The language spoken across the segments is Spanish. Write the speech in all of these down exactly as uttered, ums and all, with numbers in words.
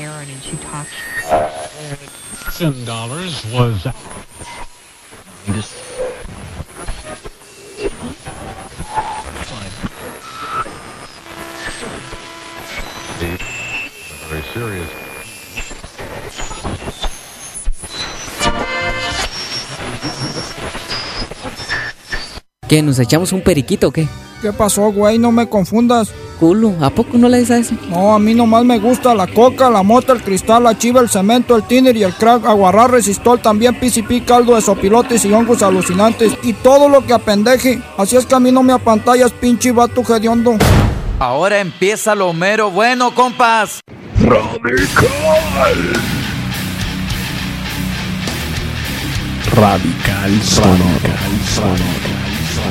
Marin, and she talked. Ten dollars was. Just. Very serious. ¿Qué? ¿Nos echamos un periquito o qué? ¿Qué pasó, güey? No me confundas. Culo, ¿a poco no le des a eso? No, a mí nomás me gusta la coca, la mota, el cristal, la chiva, el cemento, el tiner y el crack, aguarrás, resistol, también P C P, caldo de sopilotes y hongos alucinantes y todo lo que apendeje. Así es que a mí no me apantallas, pinche vato hediondo. Ahora empieza lo mero bueno, compas. Radical. Radical sonoro. Radical sonoro.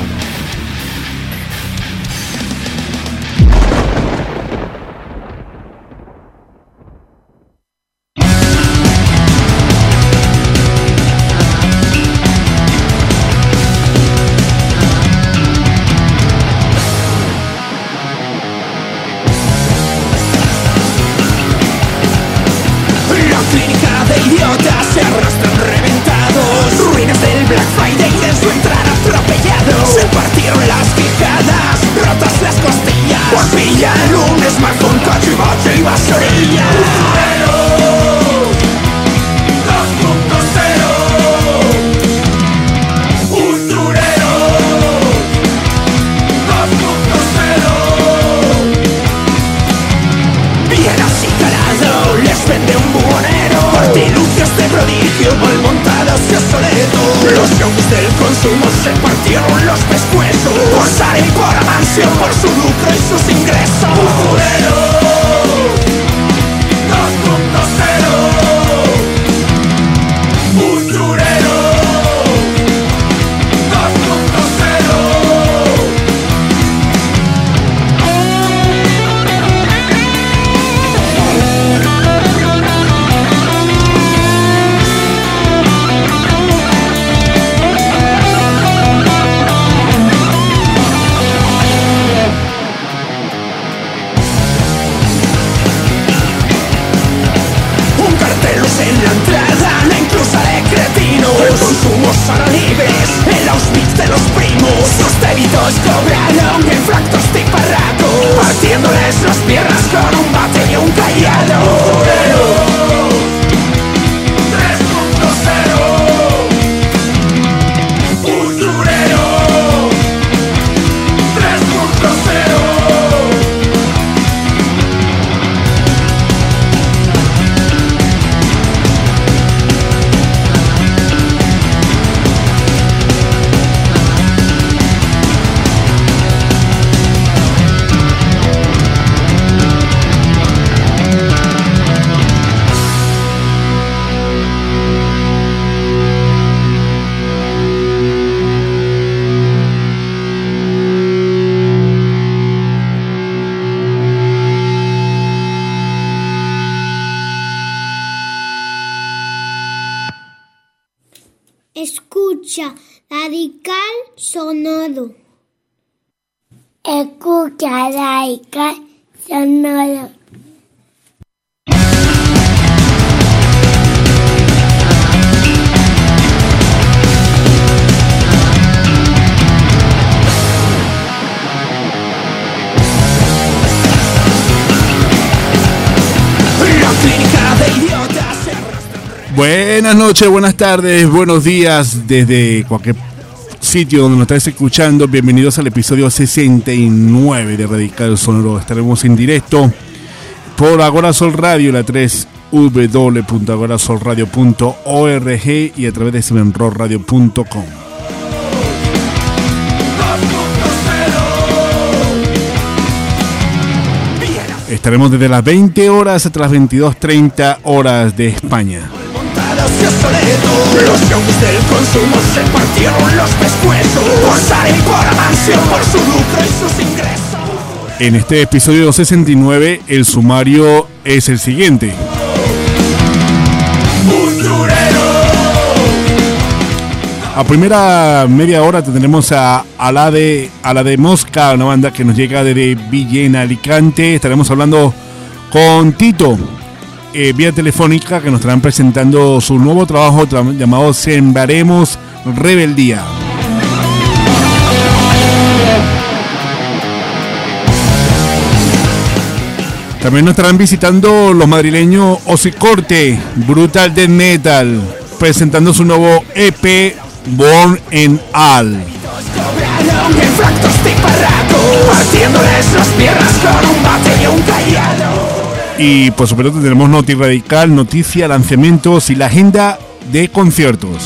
Escucha, Radical sonoro. Escucha, Radical sonoro. Buenas noches, buenas tardes, buenos días desde cualquier sitio donde nos estés escuchando. Bienvenidos al episodio sesenta y nueve de Radical Sonoro. Estaremos en directo por Agora Sol Radio, la tres w w w punto agora sol radio punto org y a través de semenrock radio punto com. Estaremos desde las veinte horas hasta las veintidós treinta horas de España. Los yonquis del consumo se partieron los pescuezos por salir por avance, por su lucro y sus ingresos. En este episodio sesenta y nueve el sumario es el siguiente. A primera media hora tendremos a, a, la de, a la de Mosca, una banda que nos llega desde Villena, Alicante. Estaremos hablando con Tito. eh, vía telefónica, que nos estarán presentando su nuevo trabajo tra- llamado Sembraremos Rebeldía. También nos estarán visitando los madrileños Osicorte, Brutal Death Metal, presentando su nuevo E P Born in All. Y por supuesto tenemos Noti Radical, noticia, lanzamientos y la agenda de conciertos.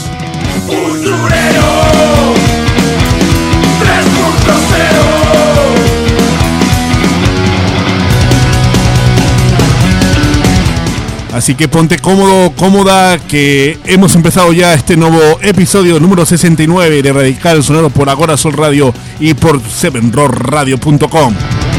Así que ponte cómodo, cómoda, que hemos empezado ya este nuevo episodio número sesenta y nueve de Radical Sonoro por Agora Sol Radio y por seven rock radio punto com.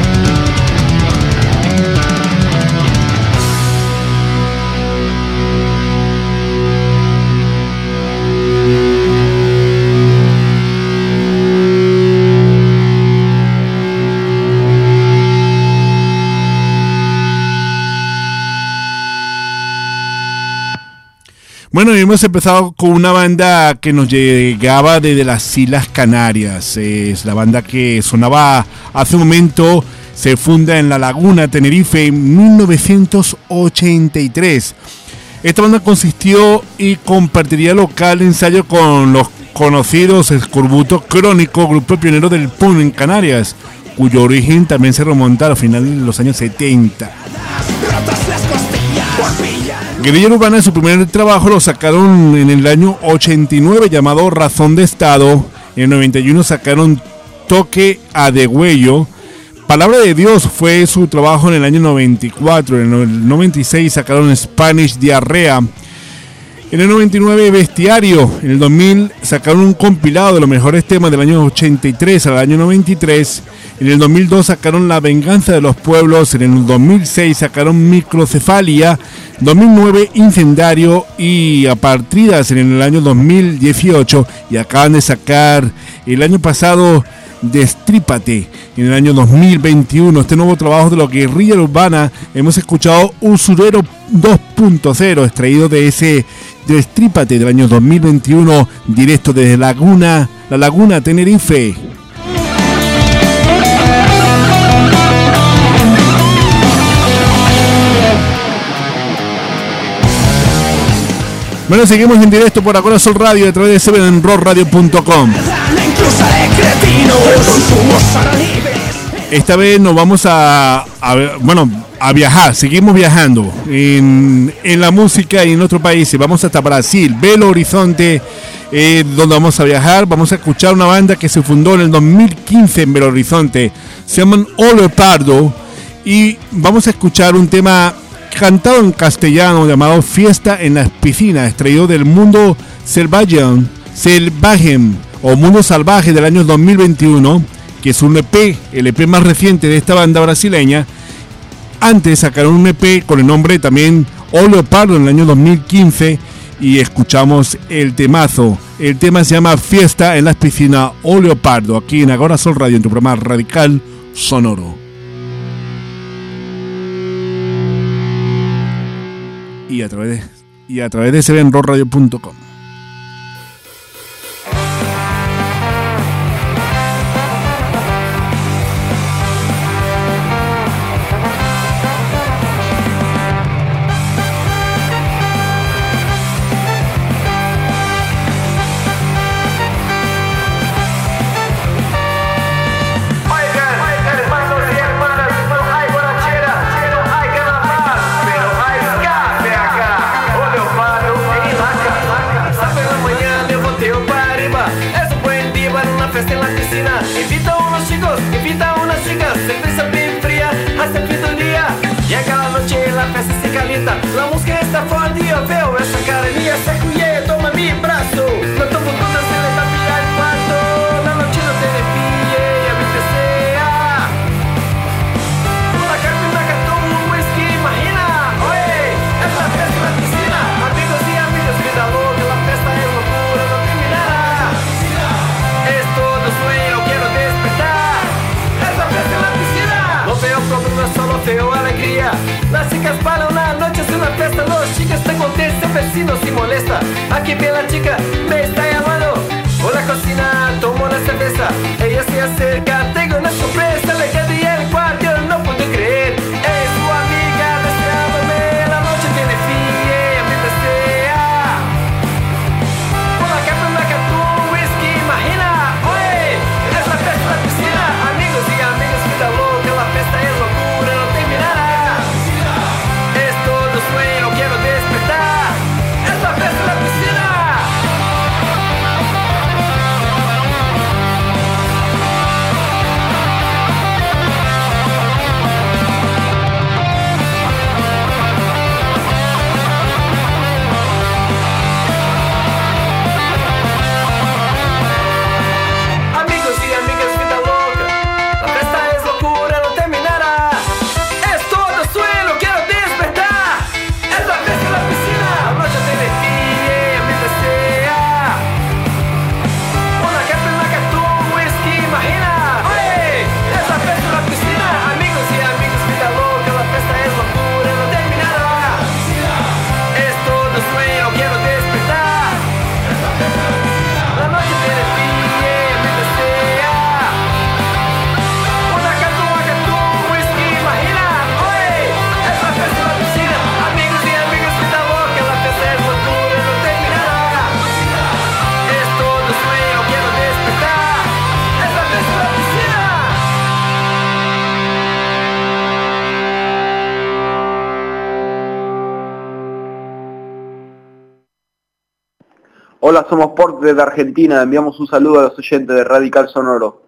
Bueno, hemos empezado con una banda que nos llegaba desde las Islas Canarias. Es la banda que sonaba hace un momento, se funda en La Laguna, Tenerife, en mil novecientos ochenta y tres. Esta banda consistió y compartiría local de ensayo con los conocidos Escorbuto Crónico, grupo pionero del punk en Canarias, cuyo origen también se remonta a los finales de los años setenta. Guerrilla Urbana, su primer trabajo lo sacaron en el año ochenta y nueve, llamado Razón de Estado. En el noventa y uno sacaron Toque a Degüello. Palabra de Dios fue su trabajo en el año noventa y cuatro. En el noventa y seis sacaron Spanish Diarrea. En el noventa y nueve Bestiario. En el dos mil sacaron un compilado de los mejores temas del año ochenta y tres al año noventa y tres. En el dos mil dos sacaron La Venganza de los Pueblos. En el dos mil seis sacaron Microcefalia. dos mil nueve Incendario y Apatridas en el año dos mil dieciocho. Y acaban de sacar el año pasado Destrípate en el año dos mil veintiuno. Este nuevo trabajo de la Guerrilla Urbana. Hemos escuchado Usurero dos punto cero, extraído de ese Destrípate del año dos mil veintiuno, directo desde Laguna, La Laguna, Tenerife. Bueno, seguimos en directo por Agora Sol Radio a través de seven rock radio punto com. Esta vez nos vamos a, a bueno, a viajar, seguimos viajando en, en la música y en otros países. Vamos hasta Brasil, Belo Horizonte, eh, donde vamos a viajar. Vamos a escuchar una banda que se fundó en el dos mil quince en Belo Horizonte. Se llaman O Leopardo y vamos a escuchar un tema cantado en castellano llamado Fiesta en las Piscinas, extraído del Mundo Selvagen, Selvagen o Mundo Salvaje del año dos mil veintiuno, que es un E P, el E P más reciente de esta banda brasileña. Antes sacaron un E P con el nombre también O Leopardo en el año dos mil quince y escuchamos el temazo. El tema se llama Fiesta en las Piscinas, O Leopardo, aquí en Agora Sol Radio, en tu programa Radical Sonoro. Y a través de, y a través de seven rock radio punto com. La música está fuerte, yo veo esa cara mía, se cuye, toma mi brazo. No tomo todas, se le da pilla el cuarto. La noche no te despille, ya me desea. Una carta, una cartón, un whisky, imagina. Oye, es la fiesta en la piscina. Amigos y amigas, vida loca, la fiesta es locura, no terminará. Es todo sueño, quiero despertar. Es la fiesta en la piscina. No veo problemas, solo veo alegría. Las chicas para una noche es una fiesta. vecino si molesta. Aquí viene la chica, me está llamando. Por la cocina, tomo una cerveza. Ella se acerca, tengo una sorpresa. Le quedé en el cuarto, yo no puedo creer. Es su amiga deseándome. La noche tiene fin, ella me desea. Por la capa, una catú, whisky, imagina. Oye, es la fiesta en la piscina. Amigos y amigas, vida loca. La fiesta es locura, no terminará. Es todo sueño, quiero despertar. Es la fiesta en la piscina. Amigos y amigas, vida loca. La fiesta es locura, no terminará. Es todo suelo, quiero despertar. Es la fiesta en la piscina. La noche tiene fin, ella me desea. Una capa, una catú, whisky, imagina. Oye, es la fiesta en la piscina. Amigos y amigas, vida loca. La fiesta es locura, no terminará. Es todo sueño, quiero despertar. Es la fiesta en la piscina. La noche tiene fin, ella me desea. Una catú, una catú, whisky, imagina. Oye, es la fiesta en la piscina. Amigos y amigas, vida loca. La fiesta es locura, no terminará. Es todo sueño, quiero despertar. Es la fiesta en la piscina. Hola, somos Port desde Argentina. Enviamos un saludo a los oyentes de Radical Sonoro.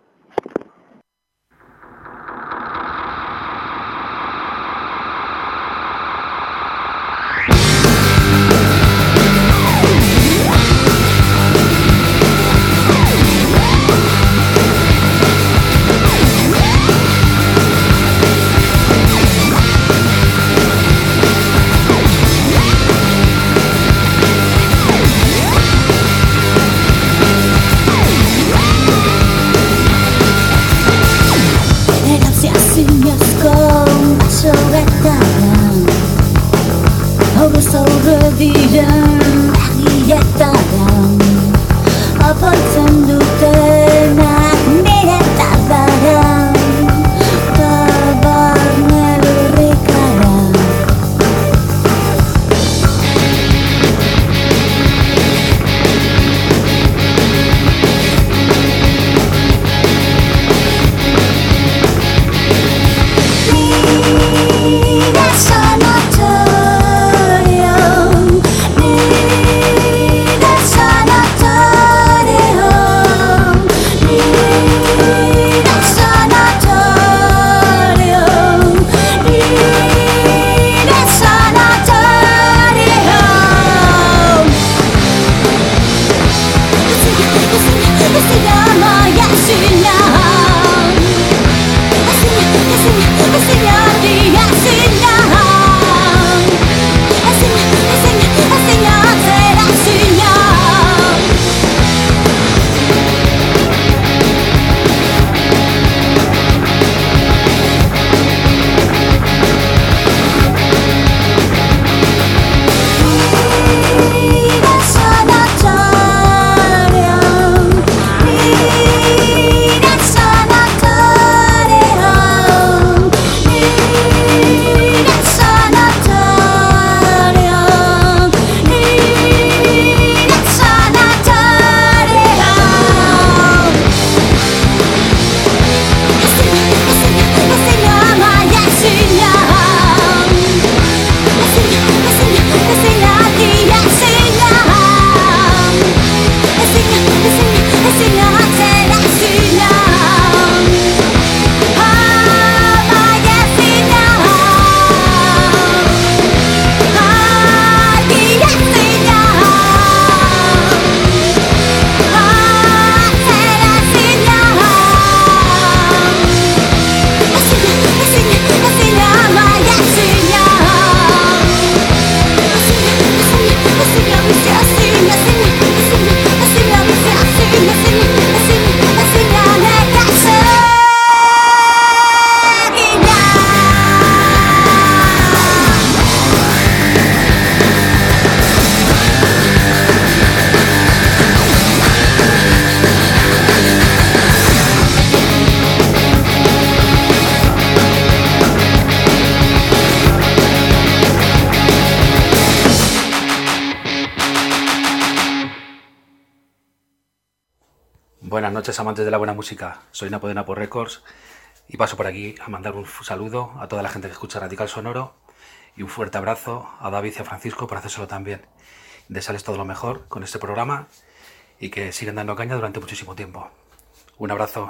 We'll be right back. Buenas noches, amantes de la buena música. Soy Napo de Napo Records y paso por aquí a mandar un saludo a toda la gente que escucha Radical Sonoro y un fuerte abrazo a David y a Francisco por hacérselo también. Desearles todo lo mejor con este programa y que sigan dando caña durante muchísimo tiempo. Un abrazo.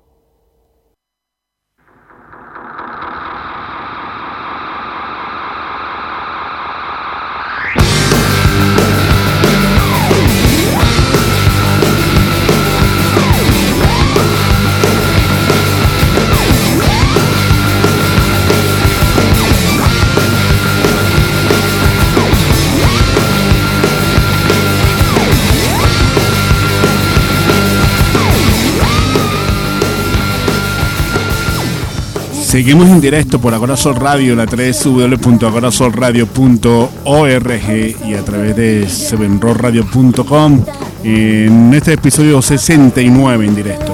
Seguimos en directo por Agora Sol Radio, la doble u doble u doble u punto agora sol radio punto org y a través de seven rock radio punto com en este episodio sesenta y nueve en directo.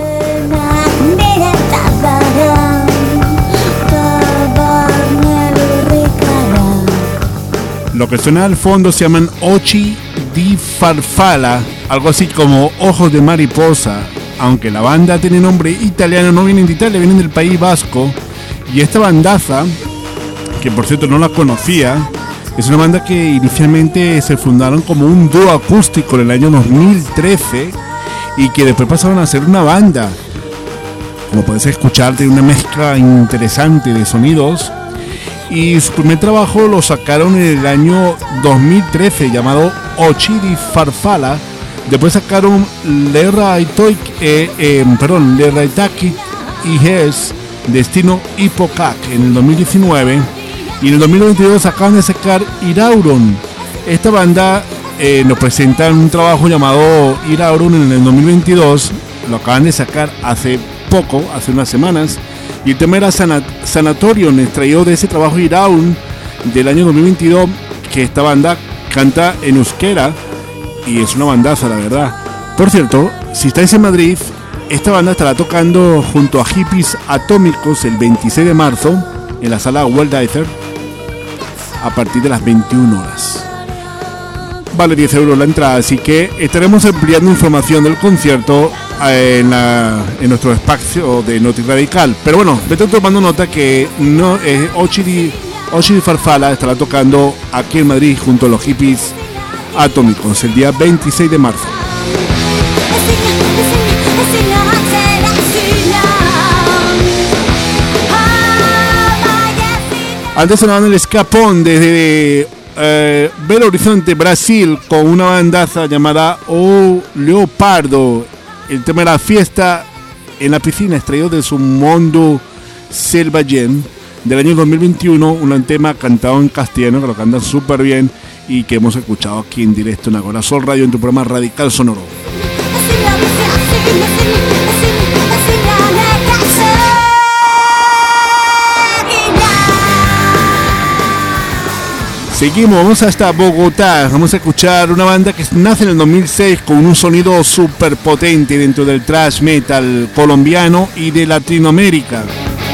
Lo que suena al fondo se llaman Occhi di Farfalla, algo así como Ojos de Mariposa, aunque la banda tiene nombre italiano, no vienen de Italia, vienen del País Vasco. Y esta bandaza, que por cierto no la conocía, es una banda que inicialmente se fundaron como un dúo acústico en el año dos mil trece y que después pasaron a ser una banda. Como puedes escuchar, tiene una mezcla interesante de sonidos. Y su primer trabajo lo sacaron en el año dos mil trece, llamado Occhi di Farfalla. Después sacaron Le Raitoik, eh, eh, perdón, Le Raitaki y Hes, Destino Hipocac en el dos mil diecinueve, y en el dos mil veintidós acaban de sacar Irauron. Esta banda eh, nos presenta un trabajo llamado Irauron en el dos mil veintidós, lo acaban de sacar hace poco, hace unas semanas, y el tema era Sanat- Sanatorium, extraído de ese trabajo Irauron del año dos mil veintidós, que esta banda canta en euskera y es una bandaza, la verdad. Por cierto, si estáis en Madrid, esta banda estará tocando junto a Hippies Atómicos el veintiséis de marzo en la sala Weltdiether a partir de las veintiuna horas. Vale diez euros la entrada, así que estaremos ampliando información del concierto en, la, en nuestro espacio de Noti Radical. Pero bueno, vete tomando nota que no, eh, Occhi di, Occhi di Farfalla estará tocando aquí en Madrid junto a los Hippies Atómicos el día veintiséis de marzo. Antes sonaban el Escapón desde eh, Belo Horizonte, Brasil, con una bandaza llamada O Leopardo. El tema era Fiesta en la Piscina, extraído de su Mundo Selvagen del año dos mil veintiuno, un tema cantado en castellano que lo cantan súper bien y que hemos escuchado aquí en directo en Agora Sol Radio en tu programa Radical Sonoro. Seguimos, vamos hasta Bogotá, vamos a escuchar una banda que nace en el dos mil seis con un sonido súper potente dentro del thrash metal colombiano y de Latinoamérica.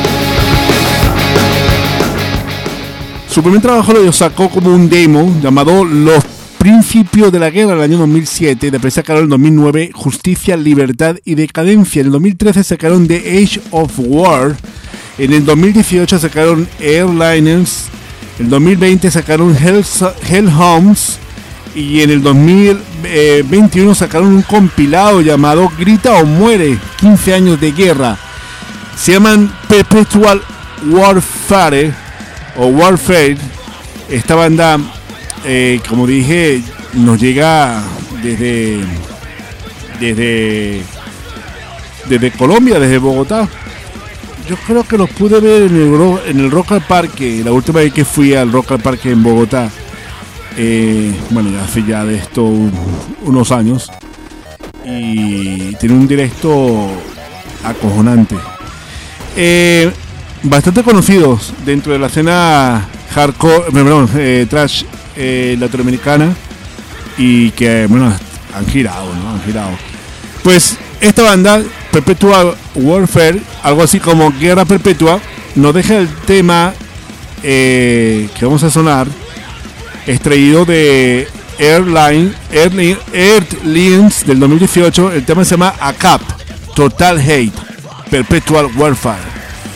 Su primer trabajo lo sacó como un demo llamado Los Principios de la Guerra en el año dos mil siete, después sacaron en el dos mil nueve Justicia, Libertad y Decadencia, en el dos mil trece sacaron The Age of War, en el dos mil dieciocho sacaron Airliners, en el dos mil veinte sacaron Hell, Hellhounds y en el dos mil veintiuno sacaron un compilado llamado Grita o Muere, quince años de guerra. Se llaman Perpetual Warfare o Warfare. Esta banda, eh, como dije, nos llega desde desde desde Colombia, desde Bogotá. Yo creo que los pude ver en el, en el Rock al Parque, la última vez que fui al Rock al Parque en Bogotá. Eh, bueno, ya hace ya de esto un, unos años. Y tiene un directo acojonante. Eh, bastante conocidos dentro de la escena hardcore, perdón, eh, trash eh, latinoamericana. Y que, bueno, han girado, ¿no? Han girado. Pues esta banda, Perpetual Warfare, algo así como Guerra Perpetua, nos deja el tema eh, que vamos a sonar, extraído de Airline, Airline, Earthlings del dos mil dieciocho. El tema se llama A Cap. Total Hate, Perpetual Warfare.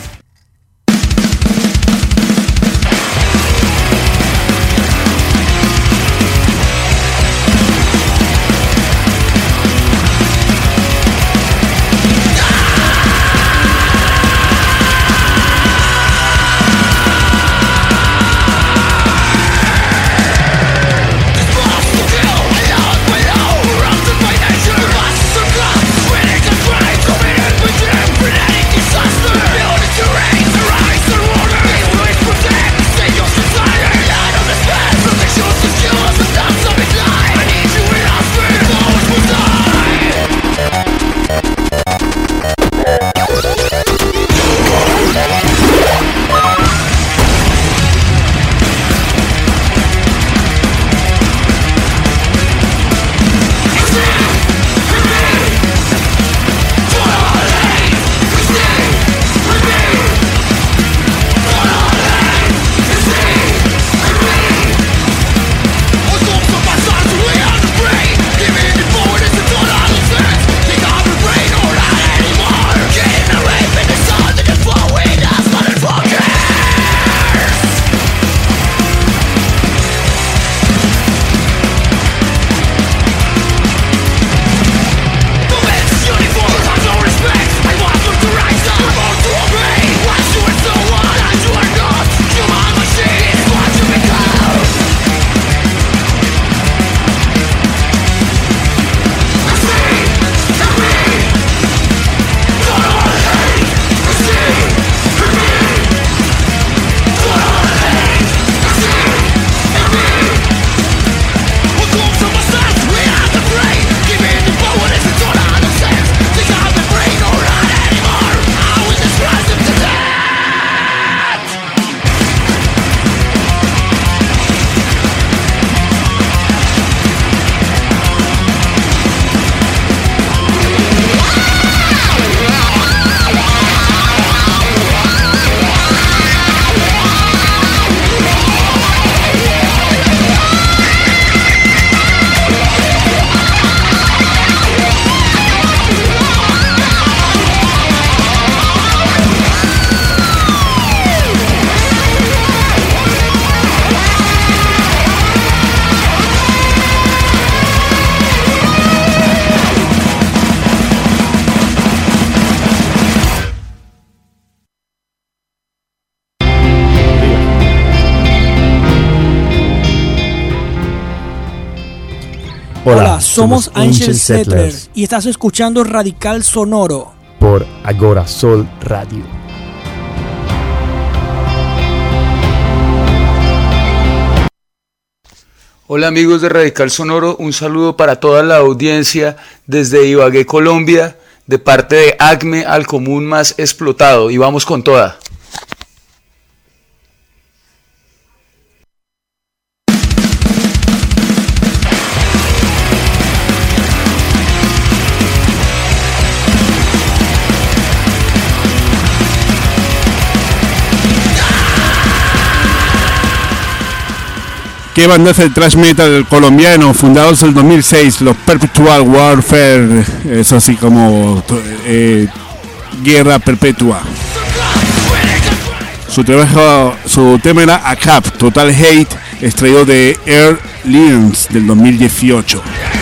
Hola, somos Ancient Settlers y estás escuchando Radical Sonoro por Agora Sol Radio. Hola amigos de Radical Sonoro, un saludo para toda la audiencia desde Ibagué, Colombia, de parte de ACME al común más explotado, y vamos con toda. ¿Qué banda es el thrash metal colombiano? Fundados en el dos mil seis, los Perpetual Warfare, es así como eh, Guerra Perpetua. Su, trabajo, su tema era A Cap, Total Hate, extraído de Air Lions del dos mil dieciocho.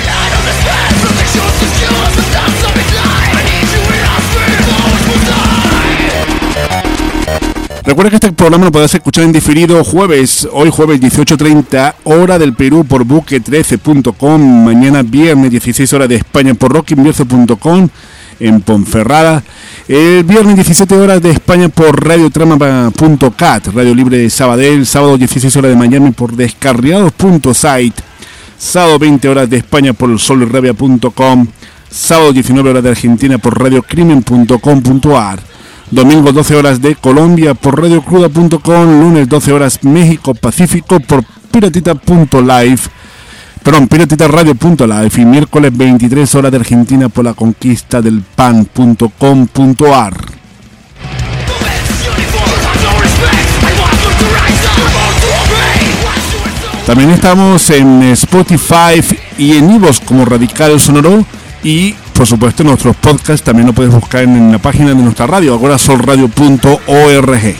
Recuerda que este programa lo podrás escuchar en diferido jueves, hoy jueves dieciocho treinta, hora del Perú por buque trece punto com, mañana viernes dieciséis horas de España por rockinverso punto com en Ponferrada, el viernes diecisiete horas de España por radiotrama punto cat, Radio Libre de Sabadell, sábado dieciséis horas de Miami por descarriados punto site, sábado veinte horas de España por solirrabia punto com, sábado diecinueve horas de Argentina por radiocrimen punto com punto ar, domingo doce horas de Colombia por radiocruda punto com, lunes doce horas México Pacífico por piratita punto live, perdón, piratita radio punto live, y miércoles veintitrés horas de Argentina por la conquista del pan punto com punto ar. También estamos en Spotify y en iVoox como Radical Sonoro, y por supuesto, nuestros podcasts también lo puedes buscar en, en la página de nuestra radio, agora sol radio punto org.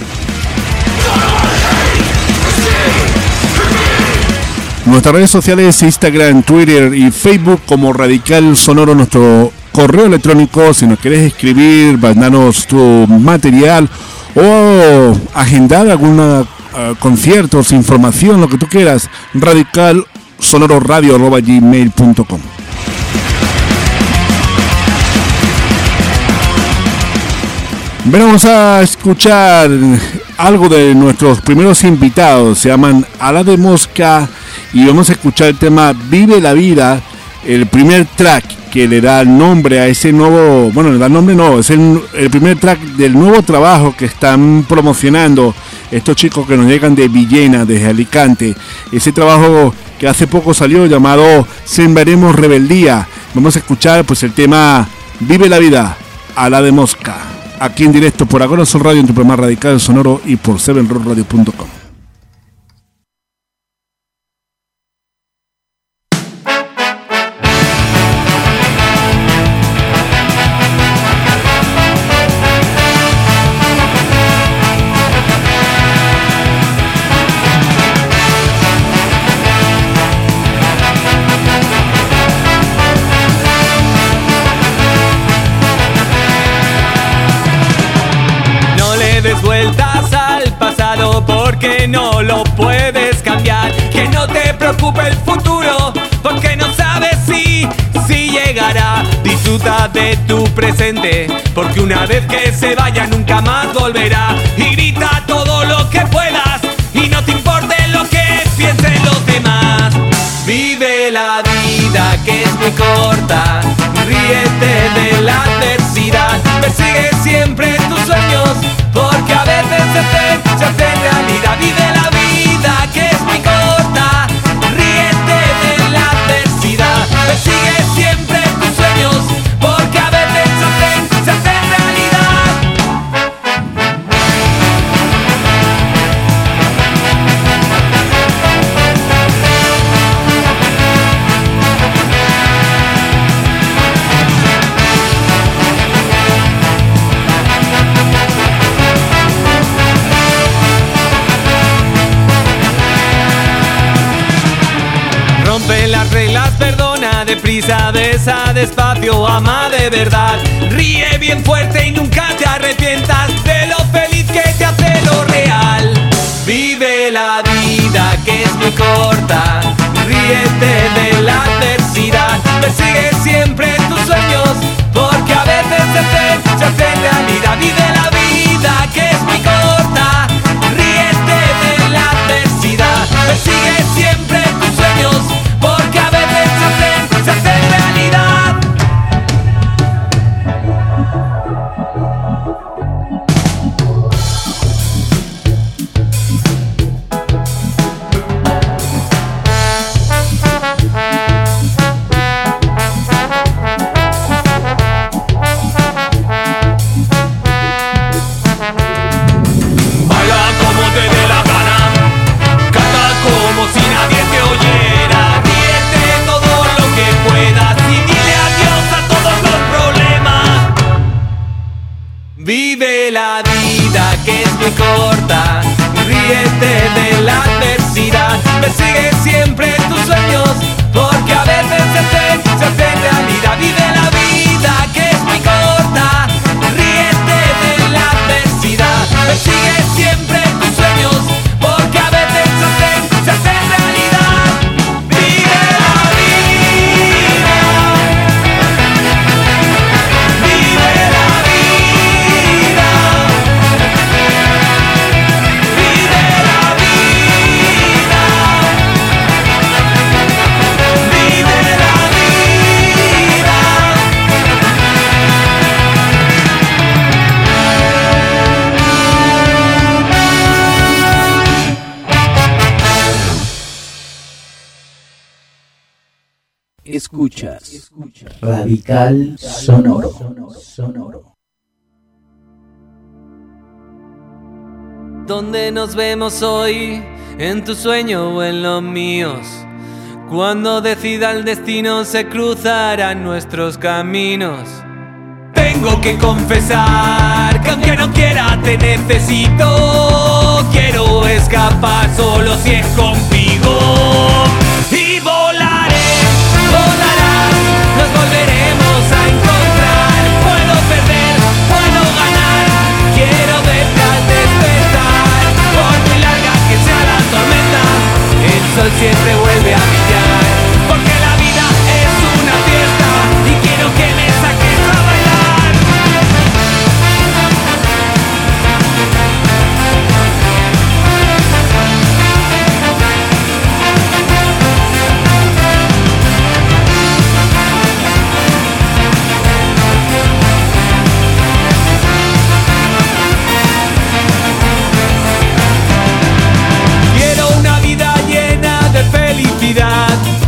Nuestras redes sociales, Instagram, Twitter y Facebook como Radical Sonoro, nuestro correo electrónico, si nos quieres escribir, mandarnos tu material o agendar alguna uh, conciertos, información, lo que tú quieras, radical sonoro radio arroba gmail punto com. Bueno, vamos a escuchar algo de nuestros primeros invitados, se llaman Ala de Mosca, y vamos a escuchar el tema Vive la Vida, el primer track que le da nombre a ese nuevo, bueno, le da nombre no, es el, el primer track del nuevo trabajo que están promocionando estos chicos que nos llegan de Villena, desde Alicante. Ese trabajo que hace poco salió llamado Sembraremos Rebeldía. Vamos a escuchar pues el tema Vive la Vida, Ala de Mosca, aquí en directo por Agora Sol Radio en tu programa Radical Sonoro y por seven rock radio punto com. Porque no lo puedes cambiar, que no te preocupe el futuro, porque no sabes si, si llegará. Disfruta de tu presente, porque una vez que se vaya nunca más volverá. Y grita todo lo que puedas, y no te importe lo que piensen los demás. Vive la vida que es muy corta, ríete de la adversidad, persigue siempre tus sueños, porque a veces se hacen, se hacen realidad. Vive la vida que es muy corta, ríete de la adversidad, persigue siempre tus sueños, porque a veces se hacen, se hacen realidad. Rompe las reglas, perdona deprisa, besa despacio, ama de verdad. Ríe bien fuerte y nunca te arrepientas de lo feliz que te hace lo real. Vive la vida que es muy corta, ríete de la adversidad, persigue siempre tus sueños, porque a veces se hacen, se hacen realidad. Vive la vida que es muy corta, ríete de la adversidad, persigue siempre tus sueños, porque a veces se hacen, se hacen realidad. Baila como te dé la gana, canta como si nadie te oyera, ríete todo lo que puedas y dile adiós a todos los problemas. Vive la vida que es muy corta, ríete de la adversidad, persigue siempre tus sueños, porque a veces se hacen, se hacen realidad. Vive la vida que es muy corta, ríete de la adversidad, persigue siempre tus sueños, porque a veces se hacen, se hacen realidad. Vive la vida, vive la vida, vive la vida, vive la vida. Escuchas Radical Sonoro. Sonoro. ¿Dónde nos vemos hoy? ¿En tu sueño o en los míos? Cuando decida el destino se cruzarán nuestros caminos. Tengo que confesar que aunque no quiera te necesito. Quiero escapar solo si es contigo. Y volaré, volarás, nos volveremos a encontrar. Puedo perder, puedo ganar. Quiero verte al despertar. Por muy larga que sea la tormenta, el sol siempre vuelve a brillar. Porque la vida es una fiesta y quiero que me saques a bailar. Quiero una vida llena de felicidad.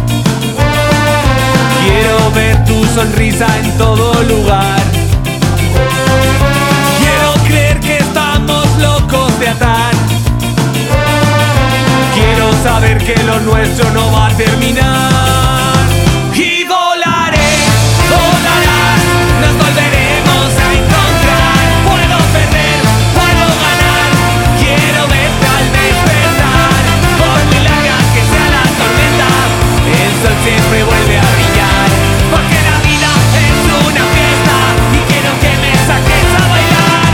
Quiero ver tu sonrisa en todo lugar. Quiero creer que estamos locos de atar. Quiero saber que lo nuestro no va a terminar. Y volaré, volarás, nos volveremos a encontrar. Puedo perder, puedo ganar. Quiero verte al despertar. Por muy larga que sea la tormenta, el sol siempre vuelve a brillar. Porque la vida es una fiesta y quiero que me saques a bailar.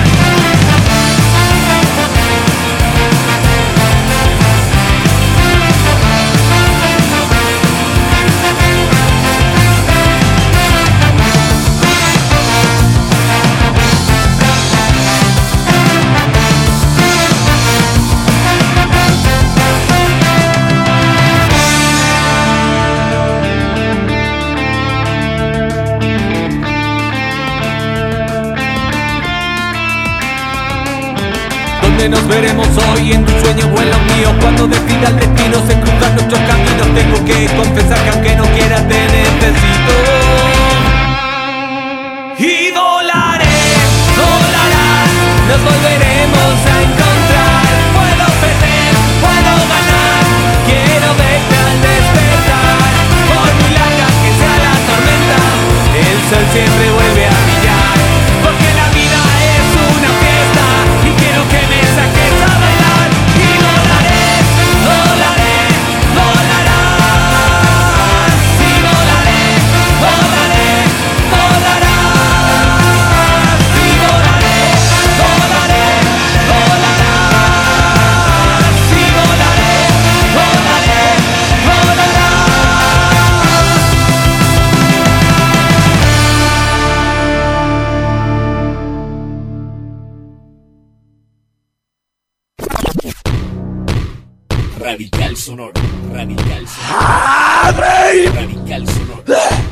¿Dónde nos veremos hoy? En tu sueño o en los míos. Cuando decida el destino se cruzan nuestros caminos. Tengo que confesar que aunque no quiera te necesito. Y volaré, volarás, nos volveremos a encontrar. Puedo perder, puedo ganar. Quiero verte al despertar. Por muy larga que sea la tormenta, el sol siempre vuelve a brillar. Porque la vida es una fiesta y quiero que me saques a bailar. Y volaré, volaré, volarás. Y volaré, volaré, volarás. Y volaré, volaré, volarás. Y volaré, volaré, volarás. Radical Sonoro, Radical Sonoro, Radical Sonoro.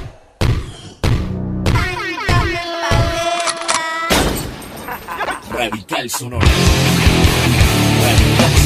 Radical Sonoro. Radical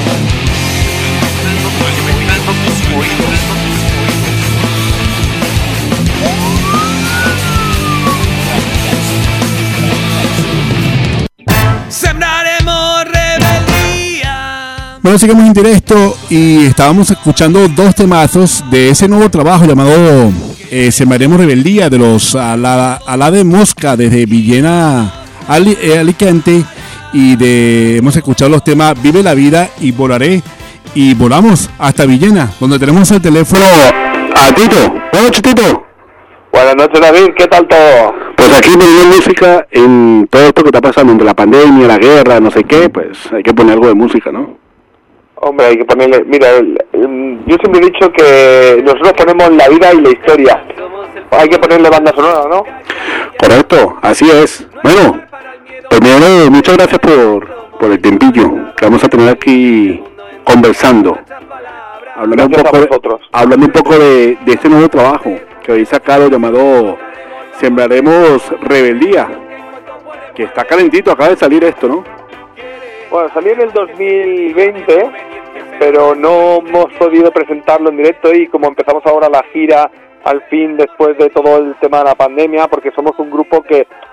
Sembraremos rebeldía. Bueno, seguimos en directo y estábamos escuchando dos temazos de ese nuevo trabajo llamado eh, Sembraremos Rebeldía de los Alá, Alá de Mosca desde Villena, Ali, eh, Alicante, y de hemos escuchado los temas Vive la Vida y Volaré, y volamos hasta Villena, donde tenemos el teléfono a Tito. Buenas noches, Tito. Buenas noches, David, ¿qué tal todo? Pues aquí poniendo música en todo esto que está pasando entre la pandemia, la guerra, no sé qué, pues hay que poner algo de música, ¿no? Hombre, hay que ponerle... Mira, el, el, yo siempre he dicho que nosotros ponemos la vida y la historia. Hay que ponerle banda sonora, ¿no? Correcto, así es. Bueno, primero, muchas gracias por, por el tempillo que vamos a tener aquí conversando. Hablando un poco, de, hablando un poco de, de este nuevo trabajo que habéis sacado llamado Sembraremos Rebeldía, que está calentito, acaba de salir esto, ¿no? Bueno, salió en el dos mil veinte, pero no hemos podido presentarlo en directo y como empezamos ahora la gira, al fin, después de todo el tema de la pandemia, porque somos un grupo que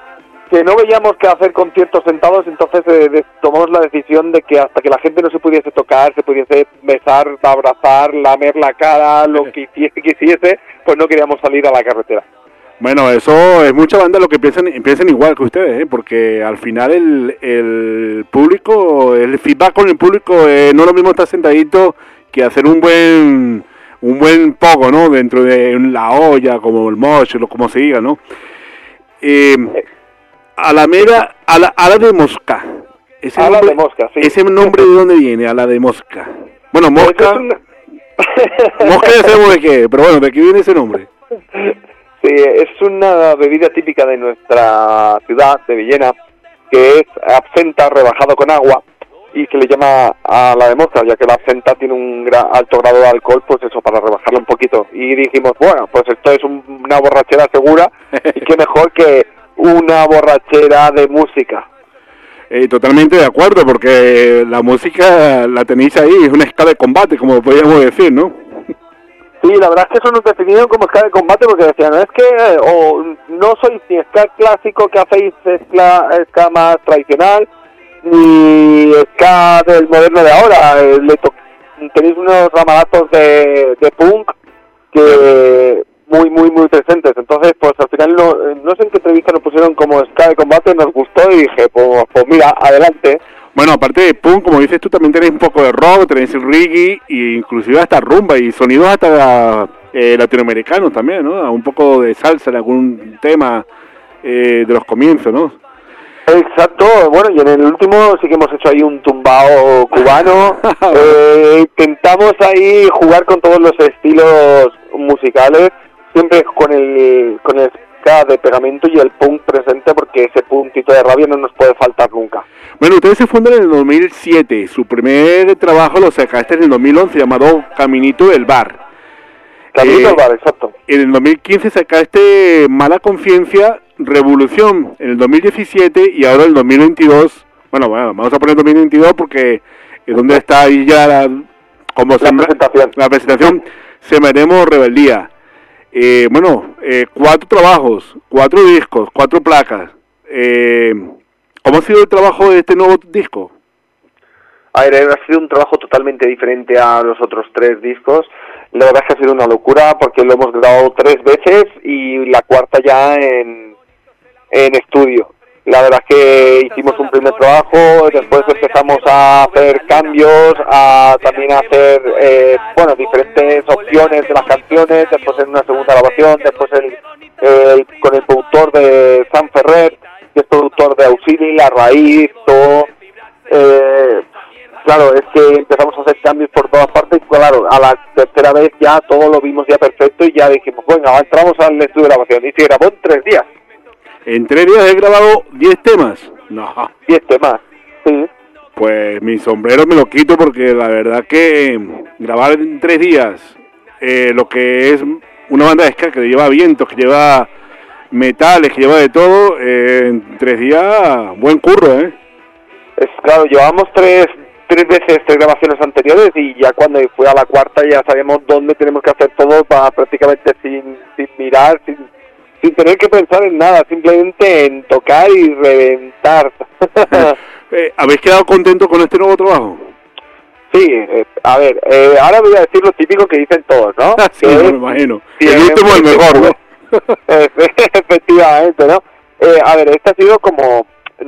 que no veíamos qué hacer conciertos sentados, entonces eh, de, tomamos la decisión de que hasta que la gente no se pudiese tocar, se pudiese besar, abrazar, lamer la cara, lo que quisiese, pues no queríamos salir a la carretera. Bueno, eso es mucha banda lo que piensan, piensan igual que ustedes, ¿eh? Porque al final el, el público, el feedback con el público eh, no es lo mismo estar sentadito que hacer un buen un buen poco, ¿no? Dentro de la olla, como el mosh, o como se diga, ¿no? Eh, Alameda, ala, ala de Mosca. Ese ala nombre, de Mosca, sí. ¿Ese nombre de dónde viene? Ala de Mosca. Bueno, Mosca... Una... Mosca ya sabemos de qué, pero bueno, ¿de qué viene ese nombre? Sí, es una bebida típica de nuestra ciudad, de Villena, que es absenta rebajado con agua y se le llama a la de Mosca, ya que la absenta tiene un gra- alto grado de alcohol, pues eso, para rebajarla un poquito. Y dijimos, bueno, pues esto es un, una borrachera segura y qué mejor que una borrachera de música. Eh, totalmente de acuerdo, porque la música la tenéis ahí, es una escala de combate, como podríamos decir, ¿no? Sí, la verdad es que eso nos definieron como ska de combate porque decían, es que eh, o no sois ni ska clásico que hacéis ska, ska más tradicional, ni ska del moderno de ahora, eh, le to- tenéis unos ramalazos de, de punk que muy, muy, muy presentes. Entonces, pues al final no, no sé en qué entrevista nos pusieron como ska de combate, nos gustó y dije, pues, pues mira, adelante. Bueno, aparte de punk, como dices tú, también tenéis un poco de rock, tenéis el reggae, e inclusive hasta rumba y sonidos hasta eh, latinoamericanos también, ¿no? Un poco de salsa en algún tema eh, de los comienzos, ¿no? Exacto, bueno, y en el último sí que hemos hecho ahí un tumbao cubano. eh, intentamos ahí jugar con todos los estilos musicales, siempre con el con el ska de pegamento y el punk presente, porque ese puntito de rabia no nos puede faltar nunca. Bueno, ustedes se fundan en el dos mil siete, su primer trabajo lo sacaste en el dos mil once, llamado Caminito del Bar. Caminito eh, del Bar, exacto. En el dos mil quince sacaste Mala Conciencia, Revolución, en el dos mil diecisiete, y ahora el dos mil veintidós, bueno, bueno, vamos a poner dos mil veintidós porque es donde está ahí ya la, como la sembra, presentación. La presentación, Sembremos Rebeldía. Eh, bueno, eh, cuatro trabajos, cuatro discos, cuatro placas. Eh, ¿Cómo ha sido el trabajo de este nuevo disco? A ver, ha sido un trabajo totalmente diferente a los otros tres discos. La verdad es que ha sido una locura porque lo hemos grabado tres veces y la cuarta ya en, en estudio. La verdad es que hicimos un primer trabajo, después empezamos a hacer cambios, a también hacer eh, bueno, diferentes opciones de las canciones, después en una segunda grabación, después el, el, con el productor de Sam Ferrer, que es productor de Auxili, La Raíz, todo. Eh, claro, es que empezamos a hacer cambios por todas partes y claro, a la tercera vez ya todo lo vimos ya perfecto y ya dijimos, bueno, entramos al estudio de grabación y se grabó en tres días. ¿En tres días he grabado diez temas? No. diez temas, sí. Pues mi sombrero me lo quito porque la verdad que grabar en tres días eh, lo que es una banda de ska que lleva vientos, que lleva metales, que lleva de todo, eh, en tres días, buen curro, ¿eh? Es claro, llevamos tres, tres veces tres grabaciones anteriores y ya cuando fui a la cuarta ya sabíamos dónde tenemos que hacer todo para prácticamente sin, sin mirar, sin... sin tener que pensar en nada, simplemente en tocar y reventar. eh, ¿Habéis quedado contentos con este nuevo trabajo? Sí, eh, a ver, eh, ahora voy a decir lo típico que dicen todos, ¿no? Sí, me es, imagino. El último es el mejor, ¿no? Efectivamente, ¿no? Eh, a ver, este ha sido como...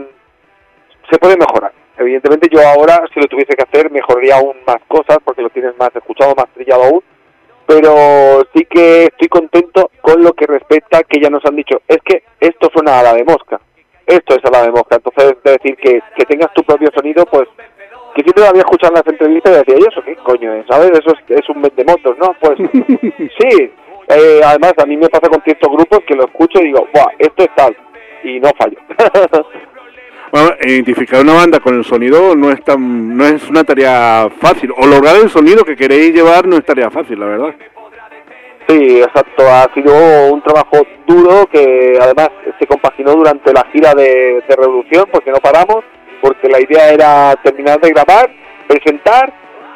se puede mejorar. Evidentemente yo ahora, si lo tuviese que hacer, mejoraría aún más cosas, porque lo tienes más escuchado, más trillado aún. Pero sí que estoy contento con lo que respecta que ya nos han dicho, es que esto suena a la de Mosca, esto es a la de Mosca, entonces es decir que, que tengas tu propio sonido, pues que siempre había escuchado en las entrevistas y decía, ¿y eso qué coño es? ¿Sabes? Eso es, es un vendemotos, ¿no? Pues sí, eh, además a mí me pasa con ciertos grupos que lo escucho y digo, ¡buah! Esto es tal, y no fallo. Bueno, identificar una banda con el sonido no es tan, no es una tarea fácil, o lograr el sonido que queréis llevar no es tarea fácil, la verdad. Sí, exacto, ha sido un trabajo duro que además se compaginó durante la gira de, de Revolución, porque no paramos, porque la idea era terminar de grabar, presentar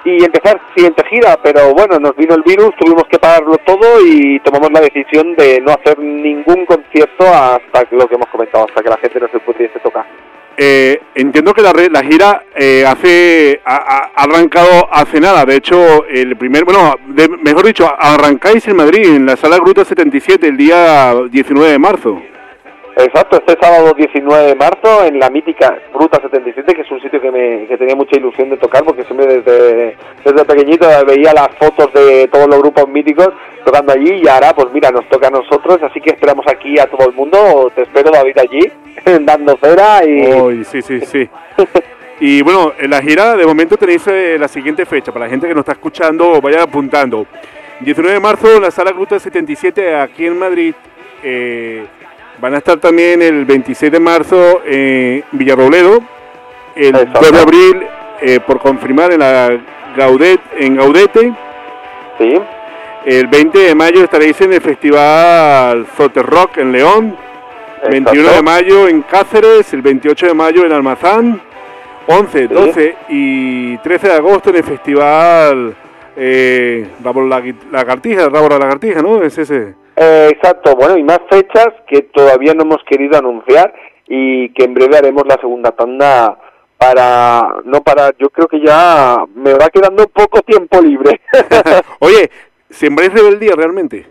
y empezar siguiente gira, pero bueno, nos vino el virus, tuvimos que pararlo todo y tomamos la decisión de no hacer ningún concierto hasta lo que hemos comentado, hasta que la gente no se pudiese tocar. Eh, entiendo que la, la gira eh, hace ha, ha arrancado hace nada. De hecho, el primer, bueno, de, mejor dicho, arrancáis en Madrid, en la Sala Gruta setenta y siete, el día diecinueve de marzo. Exacto, este sábado diecinueve de marzo en la mítica Gruta setenta y siete, que es un sitio que me que tenía mucha ilusión de tocar, porque siempre desde, desde pequeñito veía las fotos de todos los grupos míticos tocando allí, y ahora pues mira, nos toca a nosotros, así que esperamos aquí a todo el mundo. Te espero, David, allí dando cera y... Oh, sí, sí, sí. Y bueno, en la gira de momento tenéis eh, la siguiente fecha, para la gente que nos está escuchando, vaya apuntando. diecinueve de marzo en la Sala Gruta setenta y siete aquí en Madrid. Eh, van a estar también el veintiséis de marzo en Villarrobledo, el Exacto. dos de abril eh, por confirmar en la Gaudet, en Gaudete. Sí. El veinte de mayo estaréis en el Festival Zote Rock en León. Exacto. veintiuno de mayo en Cáceres, el veintiocho de mayo en Almazán, once, sí. doce y trece de agosto en el Festival eh, Rabo la Lagartija, Rabo la Lagartija, ¿no? Es ese. Eh, exacto, bueno, y más fechas que todavía no hemos querido anunciar y que en breve haremos la segunda tanda para, no para, yo creo que ya me va quedando poco tiempo libre. Oye, ¿sembráis rebeldía realmente?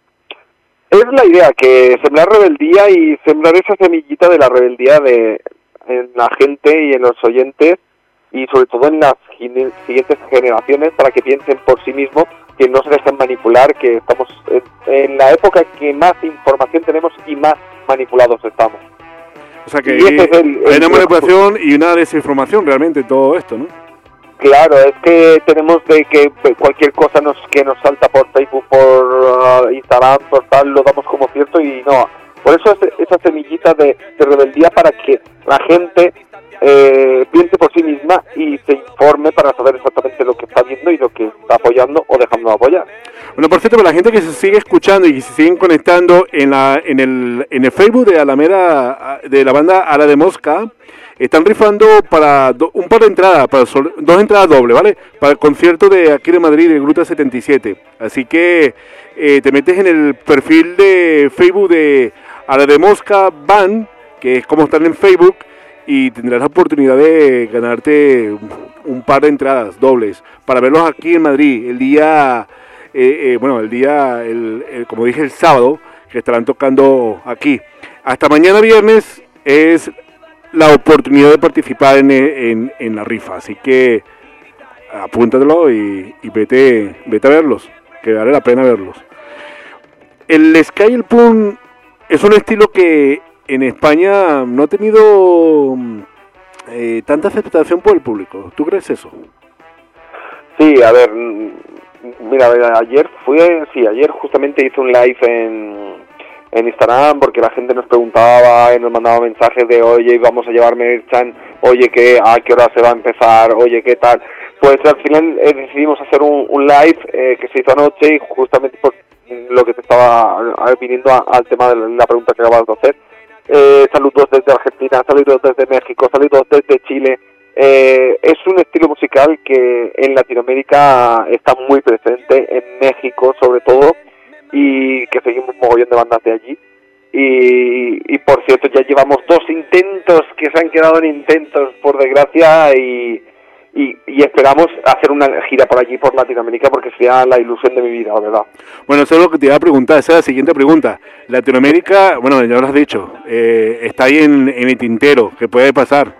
Es la idea, que sembrar rebeldía y sembrar esa semillita de la rebeldía de en la gente y en los oyentes, y sobre todo en las gine- siguientes generaciones, para que piensen por sí mismos, que no se dejen manipular, que estamos en, en la época que más información tenemos y más manipulados estamos. O sea que Y hay, ese es el- hay el- una manipulación y una desinformación realmente en todo esto, ¿no? Claro, es que tenemos de que cualquier cosa nos que nos salta por Facebook, por uh, Instagram, por tal, lo damos como cierto, y no. Por eso es, esa semillita de, de rebeldía, para que la gente eh, piense por sí misma y se informe para saber exactamente lo que está viendo y lo que está apoyando o dejando de apoyar. Bueno, por cierto, para la gente que se sigue escuchando y que se siguen conectando en la en el en el Facebook de Alameda, de la banda Ala de Mosca, están rifando para do, un par de entradas, para sol, dos entradas dobles, ¿vale? Para el concierto de aquí de Madrid, de Gruta setenta y siete. Así que eh, te metes en el perfil de Facebook de Ala de Mosca Band, que es como están en Facebook, y tendrás la oportunidad de ganarte un par de entradas dobles para verlos aquí en Madrid el día, eh, eh, bueno, el día, el, el, como dije, el sábado, que estarán tocando aquí. Hasta mañana viernes es la oportunidad de participar en, en, en la rifa, así que apúntatelo y, y vete, vete a verlos, que vale la pena verlos. El ska y el punk es un estilo que en España no ha tenido eh, tanta aceptación por el público. ¿Tú crees eso? Sí, a ver, mira, ayer fue, sí, ayer justamente hice un live en, en Instagram, porque la gente nos preguntaba y nos mandaba mensajes de, oye, vamos a llevar merchan, oye, ¿qué, a qué hora se va a empezar, oye, qué tal. Pues al final eh, decidimos hacer un, un live eh, que se hizo anoche, y justamente por lo que te estaba viniendo a, al tema de la pregunta que acabas de hacer. Eh, saludos desde Argentina, saludos desde México, saludos desde Chile. Eh, es un estilo musical que en Latinoamérica está muy presente, en México sobre todo, y que seguimos un mogollón de bandas de allí. Y, y por cierto, ya llevamos dos intentos que se han quedado en intentos, por desgracia, y, y, y esperamos hacer una gira por allí, por Latinoamérica, porque sería la ilusión de mi vida, la verdad. Bueno, eso es lo que te iba a preguntar, esa es la siguiente pregunta. Latinoamérica, bueno, ya lo has dicho, eh, está ahí en, en el tintero, ¿qué puede pasar?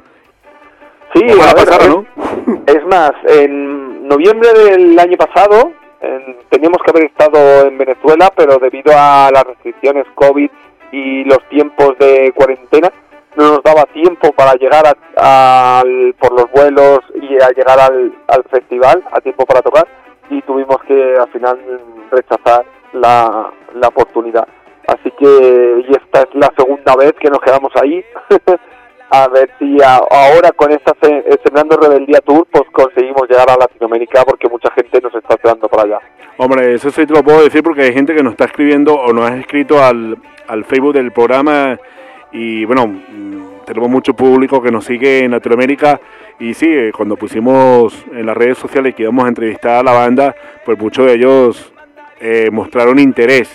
Sí, Ojalá a ver, pasara, es, ¿no? es más, en noviembre del año pasado en, teníamos que haber estado en Venezuela, pero debido a las restricciones COVID y los tiempos de cuarentena, no nos daba tiempo para llegar a, a, al, por los vuelos y a llegar al, al festival a tiempo para tocar, y tuvimos que al final rechazar la, la oportunidad. Así que, y esta es la segunda vez que nos quedamos ahí. A ver si a, ahora con esta se, Sembrando Rebeldía Tour pues conseguimos llegar a Latinoamérica, porque mucha gente nos está esperando por allá. Hombre, eso sí te lo puedo decir, porque hay gente que nos está escribiendo o nos ha escrito al, al Facebook del programa, y bueno, tenemos mucho público que nos sigue en Latinoamérica y sí, eh, cuando pusimos en las redes sociales que íbamos a entrevistar a la banda, pues muchos de ellos eh, mostraron interés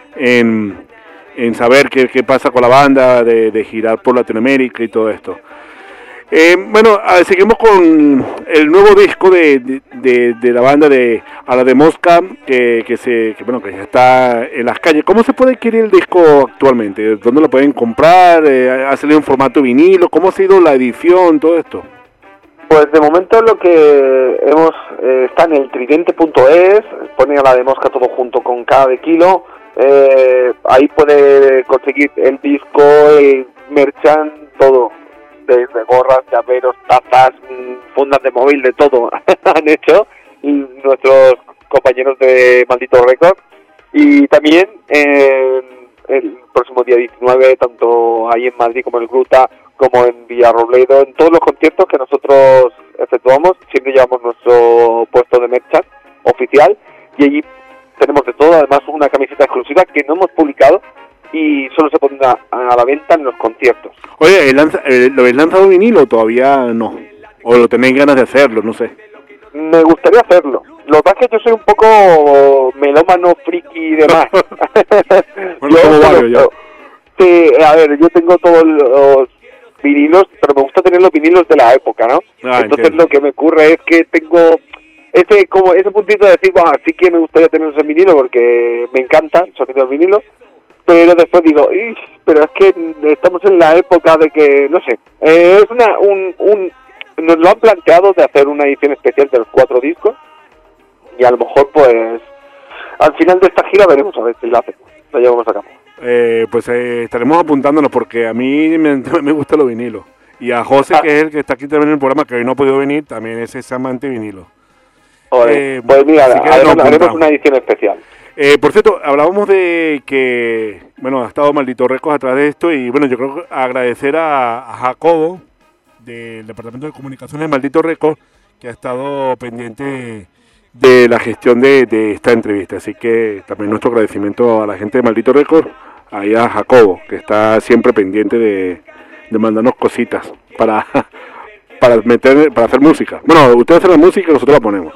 en, en saber qué, qué pasa con la banda, de, de girar por Latinoamérica y todo esto. Eh, bueno, a ver, seguimos con el nuevo disco de, de, de, de la banda de A la de Mosca, que, que, se, que, bueno, que ya está en las calles. ¿Cómo se puede adquirir el disco actualmente? ¿Dónde lo pueden comprar? Eh, ¿Ha salido en formato vinilo? ¿Cómo ha sido la edición, todo esto? Pues de momento lo que hemos eh, está en el tridente punto es, pone A la de Mosca todo junto con cada de kilo. Eh, ahí puede conseguir el disco, el merchan, todo. Desde gorras, llaveros, tazas, fundas de móvil, de todo han hecho nuestros compañeros de Maldito Records. Y también eh, el próximo día diecinueve, tanto ahí en Madrid como en el Gruta, como en Villarrobledo, en todos los conciertos que nosotros efectuamos, siempre llevamos nuestro puesto de merchan oficial y allí tenemos de todo, además una camiseta exclusiva que no hemos publicado y solo se pondrá a la venta en los conciertos. Oye, ¿el lanza, el, ¿lo habéis lanzado vinilo o todavía no? ¿O lo tenéis ganas de hacerlo? No sé. Me gustaría hacerlo. Lo que pasa es que yo soy un poco melómano, friki y demás. Bueno, yo, como Mario, yo. Sí, a ver, yo tengo todos los vinilos, pero me gusta tener los vinilos de la época, ¿no? Ah, Entonces entiendo. Lo que me ocurre es que tengo ese como ese puntito de decir, bueno, sí que me gustaría tener ese vinilo porque me encanta el sonido del vinilo. Pero después digo, pero es que estamos en la época de que, no sé, eh, es una, un, un, nos lo han planteado de hacer una edición especial de los cuatro discos y a lo mejor pues al final de esta gira veremos a ver si la hacemos, lo llevamos a cabo. Eh, pues eh, estaremos apuntándonos porque a mí me, me gusta los vinilos y a José, ah. que es el que está aquí también en el programa, que hoy no ha podido venir, también es ese amante vinilo. Eh, pues mira, haremos, haremos una edición especial. Eh, por cierto, hablábamos de que, bueno, ha estado Maldito Records a través de esto y, bueno, yo creo que agradecer a, a Jacobo del Departamento de Comunicaciones de Maldito Records que ha estado pendiente de la gestión de, de esta entrevista. Así que también nuestro agradecimiento a la gente de Maldito Records, ahí a Jacobo, que está siempre pendiente de, de mandarnos cositas para, para, meter, para hacer música. Bueno, ustedes hacen la música y nosotros la ponemos.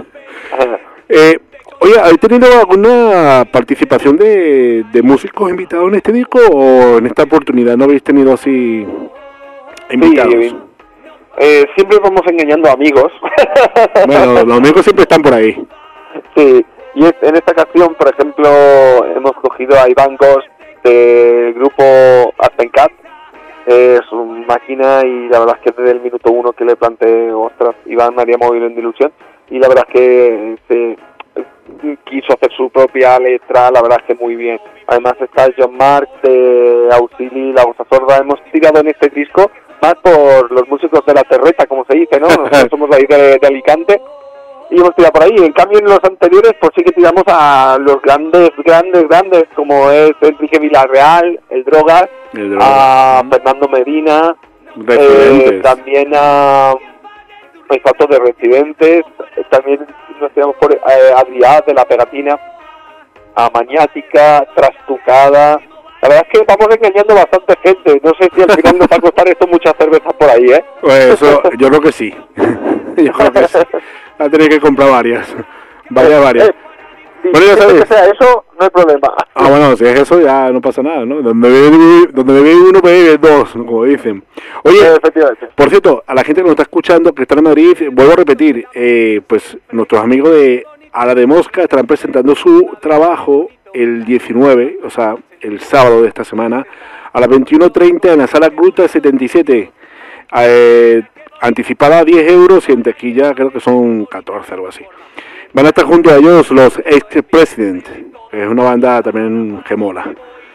eh, Oye, ¿habéis tenido alguna participación de, de músicos invitados en este disco o en esta oportunidad no habéis tenido así invitados? Sí, eh, siempre vamos engañando a amigos. Bueno, los amigos siempre están por ahí. Sí, y es, en esta ocasión, por ejemplo, hemos cogido a Iván Gos del grupo Astencat. Es una máquina y la verdad es que desde el minuto uno que le planteé, ostras, Iván haría móvil en dilución y la verdad es que se quiso hacer su propia letra, la verdad es que muy bien. Además está John Mark de Auxili, La Goza Sorda. Hemos tirado en este disco más por los músicos de la terreta, como se dice, ¿no? Nosotros somos ahí de, de Alicante y hemos tirado por ahí. En cambio en los anteriores pues sí que tiramos a los grandes, grandes, grandes como es Enrique Villarreal, el Drogas, el Drogas. A Fernando Medina, eh, también a el Factor de Residentes, también nos tiramos por eh, Adrián de La Pegatina, a Maniática, Trastucada. La verdad es que vamos engañando a bastante gente. No sé si al final nos va a costar esto muchas cervezas por ahí, ¿eh? Pues eso, yo creo que sí. Yo creo que sí. Va a tener que comprar varias. Varias, varias. Eh, sí, bueno, ya sabes. Que sea eso, no hay problema. Ah, bueno, si es eso ya no pasa nada, ¿no? Donde bebe, donde bebe uno, bebe dos, como dicen. Oye, efectivamente. Por cierto, a la gente que nos está escuchando, que está en Madrid, vuelvo a repetir, eh, pues nuestros amigos de A la de Mosca estarán presentando su trabajo el diecinueve, o sea, el sábado de esta semana, a las veintiuno treinta en la Sala Gruta setenta y siete. Eh, anticipada a diez euros y en taquilla creo que son catorce, algo así. Van a estar junto a ellos los Ex-President, que es una banda también que mola.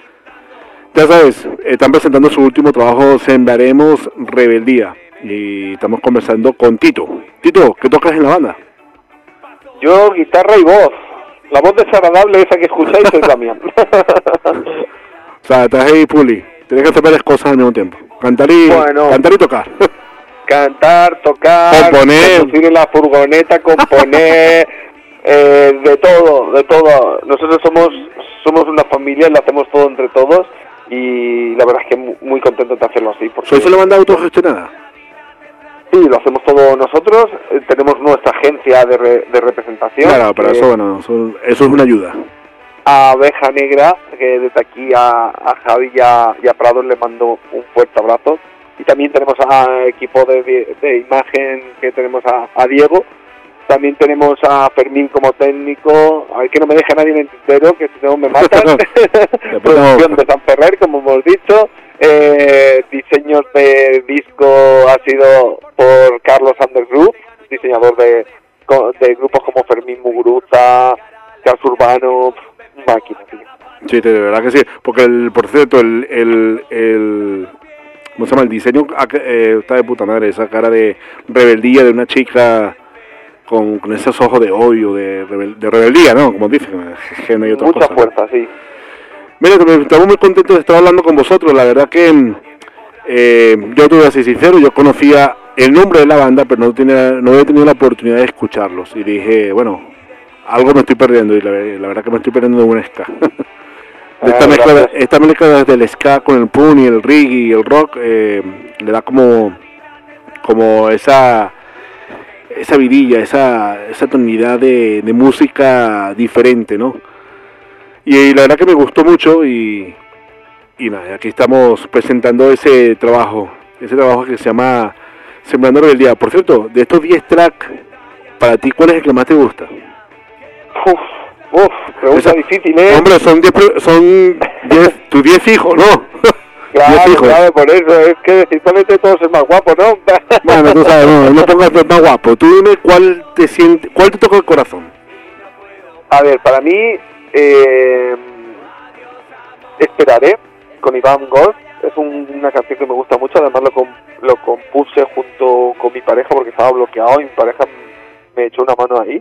Ya sabes, están presentando su último trabajo, Sembraremos Rebeldía, y estamos conversando con Tito. Tito, ¿qué tocas en la banda? Yo, guitarra y voz. La voz desagradable esa que escucháis es la mía. O sea, estás ahí, Puli. Tienes que hacer varias cosas al mismo tiempo. Cantar y, bueno, cantar y tocar. Cantar, tocar, componer, conducir en la furgoneta, componer, eh, de todo, de todo. Nosotros somos somos una familia, lo hacemos todo entre todos y la verdad es que muy, muy contento de hacerlo así. Porque... ¿Sois una banda autogestionada? Sí, lo hacemos todos nosotros, eh, tenemos nuestra agencia de, re, de representación. Claro, pero eso, bueno, eso, eso es una ayuda. A Abeja Negra, que desde aquí a, a Javi y a, y a Prado le mando un fuerte abrazo. Y también tenemos a equipo de, de, de imagen, que tenemos a, a Diego. También tenemos a Fermín como técnico, a ver que no me deja nadie en el tintero, que si no me matan. Producción de San Ferrer, como hemos dicho. Eh, diseños de disco ha sido por Carlos Undergroove, diseñador de, de grupos como Fermín Muguruza, Charles Urbano, máquina, tío. Sí, de verdad que sí, porque el, por cierto, el, el, el ¿cómo se llama? El diseño eh, está de puta madre, esa cara de rebeldía de una chica con, con esos ojos de odio, de, rebel, de rebeldía, ¿no? Como dicen, que no hay otra mucha cosa, fuerza, ¿no? sí. Mira, estamos muy contentos de estar hablando con vosotros. La verdad que eh, yo te voy a ser sincero, yo conocía el nombre de la banda, pero no tenía, no había tenido la oportunidad de escucharlos. Y dije, bueno, algo me estoy perdiendo, y la, la verdad que me estoy perdiendo de un ska. de esta, mezcla, esta mezcla del ska con el punk y el reggae y el rock, eh, le da como, como esa, esa vidilla, esa, esa tonalidad de, de música diferente, ¿no? Y la verdad que me gustó mucho y, y nada, aquí estamos presentando ese trabajo, ese trabajo que se llama Sembrando Rebeldía. Por cierto, de estos diez tracks, para ti, ¿cuál es el que más te gusta? Uf, uf, pregunta Esa, difícil, ¿eh? Hombre, son diez, son diez, tus diez hijos, ¿no? Claro, hijos. Claro, por eso, es que simplemente todos es más guapo, ¿no? Bueno, tú sabes, no, no pongas el más guapo. Tú dime cuál te siente, cuál te toca el corazón. A ver, para mí... Eh, Esperaré con Iván Goss, es un, una canción que me gusta mucho, además lo, com, lo compuse junto con mi pareja porque estaba bloqueado y mi pareja me echó una mano ahí,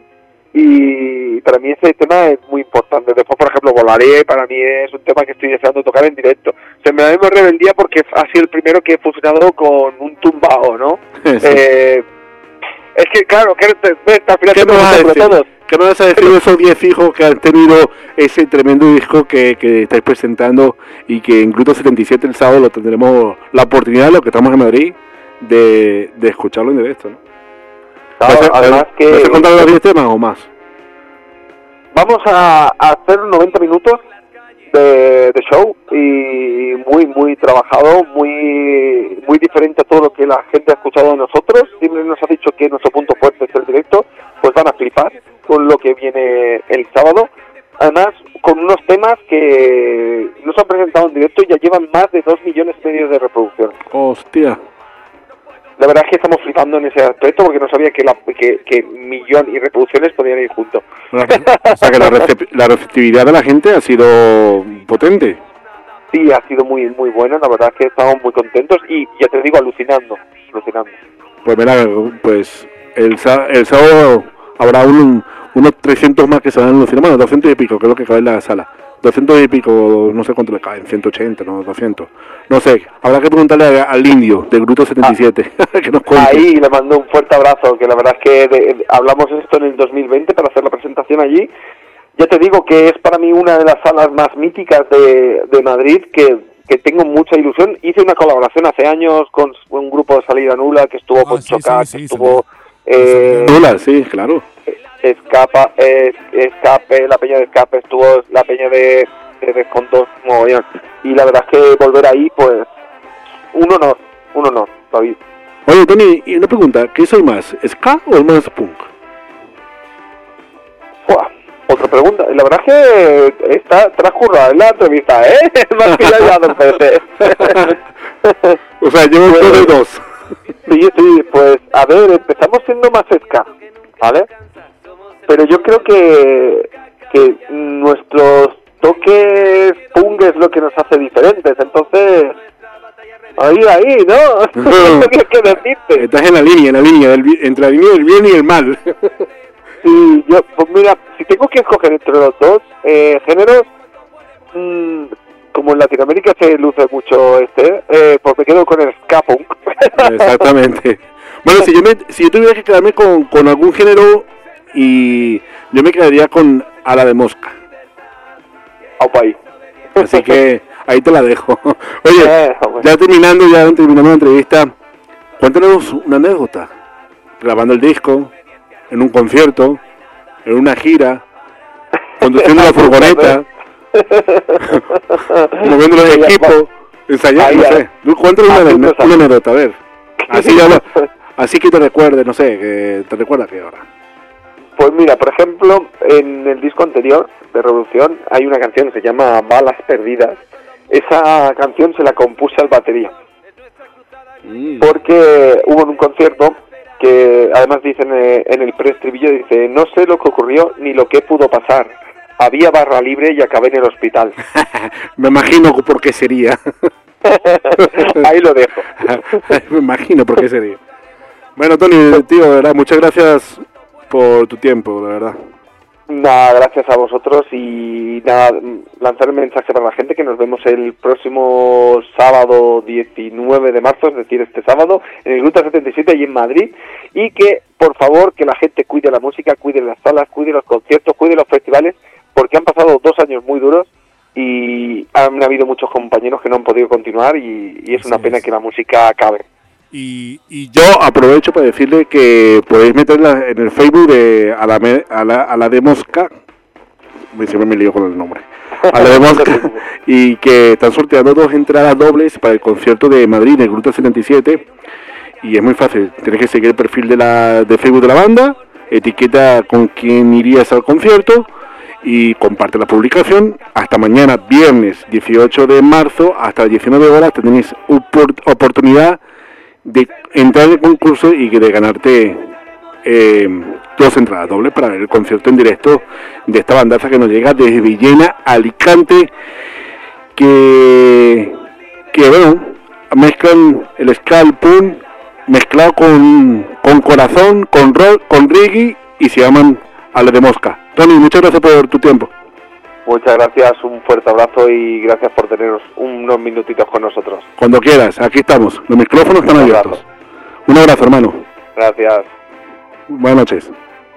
y para mí ese tema es muy importante. Después, por ejemplo, Volaré, para mí es un tema que estoy deseando tocar en directo. Se me da mismo Rebeldía porque ha sido el primero que he fusionado con un tumbao, ¿no? Sí. Eh, es que claro, que ves, al final ¿Qué me vas a decir? Todos. ¿Qué me vas a decir de esos diez hijos que han tenido ese tremendo disco que, que estáis presentando y que en Grupo setenta y siete el sábado lo tendremos la oportunidad, los que estamos en Madrid, de, de escucharlo en directo, ¿no? Claro, ¿Vas a, además que... ¿Vas a contar los diez temas o más? Vamos a, a hacer noventa minutos de, de show y muy, muy trabajado, muy, muy diferente a todo lo que la gente ha escuchado de nosotros. Siempre nos ha dicho que nuestro punto fuerte es el directo, pues van a flipar con lo que viene el sábado. Además, con unos temas que no se han presentado en directo y ya llevan más de dos millones y medio de reproducciones. Hostia. La verdad es que estamos flipando en ese aspecto porque no sabía que la que, que millón y reproducciones podían ir juntos. O sea que la, recep la receptividad de la gente ha sido potente. Sí, ha sido muy muy buena, la verdad es que estamos muy contentos y ya te digo, alucinando, alucinando. Pues mira, pues el, el sábado habrá un, unos trescientos más que se van a alucinar, bueno, doscientos y pico, que es lo que cabe en la sala. doscientos y pico, no sé cuánto le caen, ciento ochenta, no, doscientos. No sé, habrá que preguntarle al indio del Grupo setenta y siete, ah, que nos cuente. Ahí le mando un fuerte abrazo, que la verdad es que de, de, hablamos esto en el dos mil veinte para hacer la presentación allí. Ya te digo que es para mí una de las salas más míticas de, de Madrid, que, que tengo mucha ilusión. Hice una colaboración hace años con un grupo de Salida Nula, que estuvo ah, con sí, Chocat, sí, sí, que estuvo... Eh, Nula, sí, claro. Escapa, eh, Escape, la peña de Escape, estuvo la peña de, de Descontos, mogollón. Y la verdad es que volver ahí, pues, un honor, un honor, David. Oye, Tony, y una pregunta, ¿qué soy más, ska o más punk? Uah, otra pregunta, la verdad es que está transcurrida en la entrevista, ¿eh? Más pillado el P C. O sea, llevo pues, de dos. Sí, sí, pues, a ver, empezamos siendo más ska, ¿vale? Pero yo creo que, que nuestros toques punk es lo que nos hace diferentes, entonces ahí, ahí, ¿no? No tenía que decirte. Estás en la línea, en la línea, del, entre la línea del bien y el mal. Sí, yo, pues mira, si tengo que escoger entre los dos eh, géneros, mmm, como en Latinoamérica se luce mucho este, eh, pues me quedo con el ska punk. Exactamente. Bueno, si yo, me, si yo tuviera que quedarme con, con algún género, y yo me quedaría con Ala de Mosca. Opa ahí. Así que, Ahí te la dejo. Oye, Eh, bueno. ya terminando, ya terminando la entrevista, cuéntanos una anécdota. Grabando el disco, en un concierto, en una gira, conduciendo la furgoneta, moviendo los equipos, ensayando, no sé. Cuéntanos una, ane- una anécdota, a ver. Así, ya lo- así que te recuerdes, no sé, que te recuerda que ahora. Pues mira, por ejemplo, en el disco anterior de Revolución hay una canción que se llama Balas Perdidas. Esa canción se la compuse al batería. Porque hubo un concierto que además dicen eh, en el preestribillo, dice, no sé lo que ocurrió ni lo que pudo pasar. Había barra libre y acabé en el hospital. Me imagino por qué sería. Ahí lo dejo. Me imagino por qué sería. Bueno, Tony, tío, de verdad, muchas gracias por tu tiempo, la verdad. Nada, gracias a vosotros y nada, lanzar un mensaje para la gente que nos vemos el próximo sábado diecinueve de marzo, es decir, este sábado, en el Gruta setenta y siete y en Madrid, y que, por favor, que la gente cuide la música, cuide las salas, cuide los conciertos, cuide los festivales, porque han pasado dos años muy duros y han habido muchos compañeros que no han podido continuar y, y es una pena que la música acabe. Y, y yo aprovecho para decirle que podéis meterla en el Facebook de a la, me- a la, a la de Mosca, me- siempre me lío con el nombre, a la de Mosca, y que están sorteando dos entradas dobles para el concierto de Madrid del Gruta setenta y siete, y es muy fácil, tienes que seguir el perfil de la de Facebook de la banda, etiqueta con quién irías al concierto y comparte la publicación. Hasta mañana, viernes dieciocho de marzo, hasta las diecinueve horas tenéis opor- oportunidad de entrar en el concurso y de ganarte eh, dos entradas dobles para ver el concierto en directo de esta bandaza que nos llega desde Villena, Alicante, que, que bueno, mezclan el ska, el punk, mezclado con, con corazón, con rock, con reggae, y se llaman A la de Mosca. Tony, muchas gracias por tu tiempo. Muchas gracias, un fuerte abrazo y gracias por teneros unos minutitos con nosotros. Cuando quieras, aquí estamos, los micrófonos están abiertos. Un abrazo, hermano. Gracias. Buenas noches.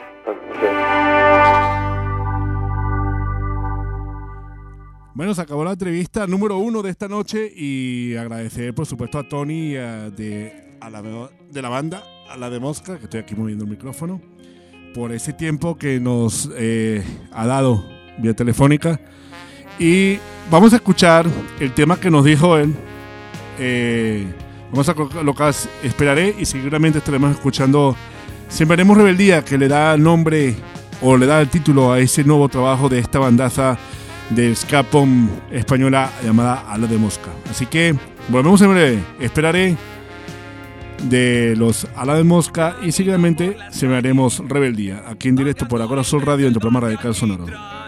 Bueno, se acabó la entrevista número uno de esta noche y agradecer, por supuesto, a Tony a de, a la, de la banda, a la de Mosca, que estoy aquí moviendo el micrófono, por ese tiempo que nos eh, ha dado vía telefónica. Y vamos a escuchar el tema que nos dijo él. Eh, vamos a colocar Esperaré y seguramente estaremos escuchando Sembraremos Rebeldía, que le da nombre o le da el título a ese nuevo trabajo de esta bandaza del ska punk española llamada A la de Mosca. Así que volvemos en breve. Esperaré de los A la de Mosca y seguidamente Sembraremos Rebeldía aquí en directo por Agora Sol Radio en tu programa Radical Sonoro.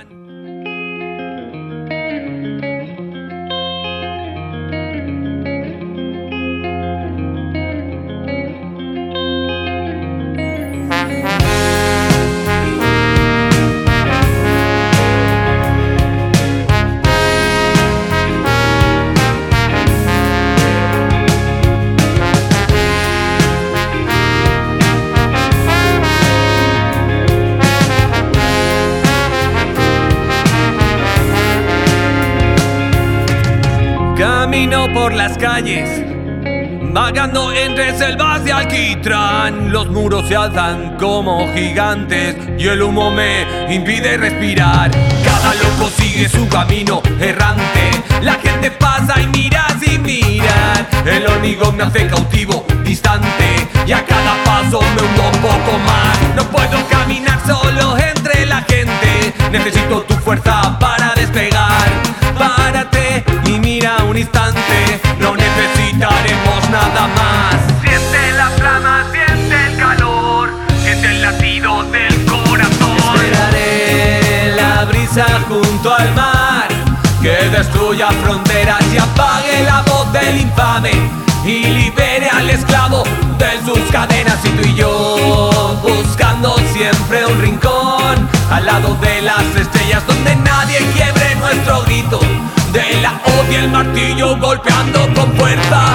Camino por las calles, vagando entre selvas de alquitrán. Los muros se alzan como gigantes y el humo me impide respirar. Cada loco sigue su camino errante, la gente pasa y mira sin mirar. El hormigón me hace cautivo, distante, y a cada paso me hundo un poco más. No puedo caminar solo entre la gente, necesito tu fuerza para despegar. Párate y mira un instante, no necesitaremos nada más. Siente la flama, siente el calor, siente el latido del corazón. Esperaré la brisa junto al mar, que destruya fronteras y apague la voz del infame, y libere al esclavo de sus cadenas. Y tú y yo, buscando siempre un rincón al lado de las estrellas, donde nadie quiebre nuestro grito de la hoz y el martillo golpeando con fuerza.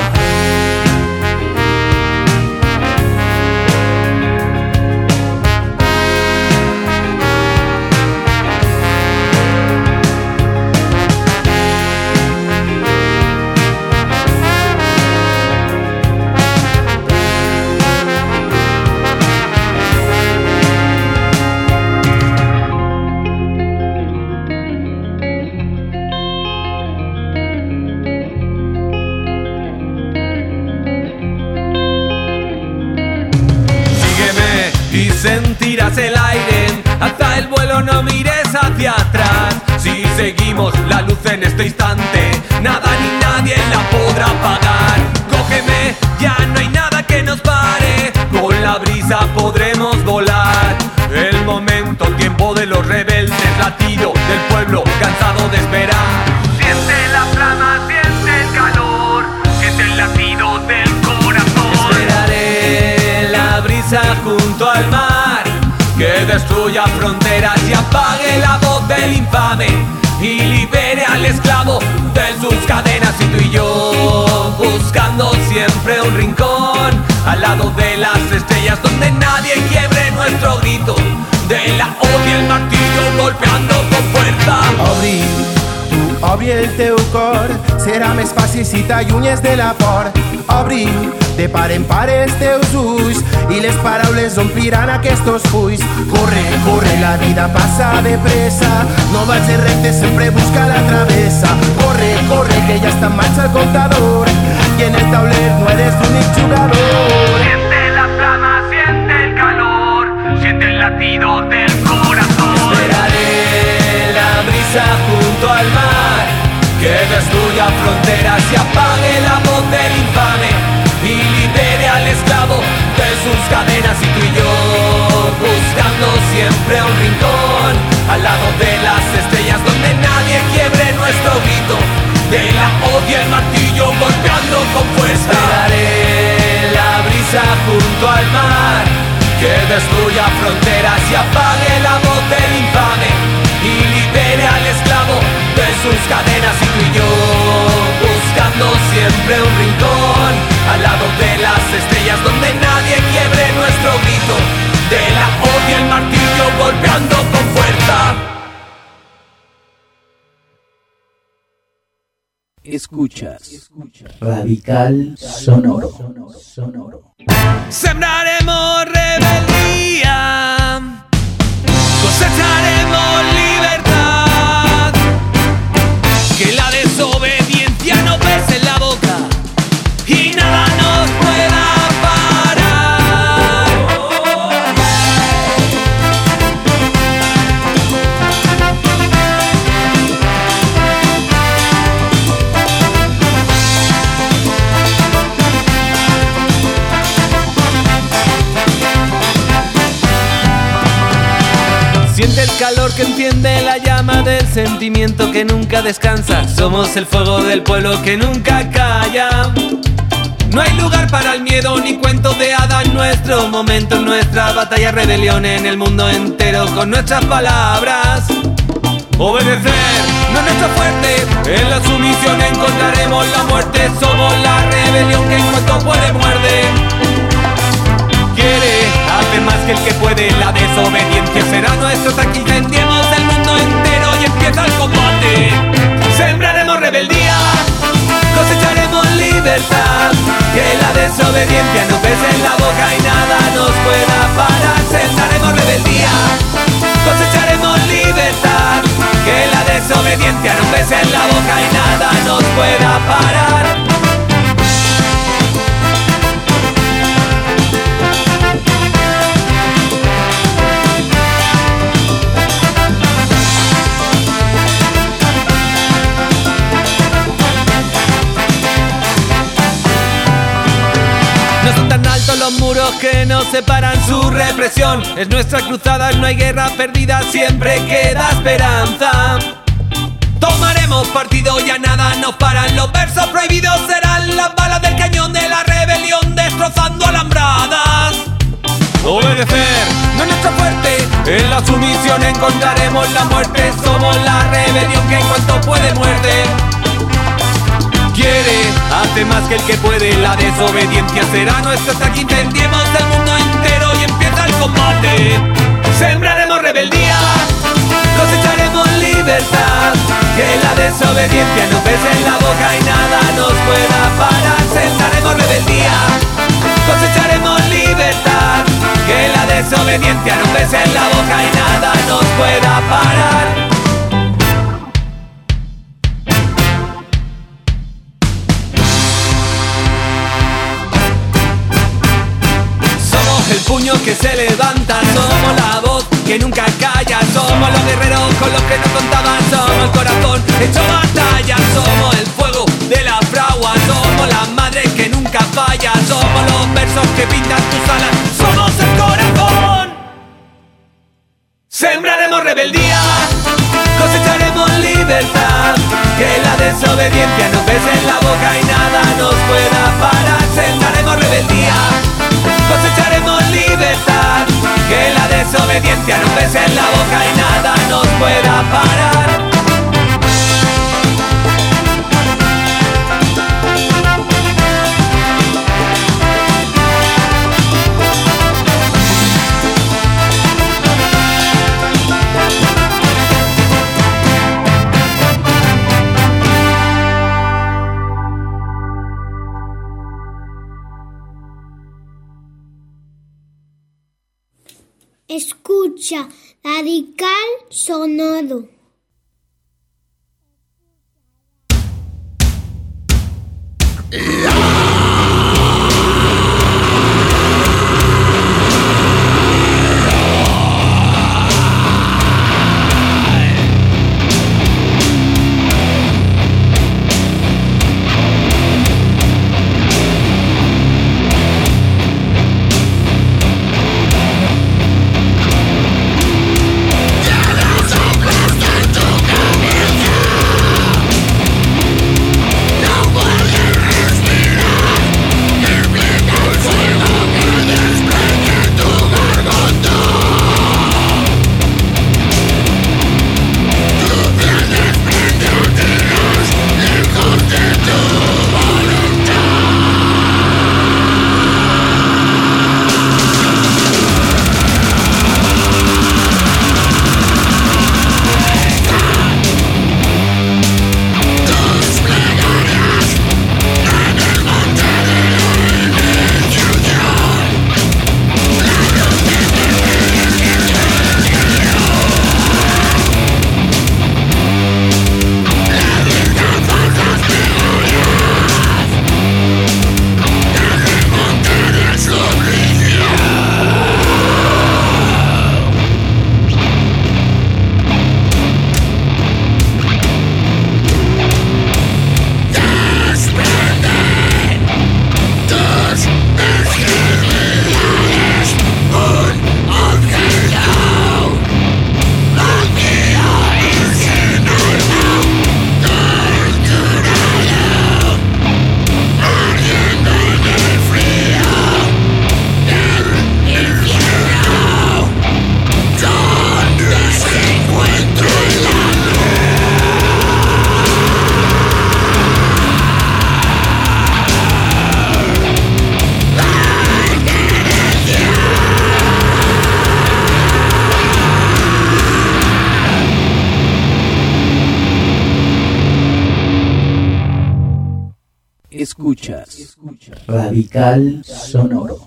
sentirás el aire, hasta el vuelo no mires hacia atrás. Si seguimos la luz en este instante, nada ni nadie la podrá apagar. Cógeme, ya no hay nada que nos pare, con la brisa podremos volar. El momento, tiempo de los rebeldes, latido del pueblo cansado de esperar. Siente la flama, siente el calor, siente el latido del corazón. Esperaré la brisa junto al mar, que destruya fronteras y apague la voz del infame, y libere al esclavo de sus cadenas. Y tú y yo, buscando siempre un rincón, al lado de las estrellas, donde nadie quiebre nuestro grito, de la hoz y el martillo golpeando con fuerza. Obri, tu obri el teu cor, serà més fàcil si t'allunyes de la por. Obri, de par en par els teus ulls, i les paraules ompliran aquests fulls. Corre, corre, la vida passa de pressa, no vagis recte, sempre busca la travessa. Corre, corre, que ja està en marxa el comptador, i en el tauler no eres l'únic jugador. Siente la flama, siente el calor, siente el latido del corazón. Esperaré la brisa junto al mar, que destruya fronteras y apague la voz del infame, y libere al esclavo de sus cadenas. Y tú y yo, buscando siempre un rincón, al lado de las estrellas, donde nadie quiebre nuestro grito, de la hoz y el martillo golpeando con fuerza. Esperaré la brisa junto al mar, que destruya fronteras y apague la voz del infame, y libere al esclavo de sus cadenas. Y tú y yo, buscando siempre un rincón, al lado de las estrellas, donde nadie quiebre nuestro grito, de la hoz y el martillo golpeando con fuerza. Escuchas Radical Sonoro. Sonoro. Sembraremos rebeldía, cosecharemos libertad, que la desobediencia no pese en la boca y nada nos pueda parar. Siente el calor que enciende la llama del sentimiento que nunca descansa. Somos el fuego del pueblo que nunca calla. No hay lugar para el miedo ni cuentos de hadas. Nuestro momento, nuestra batalla, rebelión en el mundo entero con nuestras palabras. Obedecer no es nuestro fuerte, en la sumisión encontraremos la muerte. Somos la rebelión que en cuanto puede muerde. Quiere, hace más que el que puede, la desobediencia será nuestro. Aquí incendiemos el mundo entero y empieza el combate. Sembraremos rebeldía, cosecharemos libertad, que la desobediencia no pese en la boca y nada nos pueda parar. Sembraremos rebeldía, cosecharemos libertad, que la desobediencia no pese en la boca y nada nos pueda parar. No son tan altos los muros que nos separan, su represión es nuestra cruzada. No hay guerra perdida, siempre queda esperanza. Tomaremos partido, ya nada nos paran. Los versos prohibidos serán las balas del cañón de la rebelión, destrozando alambradas. Obedecer no es nuestro fuerte, en la sumisión encontraremos la muerte. Somos la rebelión que en cuanto puede muerde. Quiere, hace más que el que puede, la desobediencia será nuestro. Hasta que incendiemos el mundo entero y empieza el combate. Sembraremos rebeldía, cosecharemos libertad, que la desobediencia no pese en la boca y nada nos pueda parar. Sembraremos rebeldía, cosecharemos libertad, que la desobediencia no pese en la boca y nada nos pueda parar. puño que se levanta, somos la voz que nunca calla, somos los guerreros con los que no contaban, somos el corazón hecho batalla, somos el fuego de la fragua, somos las madres que nunca fallan, somos los versos que pintan tus alas, somos el corazón. Sembraremos rebeldía, cosecharemos libertad, que la desobediencia nos bese en la boca y nada nos pueda parar. Sembraremos rebeldía, cosecharemos libertad, que la desobediencia nos bese en la boca y nada nos pueda parar. Escucha, Radical Sonoro. Escuchas Radical Sonoro.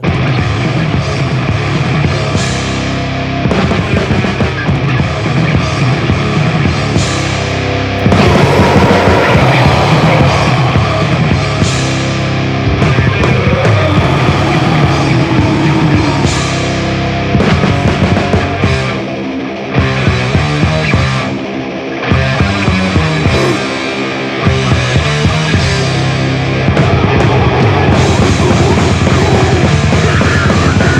We'll be right back.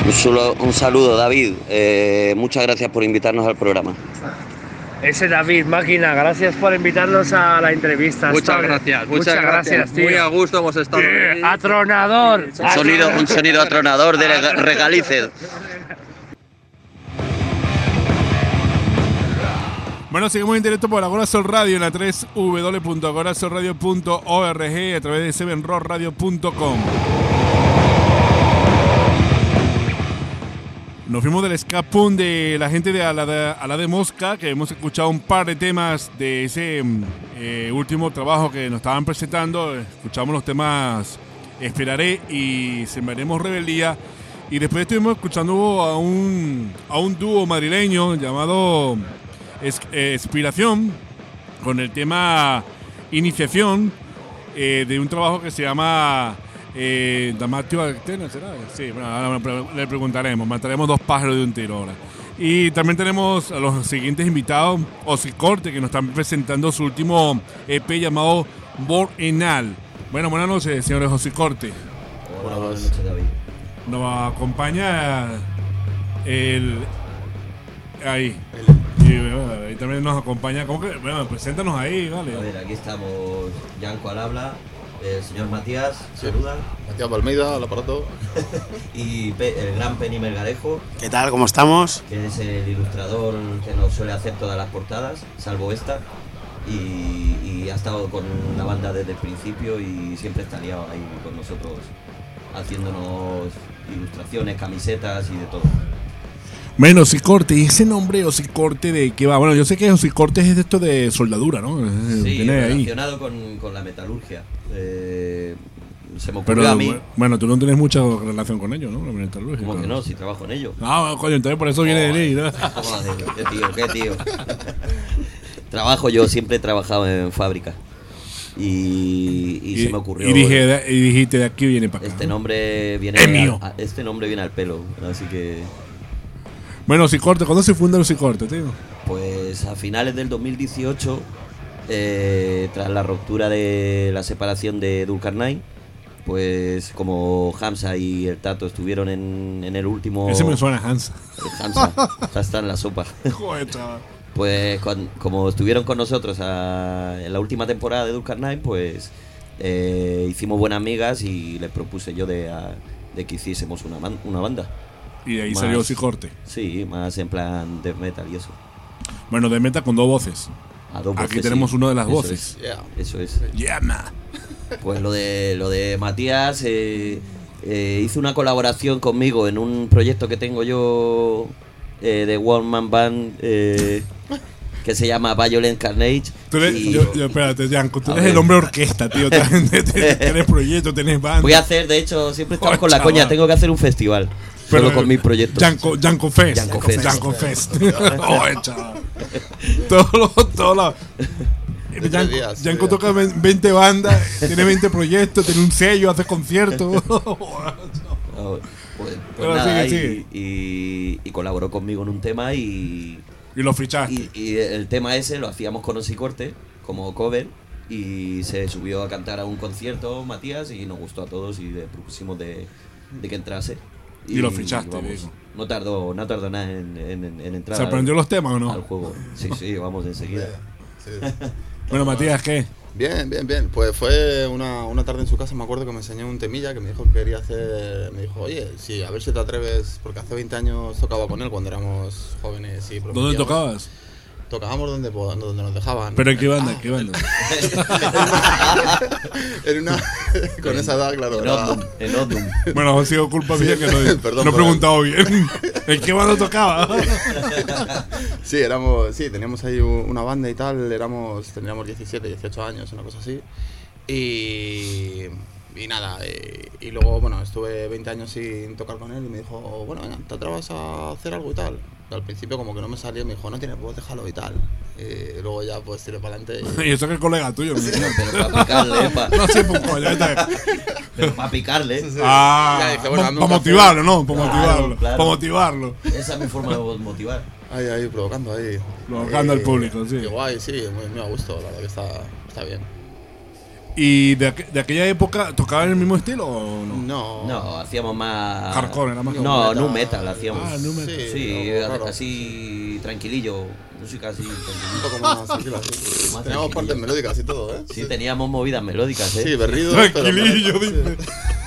Un, solo, un saludo, David. Eh, muchas gracias por invitarnos al programa. Ese David, máquina, gracias por invitarnos a la entrevista. Muchas gracias, muchas, muchas gracias, gracias tío. Muy a gusto hemos estado. Sí, atronador. Un sonido, un sonido atronador de Regalices. Bueno, seguimos en directo por Agora Sol Radio en la doble u doble u doble u punto agora sol radio punto org a través de seven rock radio punto com. Nos fuimos del ska punk de la gente de A la de, a la de Mosca, que hemos escuchado un par de temas de ese eh, último trabajo que nos estaban presentando. Escuchamos los temas Esperaré y Sembraremos Rebeldía. Y después estuvimos escuchando a un, a un dúo madrileño llamado es, eh, Inspiración, con el tema Iniciación, eh, de un trabajo que se llama... Eh, Damatio Actena, ¿será? Sí, bueno, ahora le preguntaremos. Mataremos dos pájaros de un tiro ahora. Y también tenemos a los siguientes invitados: Osicorte, que nos están presentando su último E P llamado Born Enal. Bueno, buenas noches, señores Osicorte. Hola, buenas noches, David. Nos acompaña el. Ahí. Y bueno, ahí también nos acompaña. ¿Cómo que? Bueno, preséntanos ahí, vale. A ver, aquí estamos Yanko al habla. El señor Matías, sí. Saluda. Matías Balmeida, al aparato. Y Pe el gran Penny Melgarejo. ¿Qué tal? ¿Cómo estamos? Que es el ilustrador que nos suele hacer todas las portadas, salvo esta. Y, y ha estado con la banda desde el principio y siempre está liado ahí con nosotros, haciéndonos ilustraciones, camisetas y de todo. Bueno, Osicorte, ¿y ese nombre Osicorte de qué va? Bueno, yo sé que Osicorte es de esto de soldadura, ¿no? Sí, relacionado ahí. Con, con la metalurgia. Eh, se me ocurrió Pero, a mí. Bueno, tú no tienes mucha relación con ellos, ¿no? La metalurgia. ¿Cómo que no? Si trabajo en ello. Ah, coño, entonces por eso oh, viene de ley, ¿no? Joder, qué tío, qué tío. Trabajo, yo siempre he trabajado en fábrica. Y, y, y se me ocurrió. Y, dije, y dijiste, de aquí viene para acá. Este nombre viene es mío. A, este nombre viene al pelo, así que. Bueno, Osicorte, ¿cuándo se funda el Osicorte, tío? Pues a finales del dos mil dieciocho, eh, tras la ruptura de la separación de Dulcarnay, pues como Hamza y el Tato estuvieron en, en el último... Ese me suena a Hamza. Hamza, está en la sopa. Joder, chaval. Pues con, como estuvieron con nosotros a, en la última temporada de Dulcarnay, pues eh, hicimos buenas amigas y les propuse yo de, a, de que hiciésemos una, man, una banda. Y de ahí más, salió Osicorte. Sí, más en plan death metal y eso. Bueno, death metal con dos voces. A dos voces. Aquí tenemos sí. una de las eso voces. Es. Yeah. Eso es. Yeah, man. Pues lo de lo de Matías eh, eh, hizo una colaboración conmigo en un proyecto que tengo yo eh, de One Man Band eh, que se llama Violent Carnage. Tú eres, y, yo, yo, espérate, Yanko, tú eres el hombre orquesta, tío. Tienes proyectos, tienes banda. Voy a hacer, de hecho, siempre estamos oh, con la chaval. coña. Tengo que hacer un festival. Pero solo con mis proyectos. Yanko, Yanko Fest. Yanko Fest. Yanko Fest. Oye, chaval. Todo lo, todo lo. Yanko, días, Yanko toca veinte bandas, tiene veinte proyectos, tiene un sello, hace conciertos. No, pues, pues nada, sigue, sigue. Y, y, y colaboró conmigo en un tema y... Y lo fichaste. Y, y el tema ese lo hacíamos con Osicorte como cover y se subió a cantar a un concierto Matías y nos gustó a todos y le propusimos de, de que entrase. Y, y lo fichaste, vamos, digo. No tardó, no tardó nada en, en, en entrar. ¿Se aprendió al, los temas o no? Al juego. Sí, sí, vamos enseguida. Sí, sí. Bueno, Matías, ¿qué? Bien, bien, bien. Pues fue una, una tarde en su casa, me acuerdo que me enseñó un temilla que me dijo que quería hacer. Me dijo, oye, sí, a ver si te atreves, porque hace veinte años tocaba con él cuando éramos jóvenes y ¿Dónde tocabas? Tocábamos donde, donde nos dejaban. ¿Pero en qué banda? Ah, ¿Qué banda? en una, con esa edad, claro. En Odum. En Odum. Bueno, ha sido culpa mía que no, Perdón, no he preguntado bien. ¿En qué banda tocaba? Sí, éramos, sí, teníamos ahí una banda y tal. Éramos, tendríamos diecisiete, dieciocho años, una cosa así. Y... Y nada, y, y luego, bueno, estuve veinte años sin tocar con él y me dijo, bueno, venga, ¿te atrevas a hacer algo y tal? Y al principio como que no me salía, me dijo, no tienes voz, déjalo y tal. Y luego ya pues tiré para adelante. Y... y eso que es colega tuyo, sí, pero para picarle, pa. No siempre un coño, pero para picarle. Sí, sí. Ah, dije, bueno, para motivarlo, ¿no? Para claro, motivarlo, claro. Para motivarlo. Esa es mi forma de motivar. Ahí, ahí, provocando ahí. Provocando ahí, al público, sí. Y guay, sí, muy, muy a gusto, la verdad que está, está bien. ¿Y de, aqu- de aquella época tocaban el mismo estilo o no? No. No, hacíamos más. Hardcore, era más No, metal. nu metal hacíamos. Ah, nu metal. Sí, Sí, a- claro. así tranquilillo. Música así Un poco tranquilillo. más tranquilo. sí. Más Teníamos tranquilillo. partes melódicas y todo, ¿eh? Sí, teníamos movidas melódicas, ¿eh? Sí, berridos. Tranquilillo, pero- dice.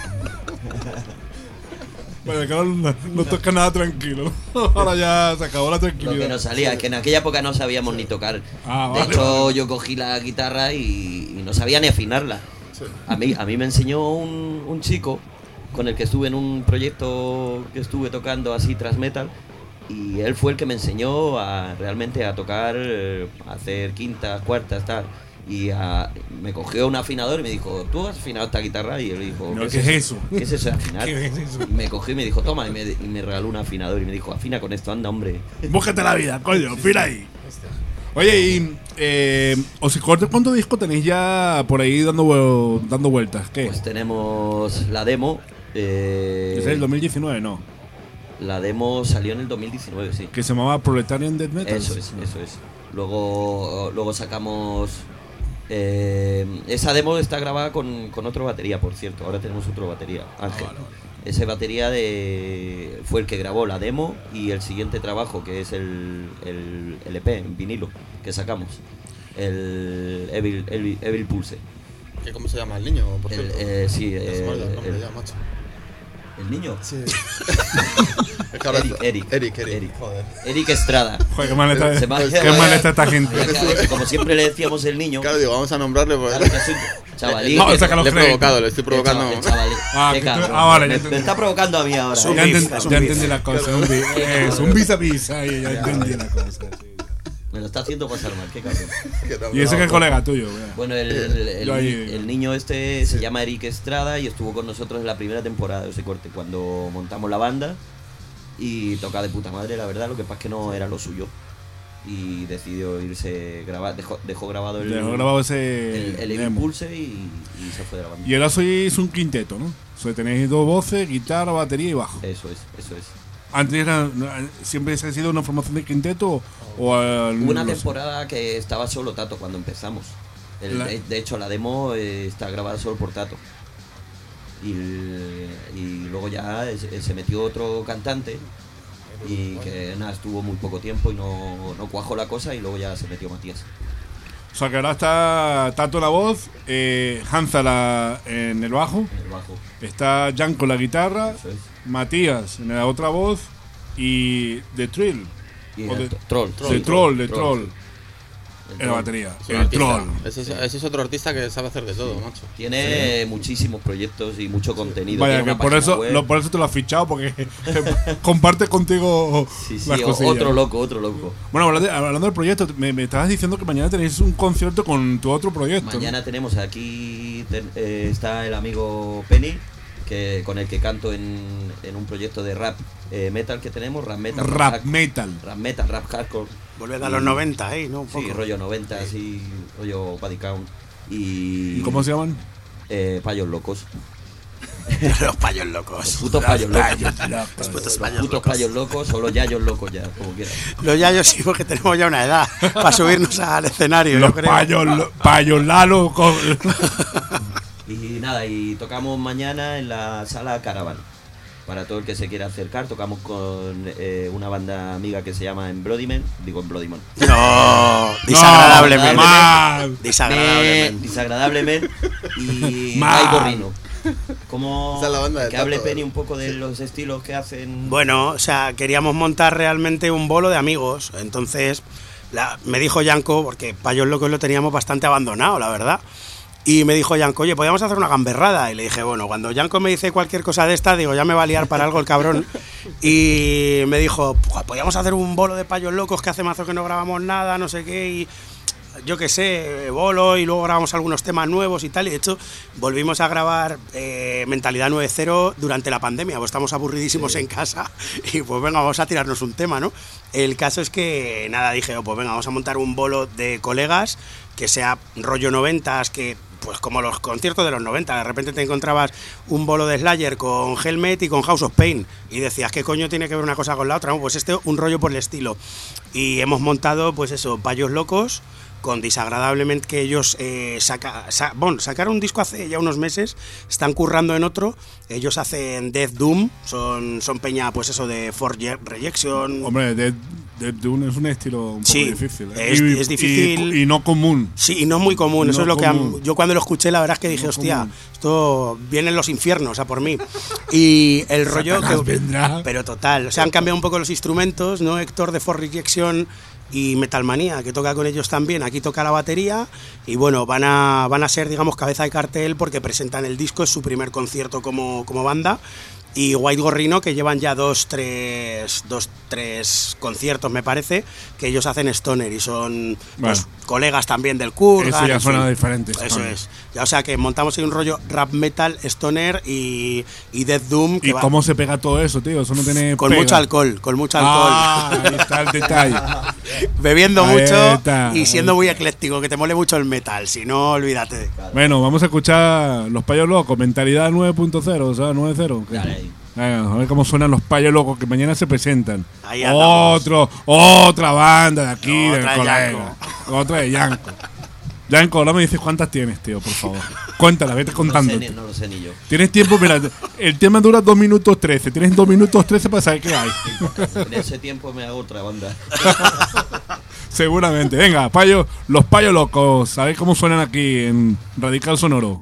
Bueno, claro, no, no toca nada tranquilo. Ahora ya se acabó la Lo que tranquilidad. nos salía, es que en aquella época no sabíamos ni tocar. Ah, De vale, hecho, vale. yo cogí la guitarra y, y no sabía ni afinarla. Sí. A mí, a mí me enseñó un, un chico con el que estuve en un proyecto que estuve tocando así tras metal, y él fue el que me enseñó a realmente a tocar, eh, a hacer quintas, cuartas, tal. Y a- me cogió un afinador y me dijo, ¿tú has afinado esta guitarra? Y él dijo, No, ¿qué es eso? ¿Qué es eso de afinar? ¿Qué es eso? Y me cogió y me dijo, toma, y me, y me regaló un afinador y me dijo, afina con esto, anda, hombre. Búscate la vida, coño, fila ahí. Oye, y eh, Osicorte, ¿cuántos discos tenéis ya por ahí dando, vu- dando vueltas? ¿Qué? Pues tenemos la demo. eh, ¿Es el dos mil diecinueve? No. La demo salió en el dos mil diecinueve, sí. Que se llamaba Proletarian Death Metal. Eso es, eso es. Luego, luego sacamos. eh, esa demo está grabada con, con otro batería, por cierto. Ahora tenemos otro batería, Ángel. Ese batería de, fue el que grabó la demo y el siguiente trabajo, que es el, el L P en vinilo que sacamos. El Evil, Evil, Evil Pulse. ¿Qué, ¿Cómo se llama el niño, por El, cierto? eh, sí, Ya se me ha olvidado el el- nombre el- ya, macho. ¿El niño? Sí. Es que ahora Eric, está- Eric, Eric, Eric, Eric. joder. Eric Estrada. Joder, qué mal está, Se me ha- qué mal está esta gente. Como siempre le decíamos el niño. Claro, digo, vamos a nombrarle porque... Claro, que soy chavalín. Vamos a sacar los Le he créditos. provocado, le estoy provocando. El chaval- Ah, qué que tú- cabrón. ah, vale, ya me, entendí. me está provocando a mí ahora. Ya, ¿eh? enten- ya entendí la cosa. Un, bi- es un vis a vis. Ahí, ya entendí la cosa. sí. Me lo está haciendo pasar mal, qué cabrón. Y ese que es colega tuyo. vea. Bueno, el, el- el- Yo ahí- el niño este se llama Eric Estrada y estuvo con nosotros en la primera temporada de ese corte, cuando montamos la banda, y toca de puta madre, la verdad. Lo que pasa es que no era lo suyo y decidió irse grabar, dejó, dejó grabado el, Dejó grabado ese el, el Evil demo. Pulse y, y se fue de la banda. Y ahora sois un quinteto, ¿no? O sea, tenéis dos voces, guitarra, batería y bajo. Eso es, eso es. Antes era, siempre se ha sido una formación de quinteto o al- Hubo una no sé. temporada que estaba solo Tato cuando empezamos. El- La- de, de hecho, la demo eh, está grabada solo por Tato. Y, y luego ya se, se metió otro cantante y que nada, estuvo muy poco tiempo y no, no cuajó la cosa, y luego ya se metió Matías. O sea, que ahora está Tato en la voz, eh, Hanza la- en el bajo, En el bajo. está Jan con la guitarra, Eso es. Matías en la otra voz y The Trill. Y O el de- t- Troll. The Troll, The Troll, Troll. sí. El En la Troll. batería. Es un El artista. Troll. Ese es, ese es otro artista que sabe hacer de todo, macho. Tiene muchísimos proyectos y mucho contenido. Vaya, Tiene que una por página eso, web. lo, por eso te lo has fichado, porque comparte contigo Sí, sí, las o- cosillas. otro loco, otro loco. Bueno, hablando, hablando del proyecto, me, me estabas diciendo que mañana tenéis un concierto con tu otro proyecto. ¿no? Mañana tenemos aquí, ten- eh, está el amigo Penny, que con el que canto en, en un proyecto de rap eh, metal que tenemos, rap metal. Rap hard- metal. Rap metal, rap hardcore. Volver a los noventa, ¿eh? ¿No? Un Sí, poco. rollo noventa, así, rollo body count. Y, ¿Y cómo se llaman? Eh, payos locos. Los payos locos. Los putos Los payos locos. payos locos. Los putos Los payos putos locos. payos locos o los yayos locos ya, como quieras. Los yayos sí, porque tenemos ya una edad para subirnos al escenario. Los yo creo. payos, lo- payos Lalo. con- Y nada, y tocamos mañana en la sala Caravan. Para todo el que se quiera acercar, tocamos con eh, una banda amiga que se llama Embrodyment. Digo Embrodyment. No, desagradablemente. mal. Desagradablemente. Desagradablemente. Y Mal. Mike Gorrino. Como Esa es la banda de que hable Tato. Penny un poco de los estilos que hacen. Bueno, o sea, queríamos montar realmente un bolo de amigos. Entonces, la- me dijo Yanko, porque Payos Locos lo teníamos bastante abandonado, la verdad. Y me dijo Yanko, oye, podríamos hacer una gamberrada. Y le dije, bueno, cuando Yanko me dice cualquier cosa de esta, digo, ya me va a liar para algo el cabrón. Y me dijo, "Pua, podríamos hacer un bolo de Payos Locos, que hace mazo que no grabamos nada, no sé qué. Y yo qué sé, bolo, y luego grabamos algunos temas nuevos y tal. Y de hecho, volvimos a grabar eh, Mentalidad nueve cero durante la pandemia, pues estamos aburridísimos en casa. Y pues venga, vamos a tirarnos un tema, ¿no? El caso es que, nada, dije, oh, pues venga, vamos a montar un bolo de colegas que sea rollo noventas, que pues como los conciertos de los noventa, de repente te encontrabas un bolo de Slayer con Helmet y con House of Pain y decías, ¿qué coño tiene que ver una cosa con la otra? No, pues este un rollo por el estilo. Y hemos montado, pues eso, Payos Locos, con Disagradablemente, que ellos eh, saca, sa, bueno, sacaron un disco hace ya unos meses, están currando en otro, ellos hacen Death Doom, son, son peña, pues eso, de For Rejection. Hombre, Death, Death Doom es un estilo un poco sí, difícil. ¿eh? Es, y, es difícil. Y, y no común. Sí, y no muy común, eso no es lo común. que... A, yo cuando lo escuché, la verdad es que dije, no hostia, común. Esto vienen los infiernos a por mí. Y el rollo... que, vendrá. Pero total, o sea, han cambiado un poco los instrumentos, ¿no? Héctor de For Rejection y Metalmanía, que toca con ellos también, aquí toca la batería, y bueno, van a, van a ser, digamos, cabeza de cartel porque presentan el disco, es su primer concierto como, como banda, y White Gorrino, que llevan ya dos, tres, dos, tres conciertos, me parece, que ellos hacen stoner y son bueno, pues, colegas también del Kurgan. Eso ya suena diferente. Eso stoner. es. Ya, o sea que montamos ahí un rollo rap metal, stoner y, y Death Doom. Que ¿Y va, cómo se pega todo eso, tío? Eso no tiene Con pega. mucho alcohol, con mucho alcohol. Ah, ahí está el detalle. Bebiendo ahí mucho está. Y siendo muy ecléctico, que te mole mucho el metal, si no, olvídate. Bueno, vamos a escuchar Los Payos Locos, mentalidad nueve punto cero, o sea, nueve cero. Venga, a ver cómo suenan Los Payos Locos, que mañana se presentan. Ahí andamos. Otro, otra banda de aquí, Otra del de colega. Otra de Yanko. Yanko, ahora me dices cuántas tienes, tío, por favor. Cuéntala, vete contando. No, sé ni, no lo sé ni yo. Tienes tiempo, mira, el tema dura dos minutos trece. Tienes dos minutos trece para saber qué hay. En ese tiempo me hago otra banda. Seguramente. Venga, payo, Los Payos Locos. ¿Sabéis cómo suenan aquí en Radical Sonoro?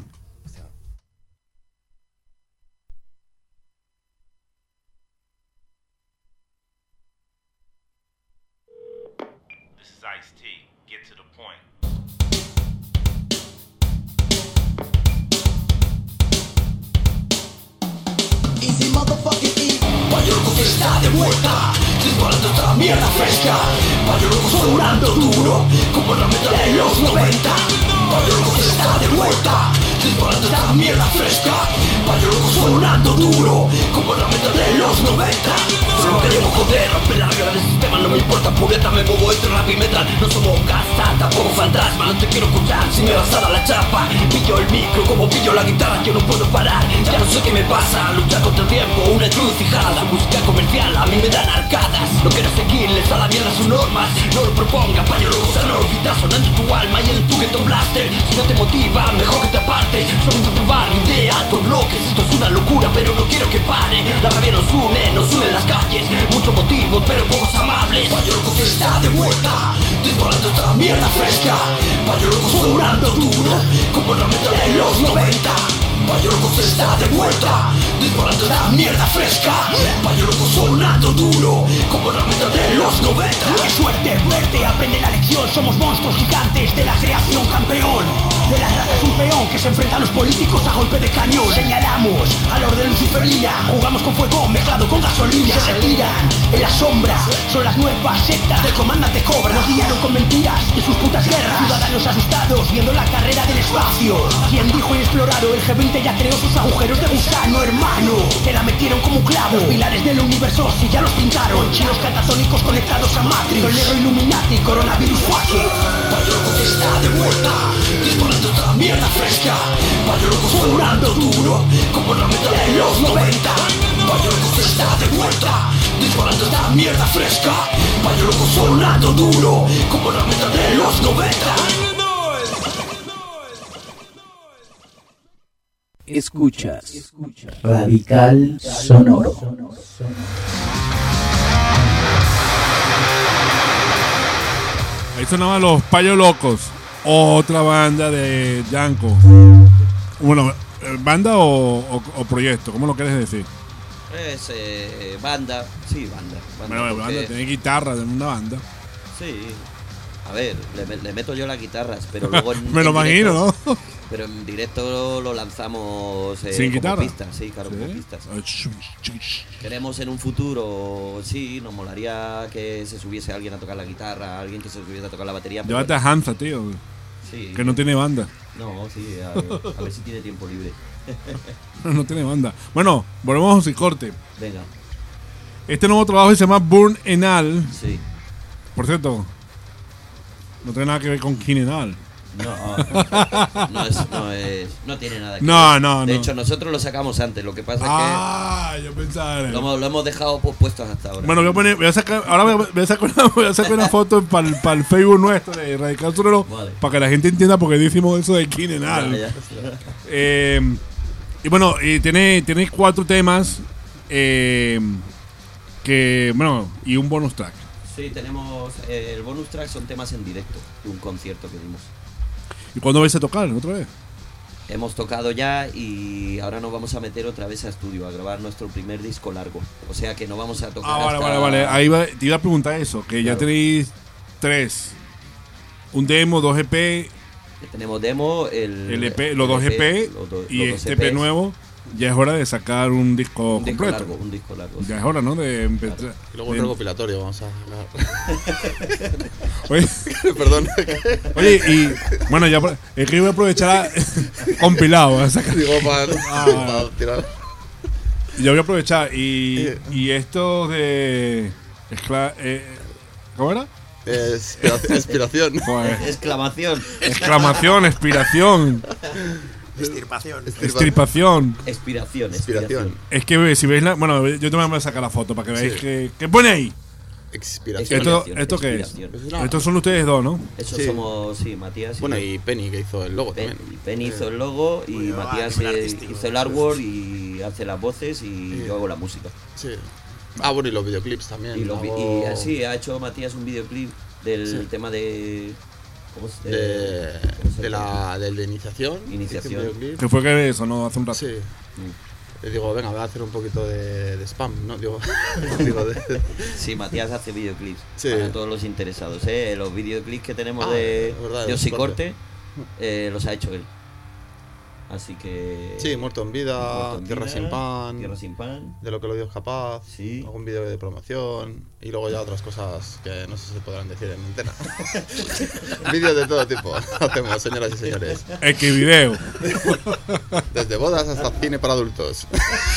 Payo Loco está de vuelta, disparando esta mierda fresca. Payo Loco sonando duro, como la meta de los noventa. Payo Loco está de vuelta, disparando esta mierda fresca. Payo Loco sonando duro, como la meta de los noventa. Solo queremos joder, romper la regla del sistema, no me importa pureta, me muevo entre rap y metal. No somos gasta, tampoco fantasma, no te quiero escuchar si me vas a dar la chapa. Pillo el micro como pillo la guitarra, yo no puedo parar, ya no sé qué me pasa. Lucha contra el tiempo, una encrucijada, música comercial, a mí me dan arcadas. No quiero seguirles a la mierda sus normas, no lo proponga, Payo Loco, sonoro, guitarra sonando tu alma y el tu Ghetto Blaster. Si no te motiva, mejor que te apartes, solo intento probar mi idea, altos bloques, esto es una locura, pero no quiero que pare. La rabia nos une, nos une en las calles, muchos motivos, pero pocos amables. Payo Loco está de vuelta, disparando esta mierda fresca. Payo Loco sonando duro, como la meta de los noventa. Payo Loco está de vuelta, disparando esta mierda fresca. Payo Loco sonando duro, como la meta de los noventa. Qué suerte verte, aprende la lección. Somos monstruos gigantes de la creación, campeón. De las ratas un peón que se enfrenta a los políticos a golpe de cañón. Señalamos al orden luciferina, jugamos con fuego mezclado con gasolina. Se retiran en la sombra, son las nuevas sectas del comandante Cobra. Nos guiaron con mentiras y sus putas guerras. Ciudadanos asustados viendo la carrera del espacio. Quien dijo inexplorado, el G veinte ya creó sus agujeros de gusano, hermano. Te la metieron como un clavo. Los pilares del universo si ya los pintaron. Chinos catatónicos conectados a Matrix. El negro Illuminati, coronavirus fucking. Payo Loco está de vuelta, disparando esta mierda fresca. Payo Loco sonando duro, como la meta de los noventa. Payo Loco está de vuelta, disparando esta mierda fresca. Payo Loco sonando duro, como la meta de los noventa. Escuchas, Escuchas. Radical Sonoro. Ahí sonaban Los Payos Locos, otra banda de Yanko. Bueno, ¿banda o, o, o proyecto? ¿Cómo lo quieres decir? Es eh, banda, sí, banda. banda bueno, porque... banda, tiene guitarra de una banda. Sí. A ver, le, le meto yo las guitarras, pero luego en, Me lo en imagino, directo, ¿no? Pero en directo lo lanzamos eh, sin como guitarra. pistas, sí, claro, ¿sí? Como pistas. Queremos en un futuro, sí, nos molaría que se subiese alguien a tocar la guitarra, alguien que se subiese a tocar la batería. Llévate a Hansa, tío. Sí. Que no tiene banda. No, sí, a ver, a ver si tiene tiempo libre. No tiene banda. Bueno, volvemos al corte. Venga. Este nuevo trabajo se llama Burn Enal. Sí. Por cierto, no tiene nada que ver con Kinenal. No, no, es, no, es, no tiene nada que No, ver. no, De no. hecho, nosotros lo sacamos antes. Lo que pasa Ah, es que yo pensaba en lo hemos, lo hemos dejado pospuestos hasta ahora. Bueno, voy a poner, voy a sacar, ahora voy a, voy a sacar, una, voy a sacar una foto para el, para el Facebook nuestro de Radical Sonoro, Vale. para que la gente entienda por qué decimos eso de Kinenal. Ya, ya. Eh, y bueno, y tiene, tiene cuatro temas eh, que, bueno, y un bonus track. Sí, tenemos eh, el bonus track, son temas en directo de un concierto que dimos. ¿Y cuándo vais a tocar otra vez? Hemos tocado ya y ahora nos vamos a meter otra vez a estudio a grabar nuestro primer disco largo. O sea que no vamos a tocar Ah, vale, hasta... vale, vale. Ahí va, te iba a preguntar eso, que Claro. ya tenéis tres. Un demo, dos E P, Tenemos demo, el, el E P, los dos E P los do- y los dos este E E P Ps. nuevo. Ya es hora de sacar un disco Un disco completo. largo, un disco largo. Ya es hora, ¿no? De empezar. Claro. Y luego un de- recopilatorio, vamos a Oye, Perdón. Oye, y bueno, ya por- es que yo voy a aprovechar a, compilado. A sacar. Digo, para, Ah, para tirar. Yo voy a aprovechar y, y esto de escla- eh, ¿cómo era? Expira- Expiración. Joder. Exclamación. Exclamación, expiración. Extirpación. Extirpación. Expiración, Expiración. Es que si veis la, bueno, yo te voy a sacar la foto para que veáis Sí. que ¿qué pone ahí? Expiración. Esto, Expiración, ¿esto qué es? expiración. Es una- Estos son ustedes dos, ¿no? Eso Sí. somos, sí, Matías. Bueno, yo. y Penny, que hizo el logo Pen- también. y Penny hizo el logo y Muy bien, Matías va, nivel eh, artístico. hizo el artwork y hace las voces y yo hago la música. Sí. Ah, bueno, y los videoclips también. Y, los vi- hago- y así ha hecho Matías un videoclip del Sí. tema de... ¿Cómo se, de, ¿cómo se de llama? la del de iniciación. Iniciación. hice un videoclip. Que fue que eso, ¿no? Hace un rato. Sí. Le digo, venga, voy a hacer un poquito de, de spam, ¿no? Digo, digo de, Sí, Matías hace videoclips Sí. para todos los interesados. ¿eh? Los videoclips que tenemos Ah, de, es verdad, de de Osicorte eh, los ha hecho él. Así que... sí, Muerto en Vida, Muerto en Tierra Vida, sin Pan, Tierra sin pan. De lo que lo dio es capaz, Sí. algún vídeo de promoción y luego ya otras cosas que no sé si se podrán decir en antena. Vídeos de todo tipo hacemos, señoras y señores. Es que video. Desde bodas hasta cine para adultos.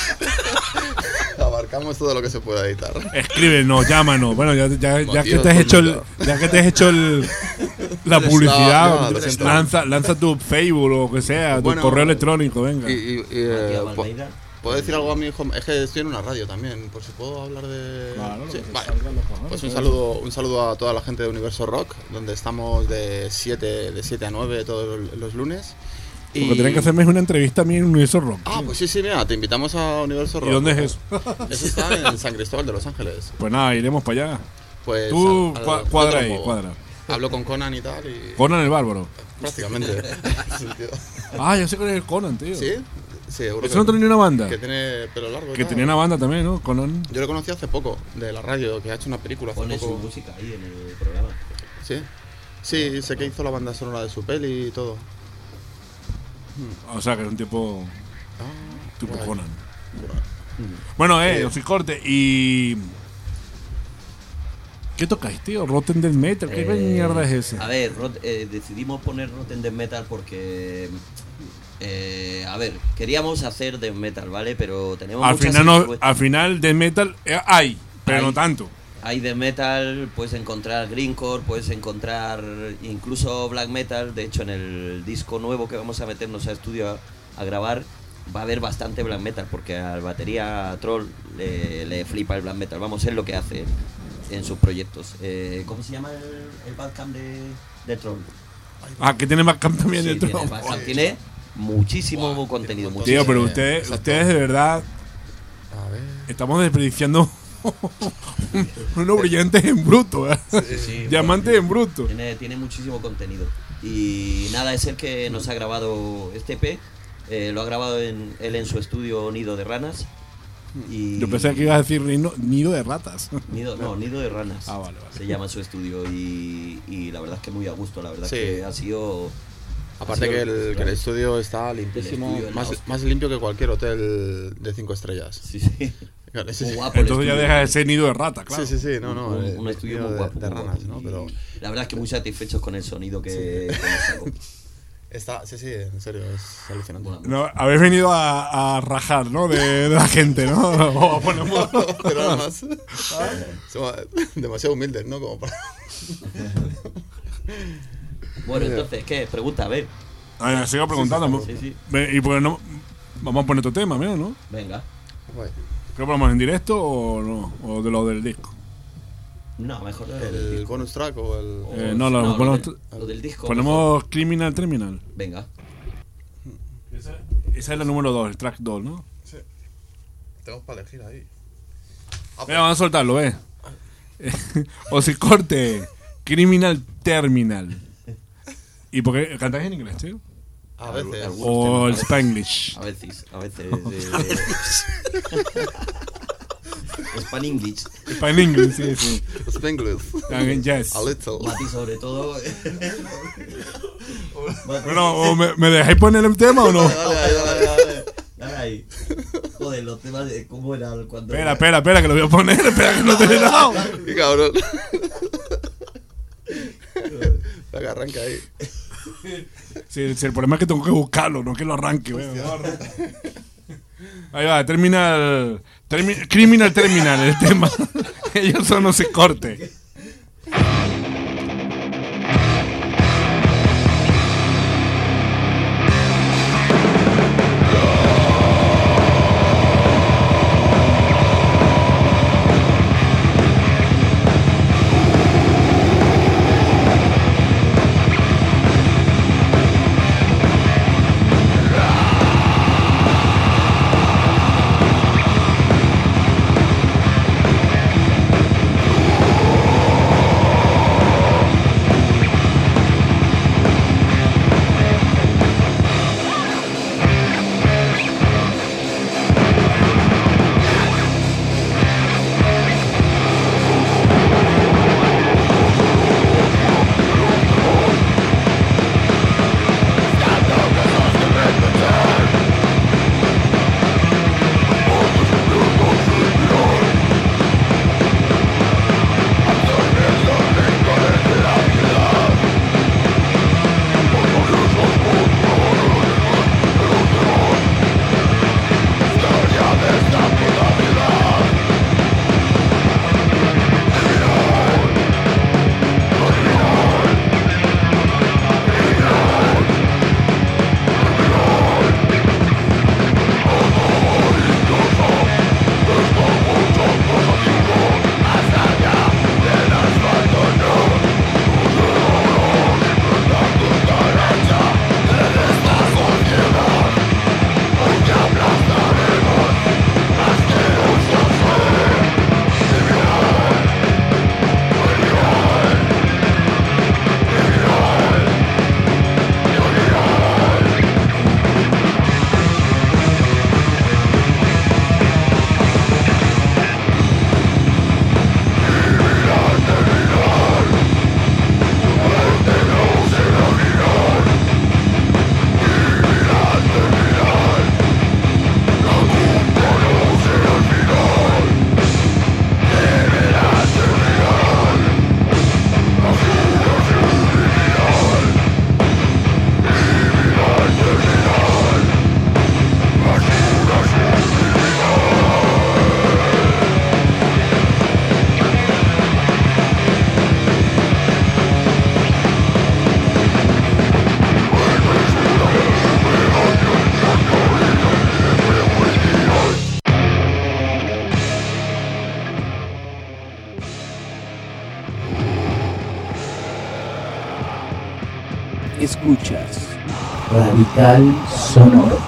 Abarcamos todo lo que se pueda editar. Escríbenos, llámanos. Bueno, ya, ya, ya que Motivos te has por hecho el, mitad. ya que te has hecho el, la El publicidad, stop, no, el stop. lanza, lanza tu Facebook o lo que sea, tu Bueno, correo electrónico, venga. Y, y- y, eh, Matías po- Balmeida. ¿puedo decir algo a mi hijo? Es que estoy en una radio también, por si puedo hablar de... Claro, Sí, lo que vale. salga, lo cojones, Pues un ¿eh? saludo, un saludo a toda la gente de Universo Rock, donde estamos de siete de siete a nueve todos los lunes. Lo que tienen que hacerme es una entrevista a mí en Universo Rock. Ah, pues sí, sí, mira, te invitamos a Universo Rock. ¿Y dónde es eso? Eso está en San Cristóbal de Los Ángeles. Pues nada, iremos para allá. Pues Tú al- al- cua- cuadra al- ahí, cuadra. Hablo con Conan y tal y... Conan el Bárbaro. Prácticamente. Sí, tío. Ah, ya sé cuál es el Conan, tío. ¿Sí? Sí, seguro ¿Ese no tenía una banda? Que tiene pelo largo. y Que tal. tenía una banda también, ¿no? Conan. Yo lo conocí hace poco, de la radio, que ha hecho una película hace Pone poco. su música ahí en el programa. Sí. Sí, sé que hizo la banda sonora de su peli y todo. O sea, que era un tipo. tipo guay. Conan. Bueno, eh, yo soy corte y. ¿Qué tocáis, tío? Rotten Death Metal. ¿Qué Eh, mierda es ese? A ver, Rot- eh, decidimos poner Rotten Death Metal porque... eh, a ver, queríamos hacer Death Metal, ¿vale? Pero tenemos Al muchas final, no, influ- al final Death Metal eh, hay, pero Hay. no tanto. Hay Death Metal, puedes encontrar Greencore, puedes encontrar incluso Black Metal. De hecho, en el disco nuevo que vamos a meternos a estudio a, a grabar, va a haber bastante Black Metal, porque al batería Troll le, le flipa el Black Metal. Vamos, es lo que hace en sus proyectos. Eh, ¿Cómo se llama el, el Bandcamp de, de Troll? Ah, que tiene Bandcamp también Sí, dentro. tiene, Bandcamp, tiene muchísimo Buah, contenido. tiene un Tío, muchísimo. pero Sí, ustedes, exacto. ustedes de verdad A ver. estamos desperdiciando unos brillantes en bruto, ¿eh? Sí, Diamantes en bruto. Tiene, tiene muchísimo contenido. Y nada, es el que nos ha grabado este E P. Eh, lo ha grabado en, él en su estudio Nido de Ranas. Y Yo pensé que ibas a decir nido, nido de ratas. Nido, no, Nido de Ranas. Ah, vale, vale. Se llama su estudio. Y, y la verdad es que muy a gusto. La verdad Sí. que ha sido. Aparte ha sido que el, que el claro. estudio está limpísimo, estudio es la más, hostia. más limpio que cualquier hotel de cinco estrellas. Sí, sí. Claro, sí, Muy sí. guapo el Entonces ya estudio. deja de ser nido de rata, claro. Sí, sí, sí, no, no. un, el- un el estudio estudio muy de- guapo. de muy ranas, guapo. ¿no? Y Pero la verdad es que muy satisfechos con el sonido que, que nos sacó. está, sí, sí, en serio, es alucinante. Bueno, No, habéis venido a, a rajar, ¿no? De, de la gente, ¿no? O ponemos- Pero además, somos demasiado humildes, ¿no? Como para... Bueno, entonces, ¿qué? Pregunta, a ver. A ver, sigo preguntando. Sí, sí. Ve, Y pues no, vamos a poner otro tema, ¿no? Venga. Guay. ¿Qué lo ponemos en directo o no? ¿O de lo del disco? No, mejor de lo del ¿El disco. bonus track o el...? Eh, no, lo, no, ponemos, lo, del, lo del disco. ponemos mejor. Criminal Terminal. Venga. Esa, esa es la número dos, el track dos, ¿no? Sí. Tenemos para elegir ahí. Venga, vamos a soltarlo, ¿eh? O si corte, Criminal Terminal. ¿Y por qué cantáis en inglés, tío? A veces. O el Spanglish. A veces, a veces. Eh, Spanglish. Spanglish, sí, sí. Spanglish. Yes. A little. Mati, sobre todo. Bueno, ¿me, ¿me dejáis poner el tema o no? Dale, dale, dale, dale. Dale ahí. Joder, los temas de cómo era cuando. Espera, espera, espera, que lo voy a poner. Espera, que no te he dado. Qué cabrón. La que arranca ahí. Sí, sí, el problema es que tengo que buscarlo, no que lo arranque. Ahí va, Terminal. Termi, Criminal Terminal, el tema. Ellos son no se corte. Escuchas Radical Sonoro.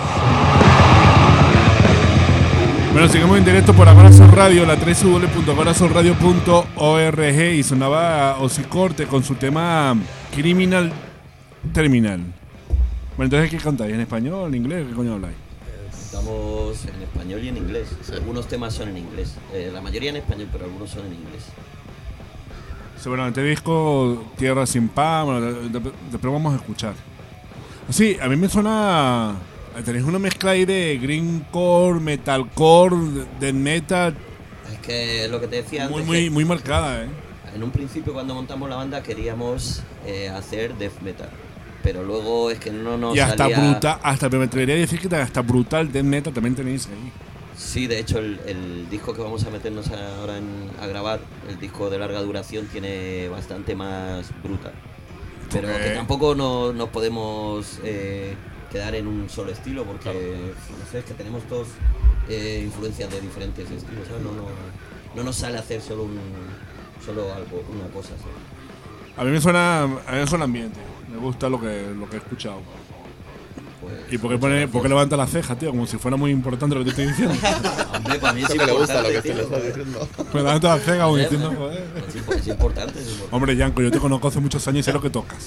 Bueno, seguimos en directo por Agorazón Radio, la doble u doble u doble u punto agorazón radio punto org, y sonaba Osicorte con su tema Criminal Terminal. Bueno, entonces, ¿qué cantáis? ¿En español, en inglés? ¿Qué coño habláis? Estamos en español y en inglés. Algunos temas son en inglés. Eh, la mayoría en español, pero algunos son en inglés. Sí, bueno, este disco, Tierra sin Pan, bueno, de- de- después vamos a escuchar. Sí, a mí me suena... Tenéis una mezcla ahí de greencore, metalcore, death metal. Es que lo que te decía Muy, antes, muy, que muy marcada, ¿eh? en un principio cuando montamos la banda queríamos eh, hacer death metal, pero luego es que no nos Y hasta salía... brutal, hasta me atrevería a decir que hasta brutal death metal también tenéis ahí. Sí, de hecho el, el disco que vamos a meternos ahora en- a grabar, el disco de larga duración, tiene bastante más brutal. Pero porque- que tampoco no- nos podemos eh, quedar en un solo estilo, porque no sé, es que tenemos todos eh, influencias de diferentes estilos, ¿sabes? No, no, no nos sale hacer solo un solo algo, una cosa, ¿sabes? A mí me suena, a mí me suena ambiente. Me gusta lo que, lo que he escuchado. Pues, ¿Y por qué, pone, por qué levanta la ceja, tío? Como si fuera muy importante lo que te estoy diciendo. Hombre, para mí es Eso que le gusta lo importante, que te tío. le estás diciendo. Me levanta la ceja como Hombre, diciendo, man, joder. Es, impo- es importante, es importante. Hombre, Yanko, yo te conozco hace muchos años y sé lo que tocas.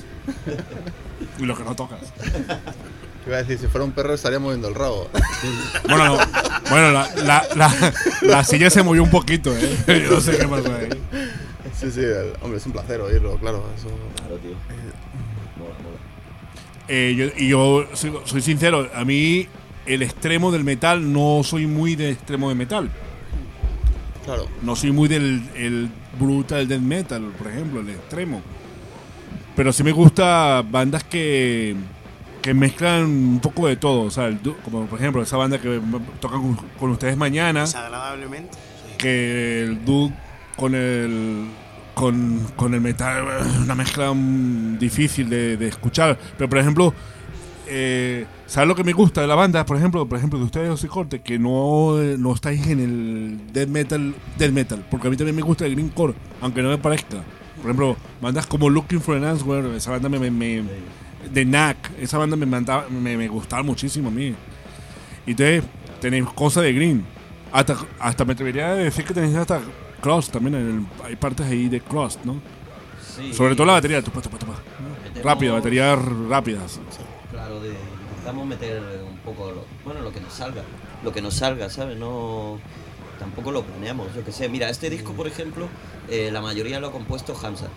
Y lo que no tocas. Iba a decir, si fuera un perro estaría moviendo el rabo. Bueno, no. Bueno, la, la, la, la silla se movió un poquito, ¿eh? Yo no sé qué pasó ahí. Sí, sí, el- hombre, es un placer oírlo, claro. Eso, Claro, tío. Mola, mola. Eh, yo, y yo soy, soy sincero, a mí el extremo del metal no soy muy de extremo de metal. Claro. No soy muy del el brutal death metal, por ejemplo, el extremo. Pero sí me gusta bandas que, que mezclan un poco de todo. O sea, el du- como por ejemplo esa banda que tocan con, con ustedes mañana, Desagradablemente. que el dude con el con, con el metal es una mezcla mm, difícil de, de escuchar. Pero por ejemplo, eh, ¿sabes lo que me gusta de la banda? Por ejemplo, por ejemplo de ustedes, José Corte, que no, eh, no estáis en el death metal, death metal, porque a mí también me gusta el greencore, aunque no me parezca. Por ejemplo, bandas como Looking for an Answer, esa banda me, me, me de Knack, esa banda me, mandaba, me, me gustaba muchísimo a mí. Y entonces tenéis cosas de green. Hasta, hasta me atrevería a decir que tenéis hasta cross también. En el- hay partes ahí de cross, ¿no? Sí. Sobre todo la batería. Tupa, tupa, tupa. Metemos- Rápida, baterías rápidas. Claro, de, intentamos meter un poco, lo, bueno, lo que nos salga, lo que nos salga, ¿sabes? No, tampoco lo planeamos, yo qué sé. Mira, este disco, por ejemplo, eh, la mayoría lo ha compuesto Hamza.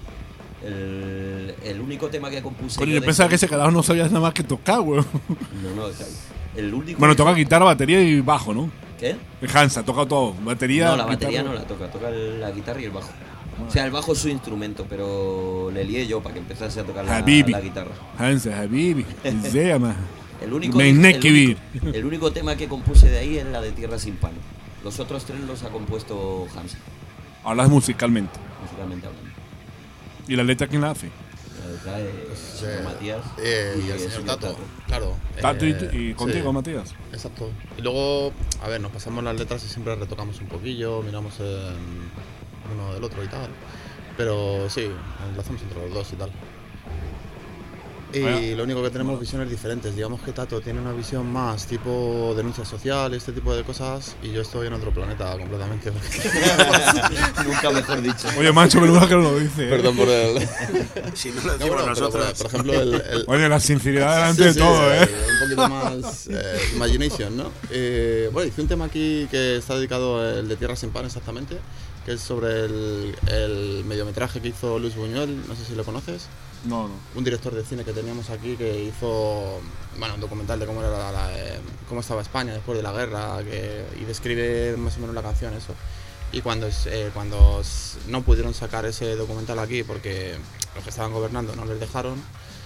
El, el único tema que compuse Coño, yo yo de pensaba este que ese disco- carajo no sabía nada más que tocar, weón. No, no, el único. Bueno, disco- toca guitarra, batería y bajo, ¿no? ¿Qué? Hansa, toca todo. Batería. No, la batería guitarra. no la toca, toca el- la guitarra y el bajo. O sea, el bajo es su instrumento, pero le lié yo para que empezase a tocar la, Habibi. la guitarra. Hansa, Habibi. Se llama. El único, Me el, Nekibir. único, el único tema que compuse de ahí es la de Tierra sin pan. Los otros tres los ha compuesto Hamza, Hablas musicalmente. musicalmente hablando. ¿Y la letra quién la hace? La letra es señor Matías eh, y el es señor un Tato, claro. Tato y- Eh, y contigo, sí, Matías. Exacto. Y luego, a ver, nos pasamos las letras y siempre retocamos un poquillo, miramos en uno del otro y tal. Pero sí, lo hacemos entre los dos y tal. Y Bueno. lo único que tenemos visiones diferentes. Digamos que Tato tiene una visión más tipo denuncia social, este tipo de cosas, y yo estoy en otro planeta completamente. Nunca mejor dicho. Oye, macho, menuda que no lo dice. ¿eh? Perdón por el. Si no lo No, decimos bueno, pero, nosotros. por, por ejemplo, el, el- Oye, la sinceridad delante Sí, de sí, todo, ¿eh? Un poquito más eh, imagination, ¿no? Eh, bueno, hice un tema aquí que está dedicado al de Tierra sin pan, exactamente, que es sobre el, el mediometraje que hizo Luis Buñuel, no sé si lo conoces. No, no. Un director de cine que teníamos aquí que hizo, bueno, un documental de cómo era la- la, eh, cómo estaba España después de la guerra, que, y describe más o menos la canción, eso. Y cuando, es- eh, cuando s- no pudieron sacar ese documental aquí porque los que estaban gobernando no les dejaron,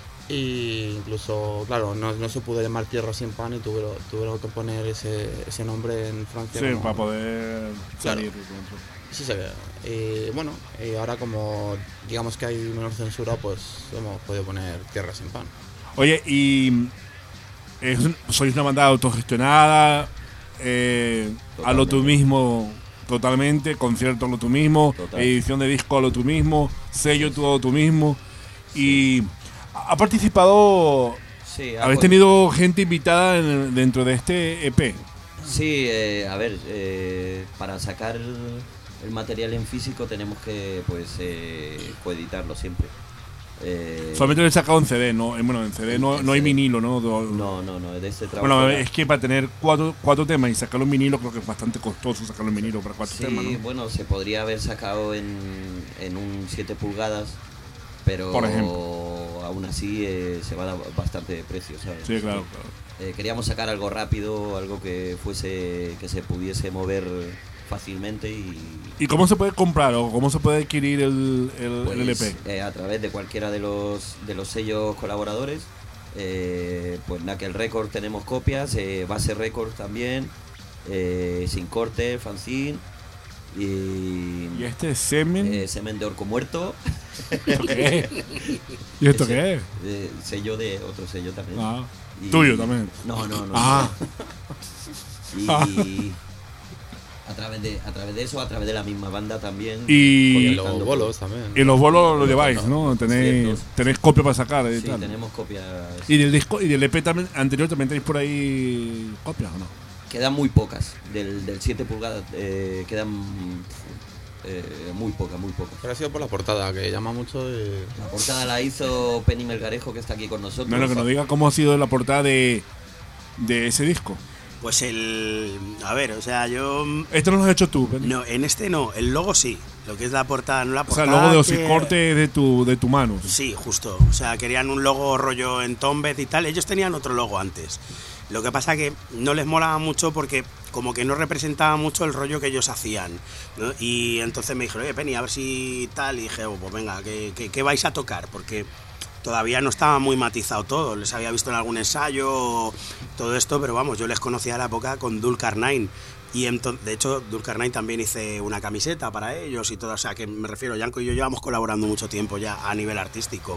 y incluso, claro, no, no se pudo llamar Tierra sin pan y tuvieron, tuvieron que poner ese, ese nombre en Francia. Sí, como- para poder Claro. salir. Sí se ve. Y bueno, y ahora como digamos que hay menor censura, pues hemos podido poner Tierra sin pan. Oye, y es un- sois una banda autogestionada, eh, a lo tú mismo totalmente, concierto a lo tú mismo, Total. edición de disco a lo tú mismo, sello todo tú mismo. Y ha participado, Sí, ha habéis con- tenido gente invitada en- dentro de este E P. Sí, eh, a ver, eh, para sacar el, el material en físico tenemos que pues eh, coeditarlo siempre. Eh, Solamente lo he sacado en C D, no, eh, bueno, en C D no, no hay vinilo, ¿no? Do- No, no, no, de este trabajo. Bueno, era- es que para tener cuatro, cuatro temas y sacarlo en vinilo creo que es bastante costoso sacarlo en vinilo para cuatro Sí, temas, ¿no? bueno, se podría haber sacado en, en un siete pulgadas, pero Por ejemplo. aún así eh, se va a dar bastante de precio, ¿sabes? Sí, claro, claro. Eh, queríamos sacar algo rápido, algo que fuese que se pudiese mover fácilmente y ¿Y cómo se puede comprar o cómo se puede adquirir el, el, pues, el L P? eh, a través de cualquiera de los de los sellos colaboradores. Eh, pues Knuckle Records tenemos copias, eh, Base Records también, eh, Sin Corte, Fanzine y, ¿Y este es Semen? eh, Semen de Orco Muerto. ¿Esto qué es? ¿Y esto qué es? Eh, sello de otro sello también. Ah, y, tuyo también. No, no, no. Ah. y Ah. a través de a través de eso, a través de la misma banda también. Y los bolos también. Y los bolos los lleváis, ¿no? Tenéis, tenéis copia para sacar y Sí, tal. tenemos copias. Y del disco y del E P también, anterior también tenéis por ahí copias, ¿o no? Quedan muy pocas. Del, del siete pulgadas eh, quedan eh, muy pocas, muy pocas. Pero ha sido por la portada, que llama mucho. Y... La portada la hizo Penny Melgarejo, que está aquí con nosotros. No, no, que nos diga cómo ha sido la portada de, de ese disco. Pues el... A ver, o sea, yo... Esto no lo has hecho tú, Penny. No, en este no, el logo sí. Lo que es la portada, no la O sea, portada. el logo de que- Osicorte de tu, de tu mano. Sí, justo. O sea, querían un logo rollo en Tombed y tal. Ellos tenían otro logo antes. Lo que pasa que no les molaba mucho porque como que no representaba mucho el rollo que ellos hacían, ¿no? Y entonces me dijeron, oye, Penny, a ver si tal. Y dije, oh, pues venga, ¿qué, qué, qué vais a tocar? Porque todavía no estaba muy matizado todo. Les había visto en algún ensayo todo esto, pero vamos, yo les conocía a la época con Dulcarnine. Y entonces, de hecho, Dulcarnine también hice una camiseta para ellos y todo. O sea, que me refiero, Yanko y yo llevamos colaborando mucho tiempo ya a nivel artístico.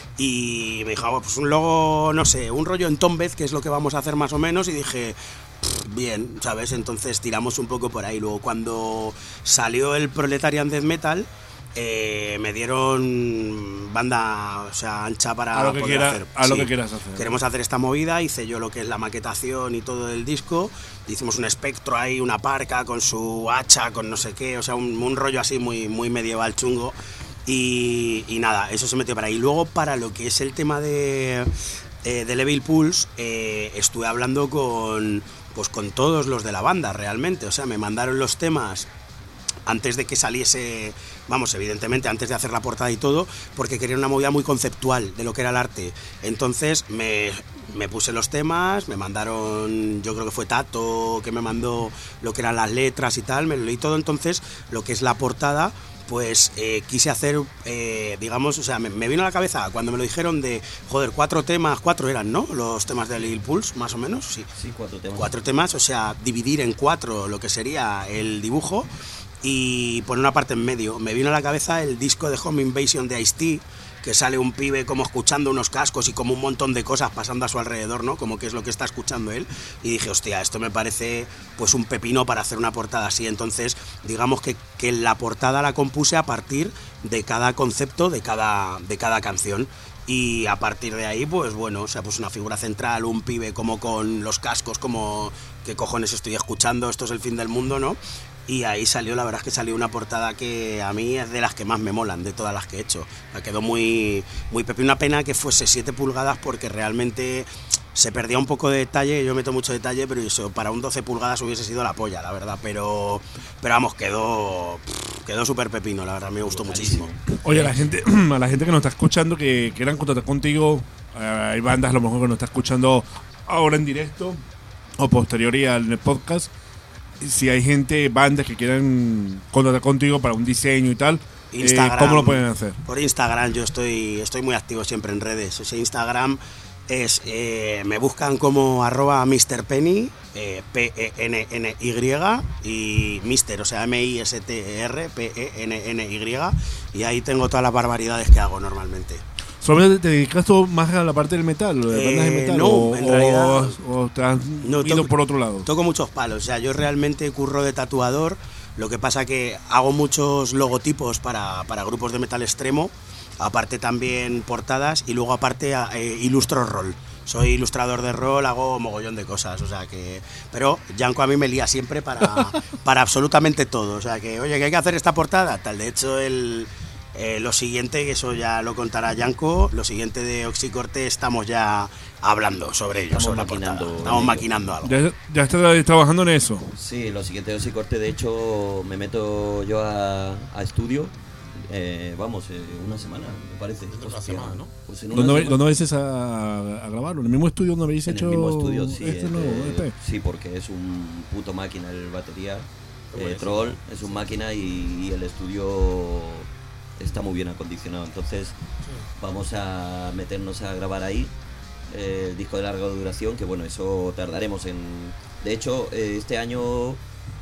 Y me dijo, ah, pues un logo, no sé, un rollo en Tombed, que es lo que vamos a hacer más o menos. Y dije, pff, bien, ¿sabes? Entonces tiramos un poco por ahí. Luego, cuando salió el Proletarian Death Metal, eh, me dieron banda, o sea, ancha para A lo que poder quiera- hacer. a lo que quieras hacer. Queremos hacer esta movida, hice yo lo que es la maquetación y todo el disco, hicimos un espectro ahí, una parca con su hacha, con no sé qué, o sea, un, un rollo así muy, muy medieval chungo. Y, y nada, eso se metió para ahí. Luego, para lo que es el tema de, eh, de Evil Pulse, eh, estuve hablando con, pues, con todos los de la banda realmente, o sea, me mandaron los temas antes de que saliese, vamos, evidentemente antes de hacer la portada y todo, porque quería una movida muy conceptual de lo que era el arte. Entonces me, me puse los temas, me mandaron, yo creo que fue Tato que me mandó lo que eran las letras y tal, me lo leí todo. Entonces lo que es la portada, pues eh, quise hacer, eh, digamos, o sea, me, me vino a la cabeza cuando me lo dijeron de, joder, cuatro temas, cuatro eran, ¿no? Los temas de Lil Pulse, más o menos, sí. Sí, cuatro temas. Cuatro temas, o sea, dividir en cuatro lo que sería el dibujo y poner una parte en medio. Me vino a la cabeza el disco de Home Invasion de Ice-T, que sale un pibe como escuchando unos cascos y como un montón de cosas pasando a su alrededor, ¿no? Como que es lo que está escuchando él. Y dije, hostia, esto me parece pues un pepino para hacer una portada así. Entonces, digamos que, que la portada la compuse a partir de cada concepto, de cada, de cada canción. Y a partir de ahí, pues bueno, o sea, pues una figura central, un pibe como con los cascos, como, ¿qué cojones estoy escuchando? Esto es el fin del mundo, ¿no? Y ahí salió, la verdad es que salió una portada que a mí es de las que más me molan, de todas las que he hecho. Me quedó muy, muy pepe. Una pena que fuese siete pulgadas porque realmente se perdía un poco de detalle. Yo meto mucho detalle, pero eso para un doce pulgadas hubiese sido la polla, la verdad. Pero, pero vamos, quedó, quedó súper pepino, la verdad, me gustó muchísimo. Oye, a la gente, a la gente que nos está escuchando, que quieran contactar contigo, eh, hay bandas a lo mejor que nos está escuchando ahora en directo o posteriori al podcast. Si hay gente, bandas que quieran contactar contigo para un diseño y tal, Instagram, eh, ¿cómo lo pueden hacer? Por Instagram, yo estoy, estoy muy activo siempre en redes. Ese Instagram es, eh, me buscan como arroba mister Penny, eh, P E N N Y, y Mister, o sea, M I S T E R, P E N N Y, y ahí tengo todas las barbaridades que hago normalmente. ¿Solamente te dedicas tú más a la parte del metal, de Eh, bandas de metal? no, o, en realidad- o, o te has No, ido toco- por otro lado? Toco muchos palos, o sea, yo realmente curro de tatuador, lo que pasa que hago muchos logotipos para, para grupos de metal extremo, aparte también portadas y luego aparte eh, ilustro rol. Soy ilustrador de rol, hago mogollón de cosas, o sea que... Pero Yanko a mí me lía siempre para, para absolutamente todo, o sea que, oye, que hay que hacer esta portada, tal. De hecho, el... Eh, lo siguiente, que eso ya lo contará Yanko, lo siguiente de Oxicorte estamos ya hablando sobre ello, Estamos sobre la maquinando portada. en Estamos ello. maquinando algo. ¿Ya, ya estás trabajando en eso? Sí, lo siguiente de Oxicorte, de hecho, me meto yo a, a estudio, eh, vamos, eh, una semana, me parece. Hostia, semana, ¿no? Pues en una ¿Dónde, semana. ¿Dónde vais a, a grabarlo? ¿En el mismo estudio donde habéis En hecho el mismo estudio, sí. este eh, nuevo eh, E P? sí, porque es un puto máquina el batería. Qué Eh, bueno, Troll sí. es un máquina y, y el estudio está muy bien acondicionado. Entonces vamos a meternos a grabar ahí eh, el disco de larga duración, que bueno, eso tardaremos en... De hecho, eh, este año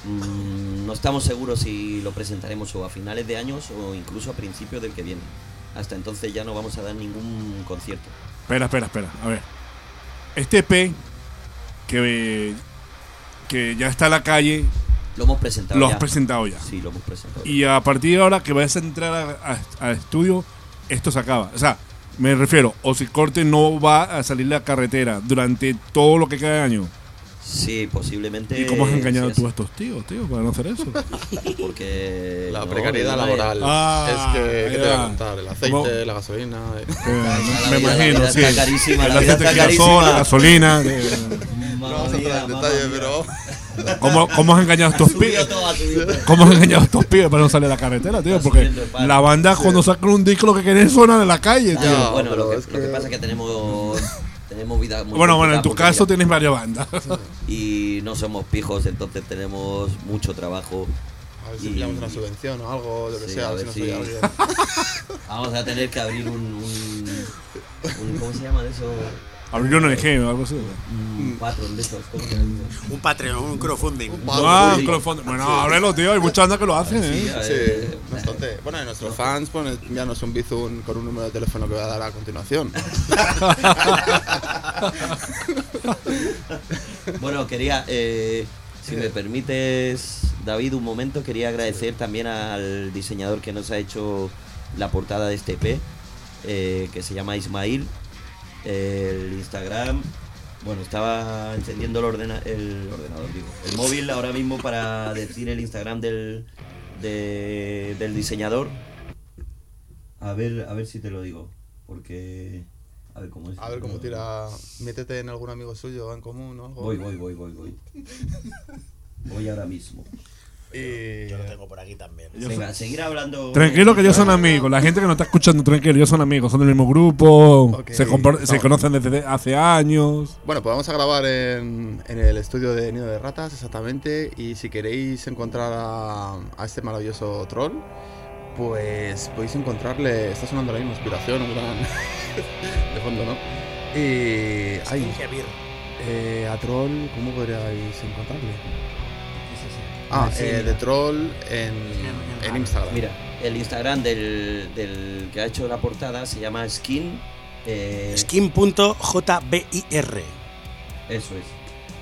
mmm, no estamos seguros si lo presentaremos o a finales de años o incluso a principios del que viene. Hasta entonces ya no vamos a dar ningún concierto. Espera, espera, espera. A ver. Este E P que, que ya está en la calle. Lo hemos presentado Lo ya. has presentado ya. Sí, lo hemos presentado. Y a partir de ahora que vayas a entrar a, a, a estudio, esto se acaba. O sea, me refiero, Osicorte no va a salir a la carretera durante todo lo que queda de año. Sí, posiblemente. ¿Y cómo has engañado sí, tú a estos tíos, tío, para no hacer eso? Porque La no, precariedad no, laboral. Ah, es que, ¿qué te voy a ya. contar? El aceite, ¿Cómo? la gasolina. eh. Eh, me vida- imagino, la vida sí. está carísima, El la vida aceite está girasol, carísima. la gasolina. de- No vamos a entrar en detalle, pero. ¿Cómo, ¿Cómo has engañado a estos pibes? ¿Cómo has engañado a estos pibes para no salir a la carretera, tío? Porque la banda cuando sacan un disco lo que quieren es sonar en la calle, tío. Ah, bueno, lo que, lo que pasa es que tenemos, tenemos vida muy Bueno, bueno, en complicada tu porque, caso mira, tienes varias bandas. y no somos pijos, entonces tenemos mucho trabajo. A ver si Y- pillamos una subvención o algo, lo que Sí, sea, a a ver ver si nos si- oye alguien. Vamos a tener que abrir un, un, un- ¿cómo se llama eso? Abrir un O N G o algo así. Un Patreon de esos, ¿cómo se llama? Un Patreon, un crowdfunding. Ah, un crowdfunding. Bueno, ábrelo, tío. Hay muchas bandas que lo hacen, Sí, ¿eh? a ver, Sí, eh, bastante. Bueno, y nuestros fans, pues envíanos un bizum con un número de teléfono que voy a dar a continuación. Bueno, quería, eh, si me permites, David, un momento, quería agradecer también al diseñador que nos ha hecho la portada de este E P, eh, que se llama Ismail. El Instagram, bueno, estaba encendiendo el, ordena el ordenador, digo, el móvil ahora mismo para decir el Instagram del, de- del diseñador. A ver, a ver si te lo digo, porque... A ver cómo es. A ver cómo tira. Métete en algún amigo suyo en común o algo. Voy, voy, voy, voy, voy. Voy ahora mismo. Y... Yo lo tengo por aquí también. Venga, seguir hablando. Tranquilo que ellos son amigos. La gente que nos está escuchando, tranquilo, ellos son amigos. Son del mismo grupo. Ok, se, compor- se no. conocen desde hace años. Bueno, pues vamos a grabar en, en el estudio de Nido de Ratas, exactamente. Y si queréis encontrar a, a este maravilloso troll, pues podéis encontrarle. Está sonando la misma inspiración, un gran. de fondo, ¿no? Y. Ay, eh, a troll, ¿cómo podríais encontrarle? Ah, Sí, eh, mira. de troll en, en Instagram. Mira, el Instagram del, del que ha hecho la portada se llama Skin. Eh, Skin punto J B I R. Eso es.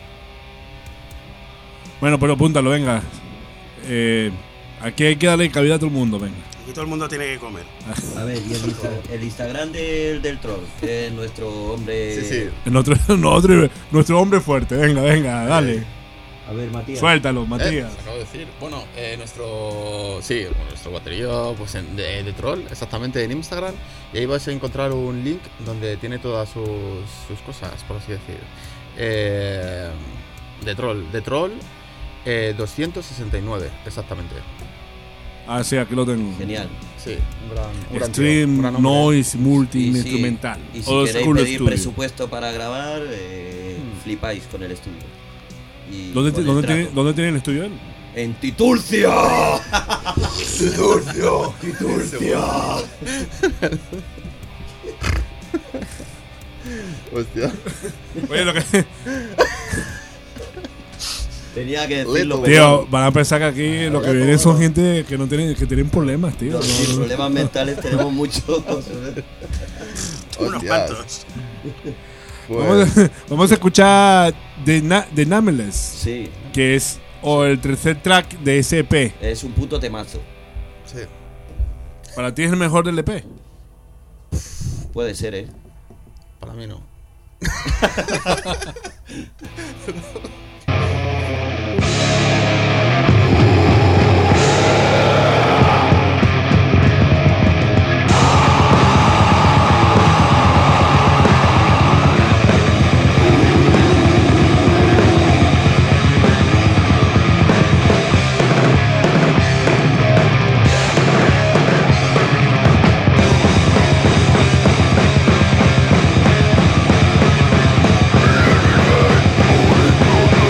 Bueno, pero apúntalo, venga. Eh, aquí hay que darle cabida a todo el mundo, venga. Aquí todo el mundo tiene que comer. A ver, y el, Insta- el Instagram del, del troll, que es nuestro hombre. Sí, sí. Nuestro, nuestro, nuestro hombre fuerte, venga, venga, dale. A ver, Matías. Suéltalo, Eh, Matías. se acabo de decir. Bueno, eh, nuestro. Sí, bueno, nuestro batería pues, en- de, de troll, exactamente en Instagram. Y ahí vais a encontrar un link donde tiene todas sus, sus cosas, por así decir. Eh, de troll, de troll eh, doscientos sesenta y nueve, exactamente. Ah, sí, aquí lo tengo. Genial. Sí, un gran. Un gran tío, Stream, un gran hombre. noise, Y multi-instrumental. si, y si Old queréis School pedir Studio. presupuesto para grabar, eh, flipáis con el estudio. Y ¿Dónde, con ti- el dónde, tiene, trato. ¿Dónde tiene el estudio él? En Titulcia. Titulcia, Titulcia. Hostia. Oye, lo que. Tenía que decirlo. Tío, van a pensar que aquí lo que vienen son gente que no tienen, que tienen problemas, tío. No, sí, No, no. problemas mentales tenemos muchos. Unos cuantos. Vamos, a, vamos a escuchar The, Na- The Nameless, Sí. que es o el tercer track de ese E P. Es un puto temazo. Sí. ¿Para ti es el mejor del E P? Puede ser, ¿eh? Para mí no. Thank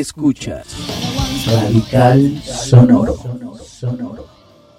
Escuchas Radical Sonoro. Sonoro.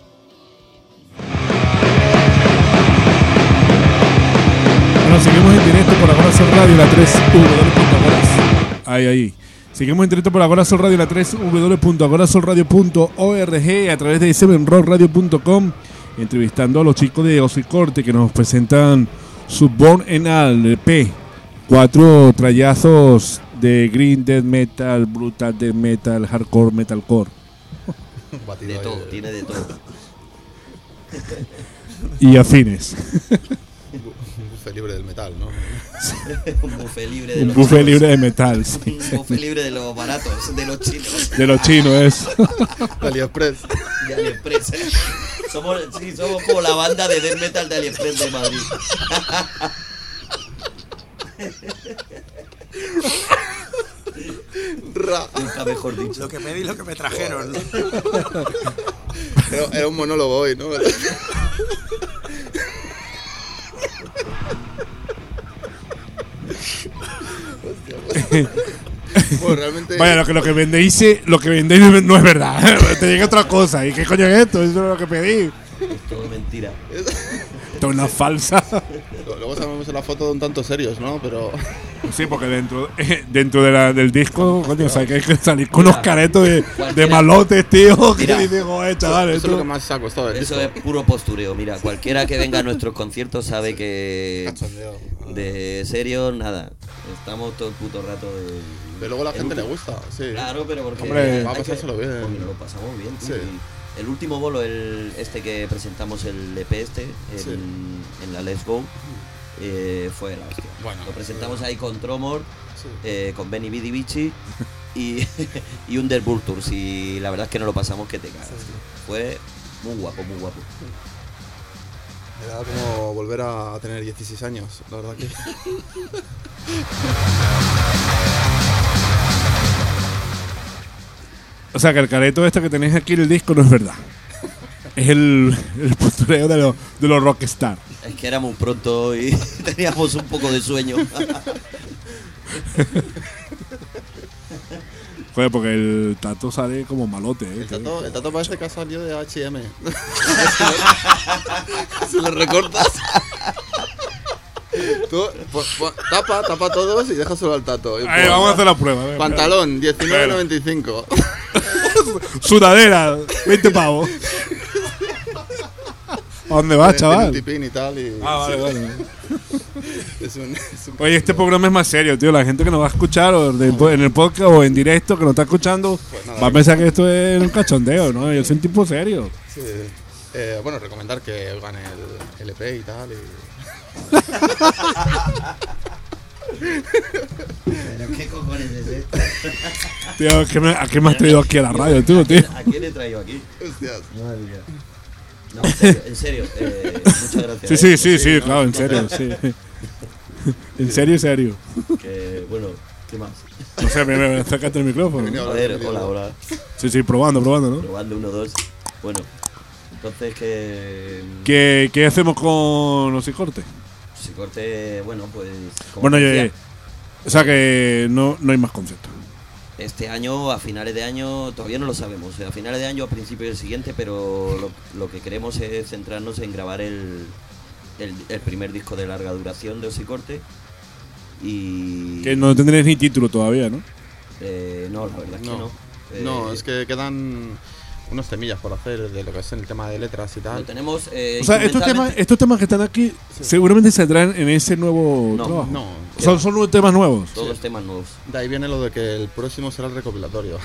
Bueno, seguimos en directo por Agora Sol Radio, la tres w punto agora. Ahí, ahí. Seguimos en directo por Agora Sol Radio, la tres w punto agora sol radio punto org, a través de seven rock radio punto com, entrevistando a los chicos de Osicorte que nos presentan su Born en L P. Cuatro trayazos de Green Death Metal, Brutal Death Metal, Hardcore Metalcore. De todo, tiene de todo. Y afines. Un buffet libre del metal, ¿no? Un buffet libre de Un los buffet chinos. libre de metal, sí. Un buffet libre de los baratos, de los chinos. De los chinos, es. De AliExpress. De AliExpress. Somos, sí, somos como la banda de death metal de AliExpress de Madrid. Nunca mejor dicho. Lo que pedí, lo que me trajeron. Era, era un monólogo hoy, ¿no? Bueno, realmente... Vaya, lo que, lo que vendéis, lo que vendéis no es verdad. Te llega otra cosa. ¿Y qué coño es esto? Eso es lo que pedí. Es todo mentira. Esto es una falsa. Luego sabemos en la foto de un tanto serios, ¿no? Pero... Sí, porque dentro, eh, dentro de la, del disco, coño, o sea, que hay que salir con unos caretos de, de malotes, tío. Que Mira, dices, joder, chaval, eso esto- es lo que más se ha costado del Eso disco. es puro postureo. Mira, cualquiera que venga a nuestros conciertos sabe que de serio, nada. Estamos todo el puto rato de... Pero luego a la el gente le último- gusta, sí. Claro, pero porque... Hombre, va a hay que- pasárselo bien. porque lo pasamos bien. Sí. Y el último bolo, el, este que presentamos, el E P este, en, Sí. en la Let's Go, eh, fue la hostia. Bueno, lo presentamos ahí con Tromor, Sí. eh, con Benny Bidi Bichi y, y Underworld Tours. Y la verdad es que nos lo pasamos que te cagas. tío. Fue muy guapo, muy guapo. Me da como volver a tener dieciséis años, la verdad que... O sea, que el careto este que tenéis aquí en el disco no es verdad. Es el, el postureo de los de los rockstar. Es que era muy pronto y teníamos un poco de sueño. Joder, porque el tato sale como malote, ¿eh? El tato, el tato parece que ha salido de H y M. Si lo recortas. Tú, po- po- tapa, tapa todos y deja solo al tato. Y Ahí, pon- vamos a hacer la prueba. a ver. Pantalón, diecinueve noventa y cinco. Sudadera, veinte pavos. ¿A dónde vas, Tiene un chaval? tipín y tal. Y, Ah, vale, sí. vale. Es un, es un Oye, este programa es más serio, tío. La gente que nos va a escuchar o de- en el podcast o en directo, que nos está escuchando, nada, va a pensar que esto es un cachondeo, ¿no? Yo soy un tipo serio. Sí. Eh, bueno, recomendar que oigan el L P y tal. Y... Pero qué cojones es esto. Tío, ¿qué me, ¿a qué me has traído aquí a la radio, tú, tío? ¿A quién he traído aquí? Hostias. Madre mía. No, en serio, en serio eh, muchas gracias. Sí, sí, eh. sí, sí, ¿no? claro, en serio, sí. En serio, serio. Que, bueno, ¿qué más? No sé, me, me acércate el micrófono. A ver, hola, hola. Sí, sí, probando, probando, ¿no? Probando uno, dos. Bueno, entonces que... ¿Qué, qué hacemos con los cortes? Si corte, bueno, pues... como Bueno, yo, decía, o sea que no, no hay más conciertos. este año, a finales de año, todavía no lo sabemos. A finales de año, a principios del siguiente, pero lo, lo que queremos es centrarnos en grabar el, el, el primer disco de larga duración de Osicorte. Y... Que no tendréis ni título todavía, ¿no? Eh, no, la verdad es que No, no. Eh, no, es que quedan unos temillas por hacer de lo que es el tema de letras y tal. Lo tenemos... eh, O sea, estos temas, estos temas que están aquí seguramente saldrán en ese nuevo No, trabajo. no. Son, son nuevos temas nuevos. Todos temas nuevos. De ahí viene lo de que el próximo será el recopilatorio.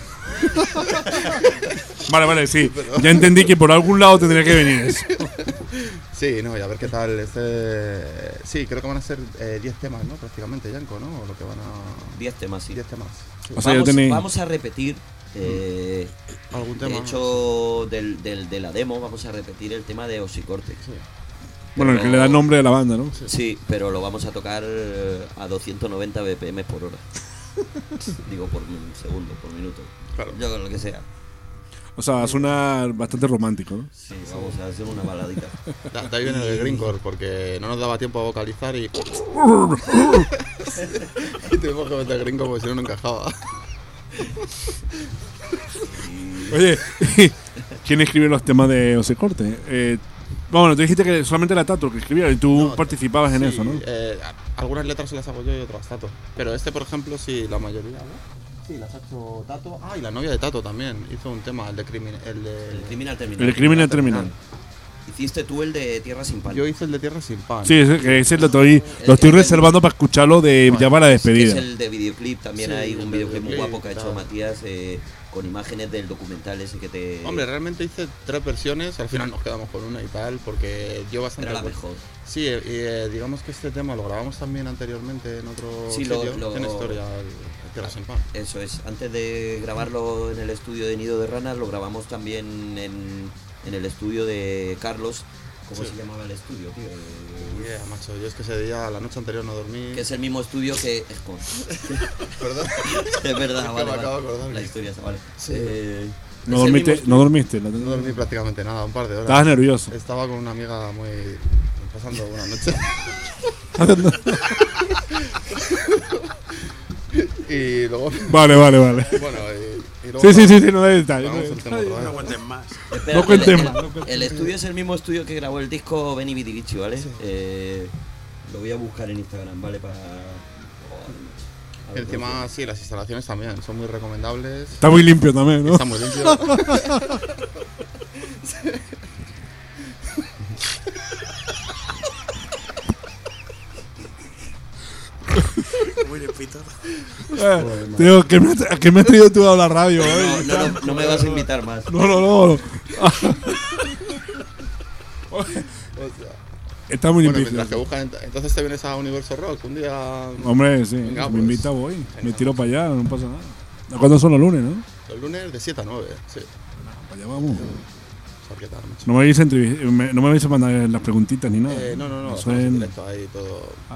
Vale, vale, sí. Ya entendí que por algún lado tendría que venir eso. Sí, no, y a ver qué tal. Este... Sí, creo que van a ser diez temas, ¿no? Prácticamente, Yanko, ¿no? O lo que van a... diez temas, sí. diez temas. Sí. O sea, vamos, ya tenéis- vamos a repetir... Eh, ¿Algún tema? De hecho, del, del, de la demo vamos a repetir el tema de Osicorte. Sí. Bueno, el que le da nombre a la banda, ¿no? Sí, pero lo vamos a tocar eh, a doscientos noventa B P M por hora. Digo, por un segundo, por minuto. Claro. Yo lo que sea. O sea, va a sonar bastante romántico, ¿no? Sí, vamos a hacer una baladita. De, de ahí viene el Greencore, porque no nos daba tiempo a vocalizar y... y tuvimos que meter Greencore porque si no, no encajaba. Oye, ¿quién escribe los temas de Ose Corte? Eh, bueno, tú dijiste que solamente era Tato el que escribía y tú no, participabas sí, en eso, ¿no? Eh, algunas letras se las hago yo y otras Tato. Pero este, por ejemplo, sí, la mayoría, ¿no? Sí, las ha hecho Tato. Ah, y la novia de Tato también hizo un tema, el de, crimin el de... El Criminal Terminal. El de Criminal Terminal. Hiciste tú el de Tierra sin Pan. Yo hice el de Tierra sin Pan. Sí, ese, ese lo estoy, lo estoy el, reservando el, para escucharlo de no, ya para la despedida. Es el de videoclip, también sí, hay un videoclip muy guapo que ha hecho Matías eh, con imágenes del documental ese que te... Hombre, realmente hice tres versiones, al final nos quedamos con una y tal, porque yo bastante... Era la mejor. Sí, y eh, digamos que este tema lo grabamos también anteriormente en otro sí, sitio, lo, lo, tiene historia el, el Tierra sin Pan. Eso es, antes de grabarlo en el estudio de Nido de Ranas, lo grabamos también en, en el estudio de Carlos. ¿Cómo sí. se llamaba el estudio, tío? Yeah, macho, yo es que ese día, la noche anterior no dormí. Que es el mismo estudio que... ¿Perdón? Es verdad, es vale, me acabo vale. de acordar. La historia esa, vale. Sí. Eh, ¿No, dormiste, ¿No dormiste? No dormí prácticamente nada, un par de horas. ¿Estabas nervioso? Estaba con una amiga muy... pasando una noche. Y luego... Vale, vale, vale. Bueno, y, y luego... Sí, sí, sí, sí, no hay detalle. No, no, no cuentes más. Espera, no cuentes el, más. El, el estudio es el mismo estudio que grabó el disco Benny Vidi Vici, ¿vale? Sí. Eh, lo voy a buscar en Instagram, ¿vale? Para... Oh, encima, sí, las instalaciones también son muy recomendables. Está muy limpio también, ¿no? Está muy limpio. Muy limpito. Eh, tío, ¿qué me, ¿qué me has traído tú a la radio? No, eh? no, no, no me vas a invitar más. No, no, no. no. Está muy bueno, limpio. Que buscan, entonces te vienes a Universo Rock un día. Hombre, sí. Venga, me pues, invita, voy. Venga. Me tiro para allá, no pasa nada. ¿Cuándo son los lunes, no? Los lunes de siete a nueve, sí. No, para allá vamos. ¿Qué tal, no me vais a no me vais a mandar las preguntitas ni nada. Eh, no, no, no. Suena... en directo ahí todo. Ah,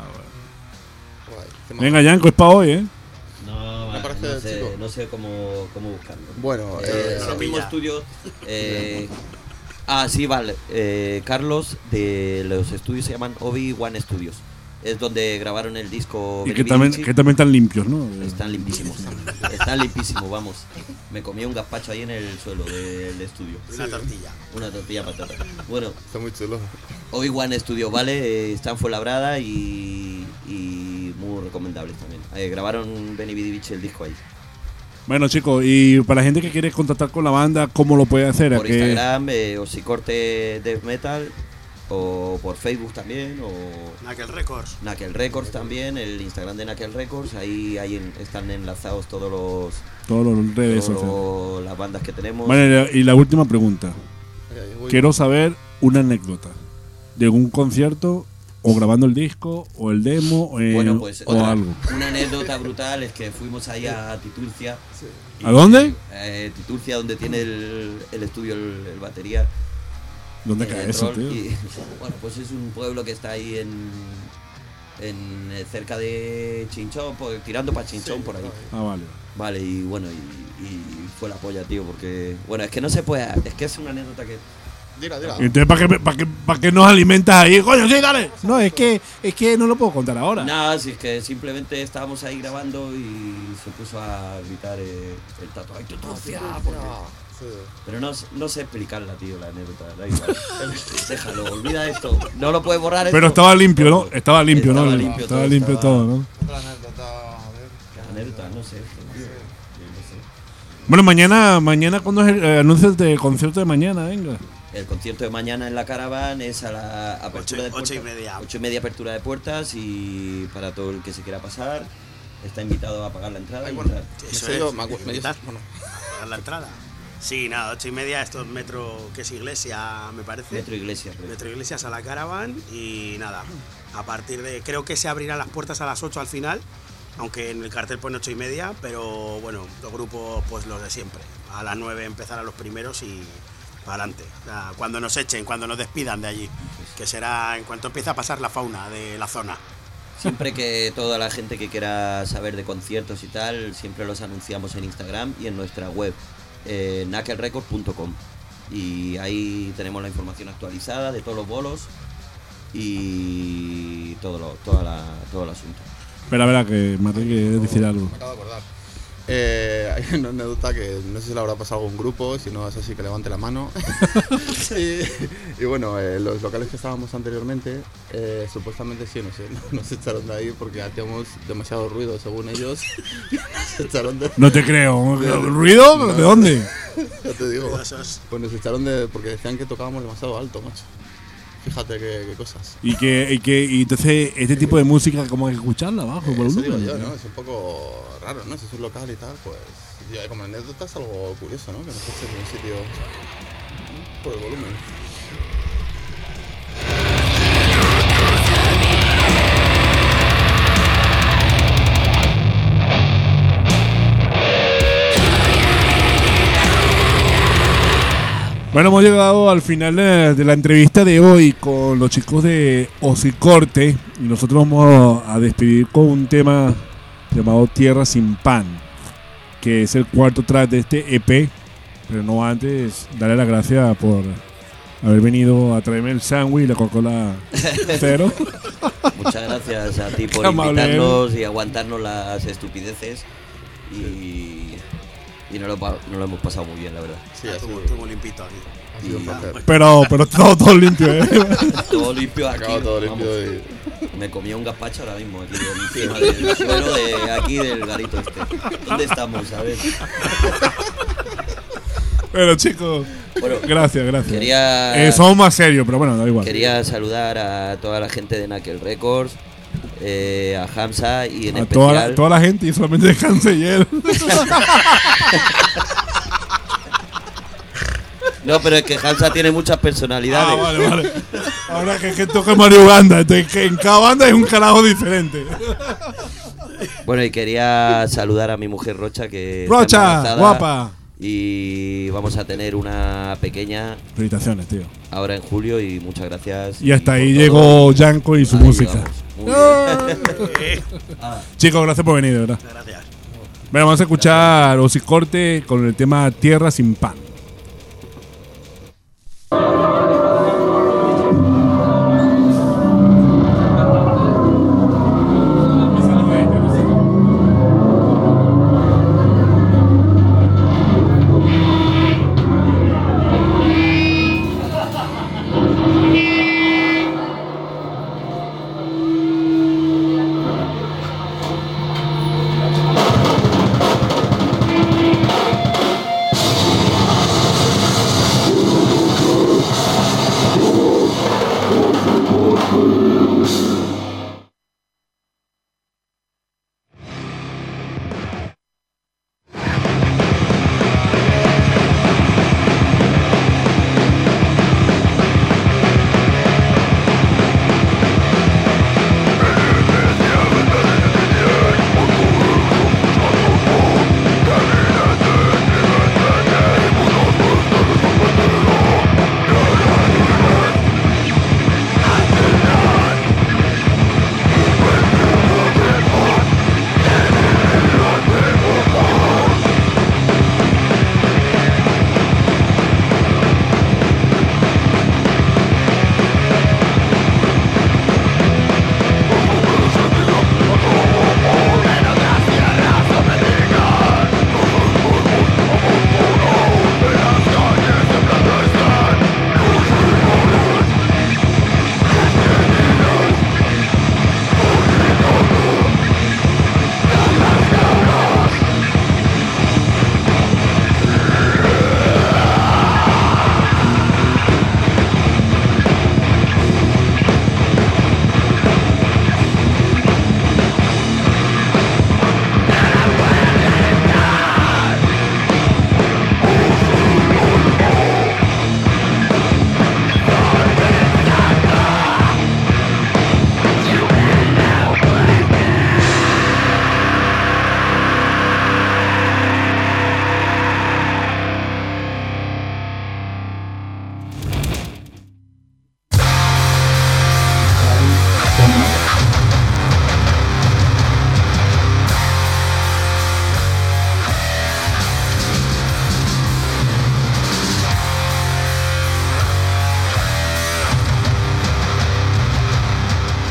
bueno. Venga, Yanko, es para hoy, ¿eh? No, me parece, no, sé, chico. no sé cómo, cómo buscarlo. Bueno, eh, eh, es el mismo estudio. Eh, ah, sí, vale. Eh, Carlos, de los estudios se llaman Obi-Wan Studios. Es donde grabaron el disco. Y que también, que también están limpios, ¿no? Están limpísimos. Están limpísimos, vamos. Me comí un gazpacho ahí en el suelo del estudio. Una sí. tortilla. Una tortilla patata. Bueno, está muy chulo. Obi-Wan Studio, ¿vale? Eh, está en Fuenlabrada y, y muy recomendables también. Eh, grabaron Benny Vidi Vici el disco ahí. Bueno, chicos, y para la gente que quiere contactar con la banda, ¿cómo lo puede hacer? Por Instagram, eh, Osicorte Death Metal. O por Facebook también, o... Knuckle Records. Knuckle Records también, el Instagram de Knuckle Records, ahí, ahí en, están enlazados todos los... Todos los redes sociales. Todas las bandas que tenemos. Vale, y la última pregunta. Quiero saber una anécdota de algún concierto, o grabando el disco, o el demo, o, bueno, pues, o otra, algo. Una anécdota brutal es que fuimos ahí a Titurcia. Sí. ¿A dónde? Eh, Titurcia, donde tiene el, el estudio, el, el batería. ¿Dónde cae eso, tío? Y, bueno, pues es un pueblo que está ahí en, en cerca de Chinchón, pues, tirando para Chinchón, sí, por ahí. Ah, vale. Vale, y bueno, y, y fue la polla, tío, porque... Bueno, es que no se puede... Es que es una anécdota que... Dila, dila. Entonces, ¿para qué, para, qué, ¿para qué nos alimentas ahí? ¡Coño, sí, dale! No, es que, es que no lo puedo contar ahora. No, si es que simplemente estábamos ahí grabando y se puso a gritar eh, el Tato. ¡Ay, Titurcia! Sí. Pero no, no sé explicarla, tío, la anécdota. Da igual. Déjalo, olvida esto. No lo puedes borrar. Pero esto. estaba limpio, ¿no? Estaba limpio, estaba ¿no? Limpio estaba todo, limpio estaba... todo, ¿no? Otra anécdota, a ver. ¿Qué anécdota? No sé. No sé. Bueno, mañana, mañana ¿cuándo es el eh, anuncio del concierto de mañana? Venga. El concierto de mañana en la Caravan es a la apertura ocho, de puertas. Ocho y media. Ocho y media apertura de puertas y para todo el que se quiera pasar está invitado a pagar la entrada. Ay, y bueno, eso es, es, me acuerdo, me bueno, pagar la entrada. Sí, nada, ocho y media, esto es metro, que es Iglesia, me parece. Metro Iglesia. Creo. Metro Iglesias a la Caravan y nada, a partir de, creo que se abrirán las puertas a las ocho al final, aunque en el cartel pone ocho y media, pero bueno, los grupos pues los de siempre. A las nueve empezarán los primeros y para adelante. O sea, cuando nos echen, cuando nos despidan de allí, que será en cuanto empiece a pasar la fauna de la zona. Siempre que toda la gente que quiera saber de conciertos y tal, siempre los anunciamos en Instagram y en nuestra web. Eh, knuckle records punto com y ahí tenemos la información actualizada de todos los bolos y todo lo, toda la, todo el asunto. Espera, espera, que Martín quiere decir algo. Me acabo de acordar. Eh, hay una anécdota que no sé si le habrá pasado a algún grupo, si no es así que levante la mano. y, y bueno, eh, los locales que estábamos anteriormente, eh, supuestamente sí, no sé, nos echaron de ahí porque hacíamos demasiado ruido según ellos. Nos echaron de... No te creo. De, ¿Ruido? No, ¿de dónde? Ya te digo. Pues nos echaron de... porque decían que tocábamos demasiado alto, macho. Fíjate qué, qué cosas. Y que, y que y entonces este tipo de música como hay que escucharla abajo, por Eso digo yo, ¿no? Es un poco raro, ¿no? Si es un local y tal, pues yo, como anécdota es algo curioso, ¿no? Que nos echen en un sitio por el volumen. Bueno, hemos llegado al final de, de la entrevista de hoy con los chicos de Hocicorte y nosotros vamos a despedir con un tema llamado Tierra sin Pan, que es el cuarto track de este E P, pero no antes darle las gracias por haber venido a traerme el sándwich y la Coca-Cola cero. Muchas gracias a ti por invitarnos y aguantarnos las estupideces y... Y no lo, no lo hemos pasado muy bien, la verdad. Sí, estuvo, estuvo limpito aquí. Ha sido un placer. Pero, pero todo, todo limpio, ¿eh? Todo limpio aquí. Acabo todo limpio y... Me comía un gazpacho ahora mismo aquí encima del suelo de aquí del garito este. ¿Dónde estamos? A ver. Bueno, chicos, bueno, gracias, gracias. Quería, eh, somos más serios, pero bueno, da igual. Quería saludar a toda la gente de Knuckle Records. Eh, a Hamza y en a especial toda la, toda la gente y solamente Hamza y él. No, pero es que Hamza tiene muchas personalidades. Ah, vale, vale. Ahora que, que toque Mario Banda, entonces que en cada banda es un carajo diferente. Bueno, y quería saludar a mi mujer Rocha, que Rocha, guapa. Y vamos a tener una pequeña. Felicitaciones, tío. Ahora en julio y muchas gracias. Y hasta ahí llegó Yanko y su ahí música. Chicos, gracias por venir, de verdad. Gracias. Bueno, vamos a escuchar Hocicorte con el tema Tierra sin Pan.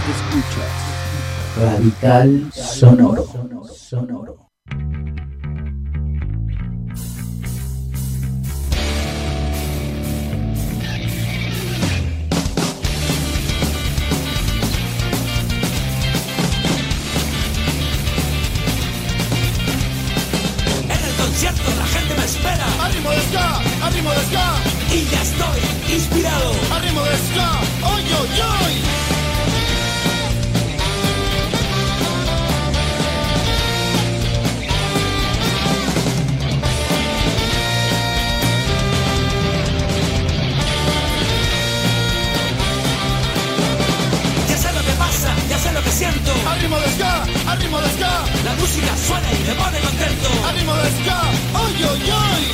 Radical Sonoro. Sonoro. inspirado. Al ritmo de ska, oy, oy, oy. Ya sé lo que pasa, ya sé lo que siento. Al ritmo de ska, al ritmo de ska. La música suena y me pone contento. Al ritmo de ska, oy, oy, oy.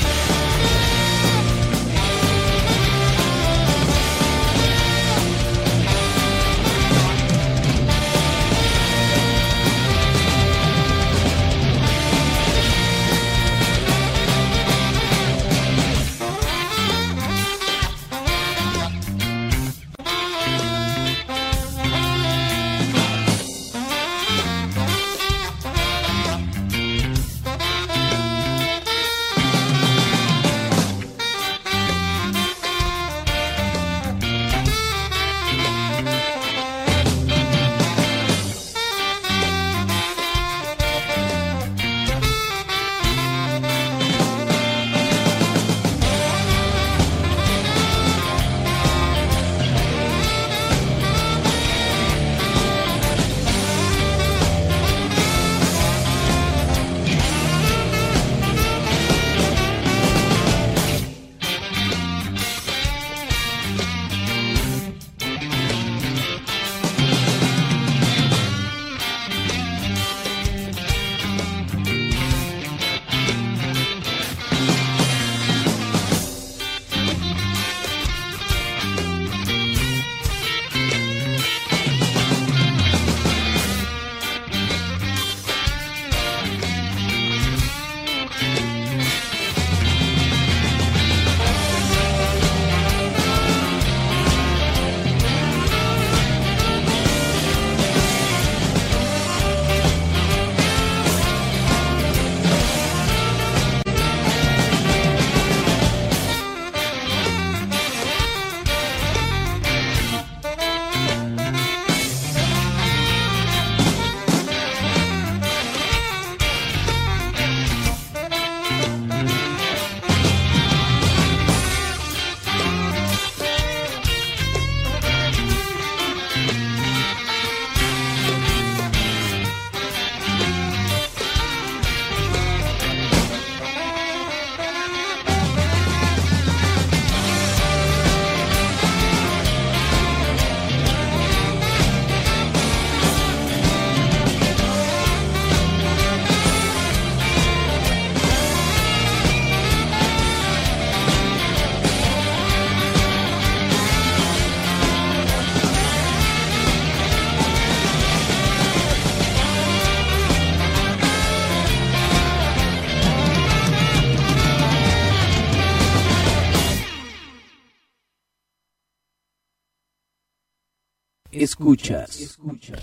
Escuchas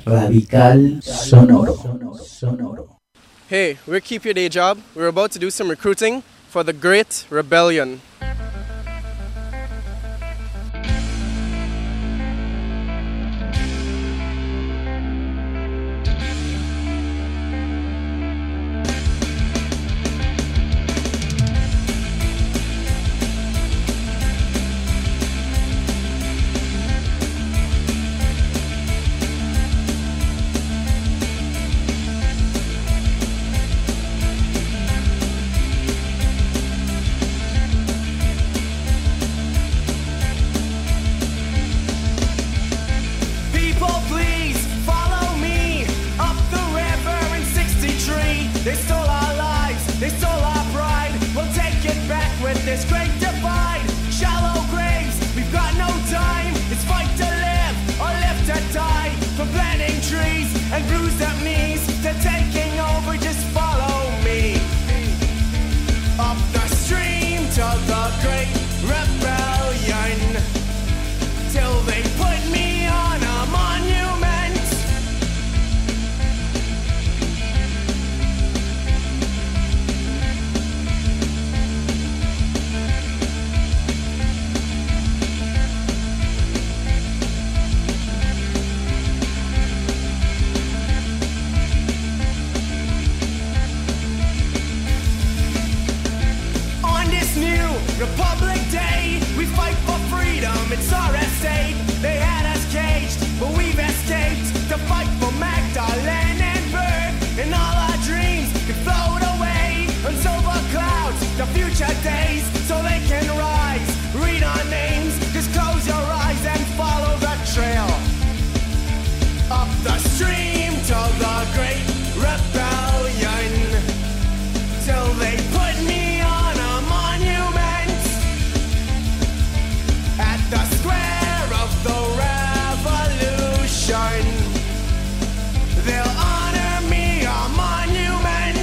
Radical Sonoro. Sonoro. Hey, we're Keep Your Day Job. We're about to do some recruiting for the Great Rebellion. Up the stream till the great rebellion, till they put me on a monument at the square of the revolution. They'll honor me a monument.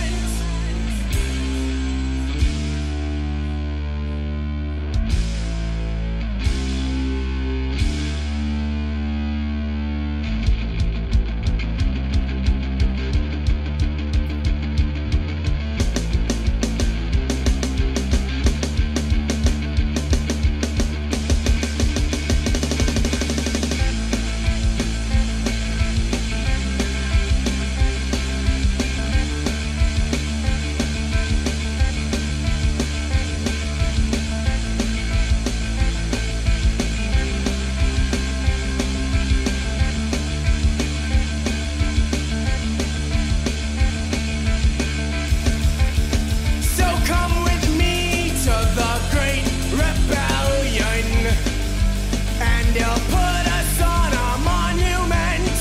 So come with me to the great rebellion, and they'll put us on a monument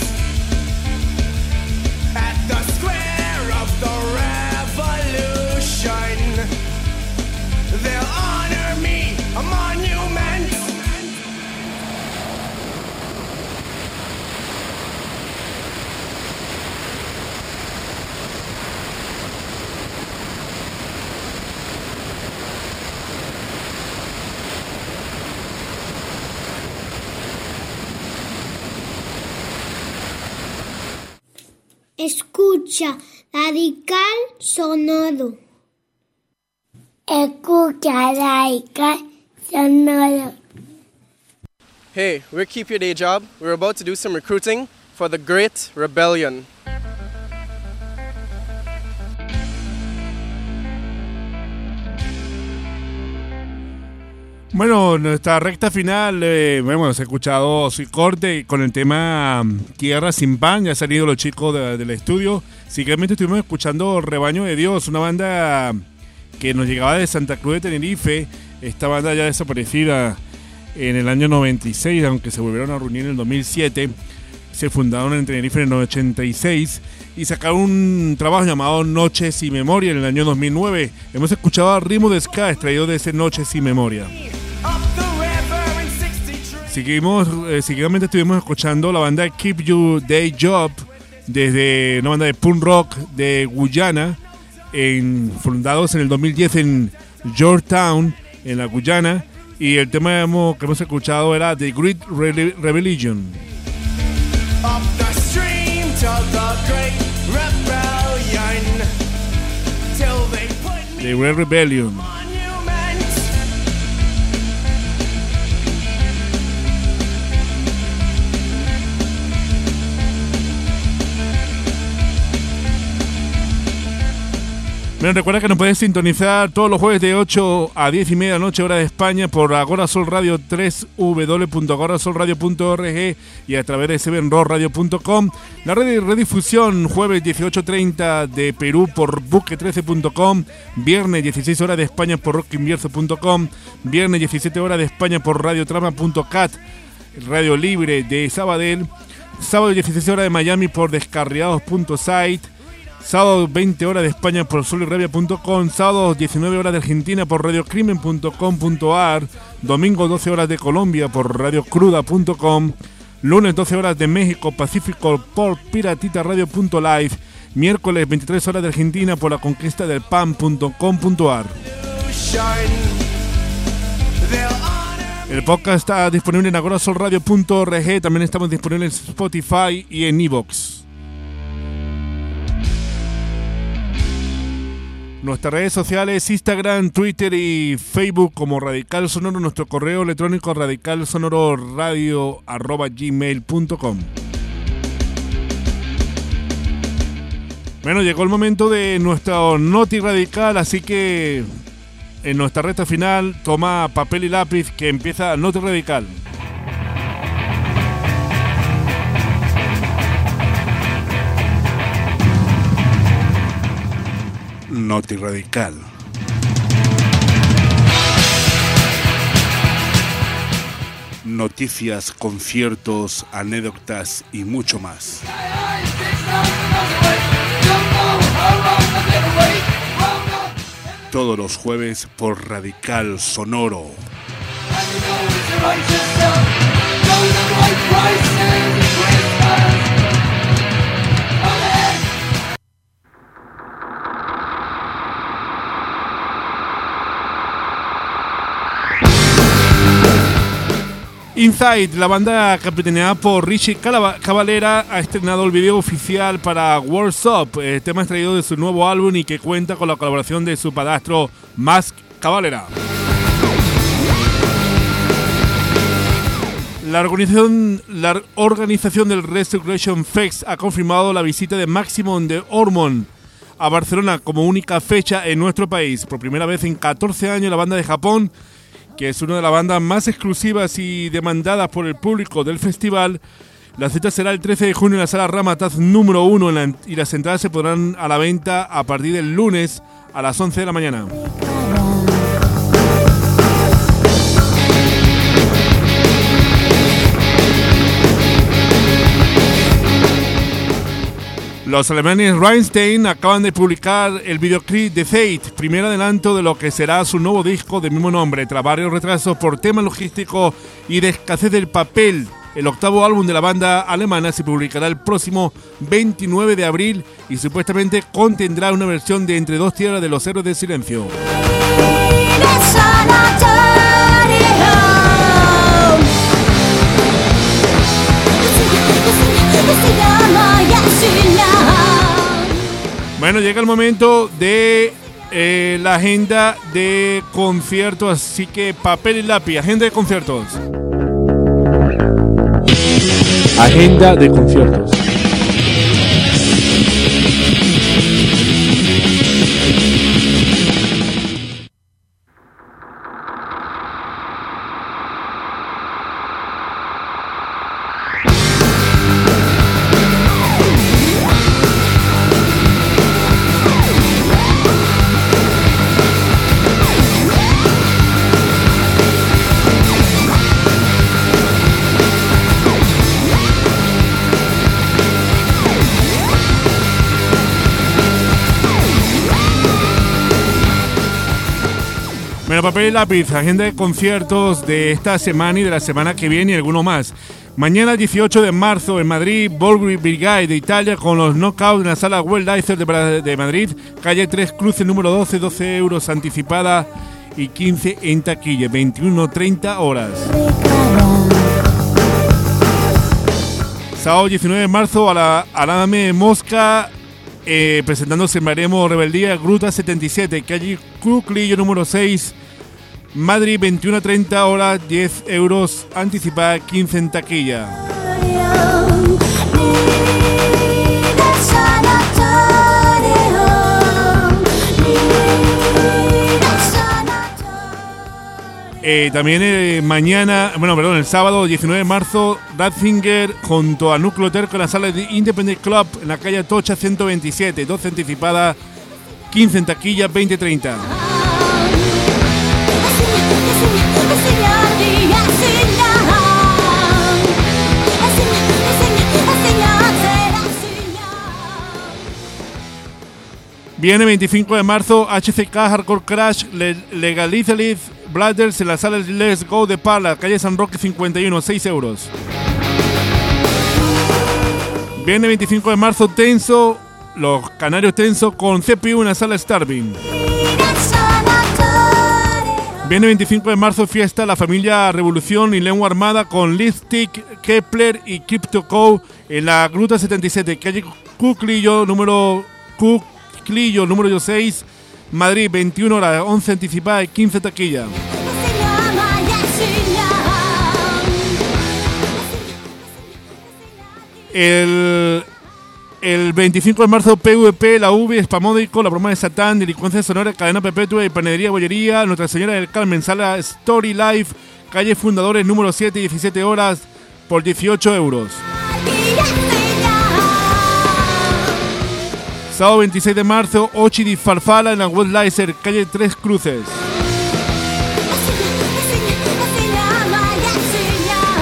at the square of the revolution. They'll honor me a monument. Escucha Radical Sonoro. Escucha Radical Sonoro. Hey, we're Keep Your Day Job. We're about to do some recruiting for the Great Rebellion. Bueno, nuestra recta final, eh, hemos escuchado su corte con el tema Tierra sin Pan, ya han salido los chicos de, del estudio. Seguidamente estuvimos escuchando Rebaño de Dios, una banda que nos llegaba de Santa Cruz de Tenerife, esta banda ya desaparecida en el año noventa y seis, aunque se volvieron a reunir en el dos mil siete, se fundaron en Tenerife en el ochenta y seis y sacaron un trabajo llamado Noches y Memoria en el año dos mil nueve. Hemos escuchado a Ritmo de Ska extraído de ese Noches y Memoria. Seguimos, eh, seguidamente estuvimos escuchando la banda Keep Your Day Job, desde una banda de punk rock de Guyana, en, fundados en el dos mil diez en Georgetown, en la Guyana, y el tema que hemos, que hemos escuchado era The Great Re- Rebellion. Up the stream till the great rebellion, till they put me The Great Rebellion. monument. Bueno, recuerda que nos puedes sintonizar todos los jueves de ocho a diez y media de la noche, hora de España, por Agora Sol Radio, doble u doble u doble u punto agora sol radio punto org y a través de seven rock radio punto com. La red de redifusión, jueves dieciocho treinta de Perú por buque trece punto com, viernes dieciséis horas de España por rockinvierso punto com, viernes diecisiete horas de España por radiotrama punto cat, radio libre de Sabadell, sábado dieciséis horas de Miami por descarriados punto site, sábado veinte horas de España por solirrabia punto com, sábado diecinueve horas de Argentina por radiocrimen punto com punto a r, domingo doce horas de Colombia por radiocruda punto com, lunes doce horas de México Pacífico por piratita radio punto live, miércoles veintitrés horas de Argentina por la conquista del pan punto com punto a r. El podcast está disponible en agora sol radio punto org, también estamos disponibles en Spotify y en iVoox. Nuestras redes sociales, Instagram, Twitter y Facebook como Radical Sonoro. Nuestro correo electrónico radicalsonororadio arroba gmail punto com. Bueno, llegó el momento de nuestro Noti Radical, así que en nuestra recta final toma papel y lápiz que empieza Noti Radical. Noti Radical. noticias, conciertos, anécdotas y mucho más. Todos los jueves por Radical Sonoro. Inside, la banda capitaneada por Richie Cavalera, ha estrenado el video oficial para World's Up, el tema extraído de su nuevo álbum y que cuenta con la colaboración de su padrastro Max Cavalera. La organización, la organización del Resurrection Fest ha confirmado la visita de Maximum de Hormone a Barcelona como única fecha en nuestro país. Por primera vez en catorce años, la banda de Japón, que es una de las bandas más exclusivas y demandadas por el público del festival. La cita será el trece de junio en la sala Ramataz número uno y las entradas se pondrán a la venta a partir del lunes a las once de la mañana. Los alemanes Rammstein acaban de publicar el videoclip de Fate, primer adelanto de lo que será su nuevo disco del mismo nombre. Tras varios retrasos por temas logísticos y de escasez del papel, el octavo álbum de la banda alemana se publicará el próximo veintinueve de abril y supuestamente contendrá una versión de Entre dos tierras de los héroes del silencio. Bueno, llega el momento de eh, la agenda de conciertos, así que papel y lápiz, agenda de conciertos. Agenda de conciertos. Bueno, papel y lápiz, agenda de conciertos de esta semana y de la semana que viene y alguno más. Mañana dieciocho de marzo en Madrid, Volgri Brigade de Italia con los Knockouts en la sala Welldizer de, de Madrid, calle tres Cruces número doce, doce euros anticipada y quince en taquilla, veintiuno treinta horas. Sábado diecinueve de marzo a la Aladame Mosca, eh, presentándose en Maremo Rebeldía, Gruta setenta y siete, calle Cuclillo número seis, Madrid, veintiuno a treinta horas, diez euros anticipada, quince en taquilla. Eh, también eh, mañana, bueno, perdón, el sábado diecinueve de marzo, Ratzinger junto a Núcleo Terco en la sala de Independent Club en la calle Atocha ciento veintisiete, doce anticipada, quince en taquilla, veinte treinta. Viene veinticinco de marzo, H C K Hardcore Crash, Legalized Bladders en la sala Let's Go de Parla, calle San Roque cincuenta y uno, seis euros. Viene veinticinco de marzo, Tenso, los Canarios Tenso con C P U en la sala Starving. Viene veinticinco de marzo, fiesta La Familia Revolución y Lengua Armada con Lipstick, Kepler y CryptoCo en la Gruta setenta y siete, calle Cuclillo número Cuclillo número seis, Madrid, veintiuna horas, once anticipada y quince taquilla. El, el veinticinco de marzo, P V P, la U B I, Spamódico, La Broma de Satán, Delincuencia Sonora, Cadena Perpetua y Panadería Bollería, Nuestra Señora del Carmen, sala Story Life, calle Fundadores número siete, diecisiete horas, por dieciocho euros. Sábado veintiséis de marzo, Ochi di Farfalla en la Westlizer, calle Tres Cruces.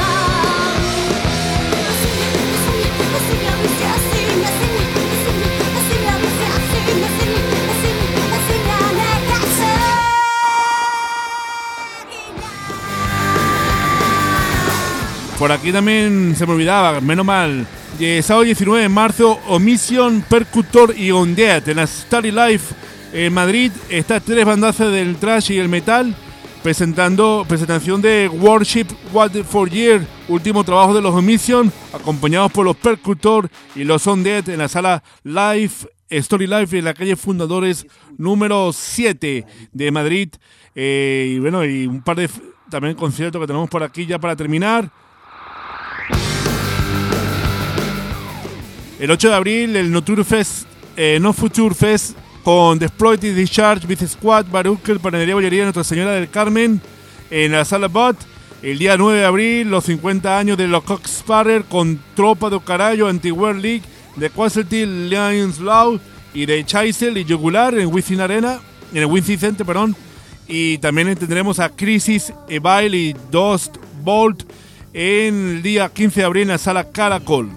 aquí también se me olvidaba, menos mal. Eh, sábado diecinueve de marzo, Omission, Percutor y Undead en la Starry Life en Madrid. Estas tres bandazas del thrash y el metal presentando presentación de Worship What for Year, último trabajo de los Omission, acompañados por los Percutor y los Undead en la sala Life, Story Life en la calle Fundadores número siete de Madrid. Eh, y bueno, y un par de también conciertos que tenemos por aquí ya para terminar. El ocho de abril, el No Tour Fest, eh, No Future Fest con The Exploited, Discharge, Beat Squad, Baruch, Panadería Bollería Nuestra Señora del Carmen en la sala Bot. El día nueve de abril, los cincuenta años de los Coxsparrer con Tropa do Carallo, Anti-World League, The Quasity, Lions Law y The Chaisel y Jugular en Wizzing Arena, en el Wizzing Center, perdón. Y también tendremos a Crisis, Evil y Dust Bolt en el día quince de abril en la sala Caracol.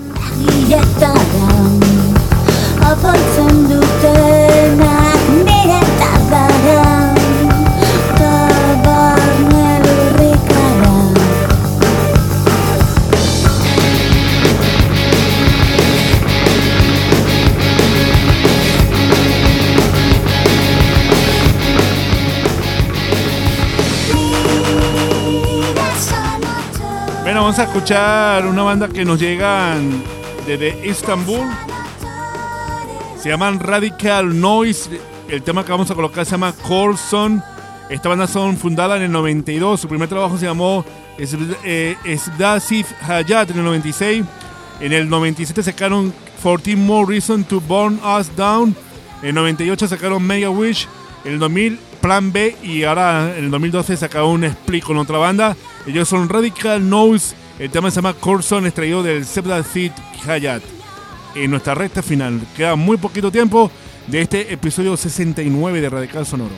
Bueno, vamos a escuchar una banda que nos llegan desde Estambul. Se llaman Radical Noise. El tema que vamos a colocar se llama Corson. Esta banda son fundada en el noventa y dos. Su primer trabajo se llamó Sdasif Hayat en el noventa y seis. En el noventa y siete sacaron fourteen More Reason to Burn Us Down. En el noventa y ocho sacaron Mega Wish. En el dos mil Plan B. Y ahora en el dos mil doce sacaron un split con otra banda. Ellos son Radical Noise. El tema se llama Corson, extraído del Sdasif Hayat. En nuestra recta final queda muy poquito tiempo de este episodio sesenta y nueve de Radical Sonoro.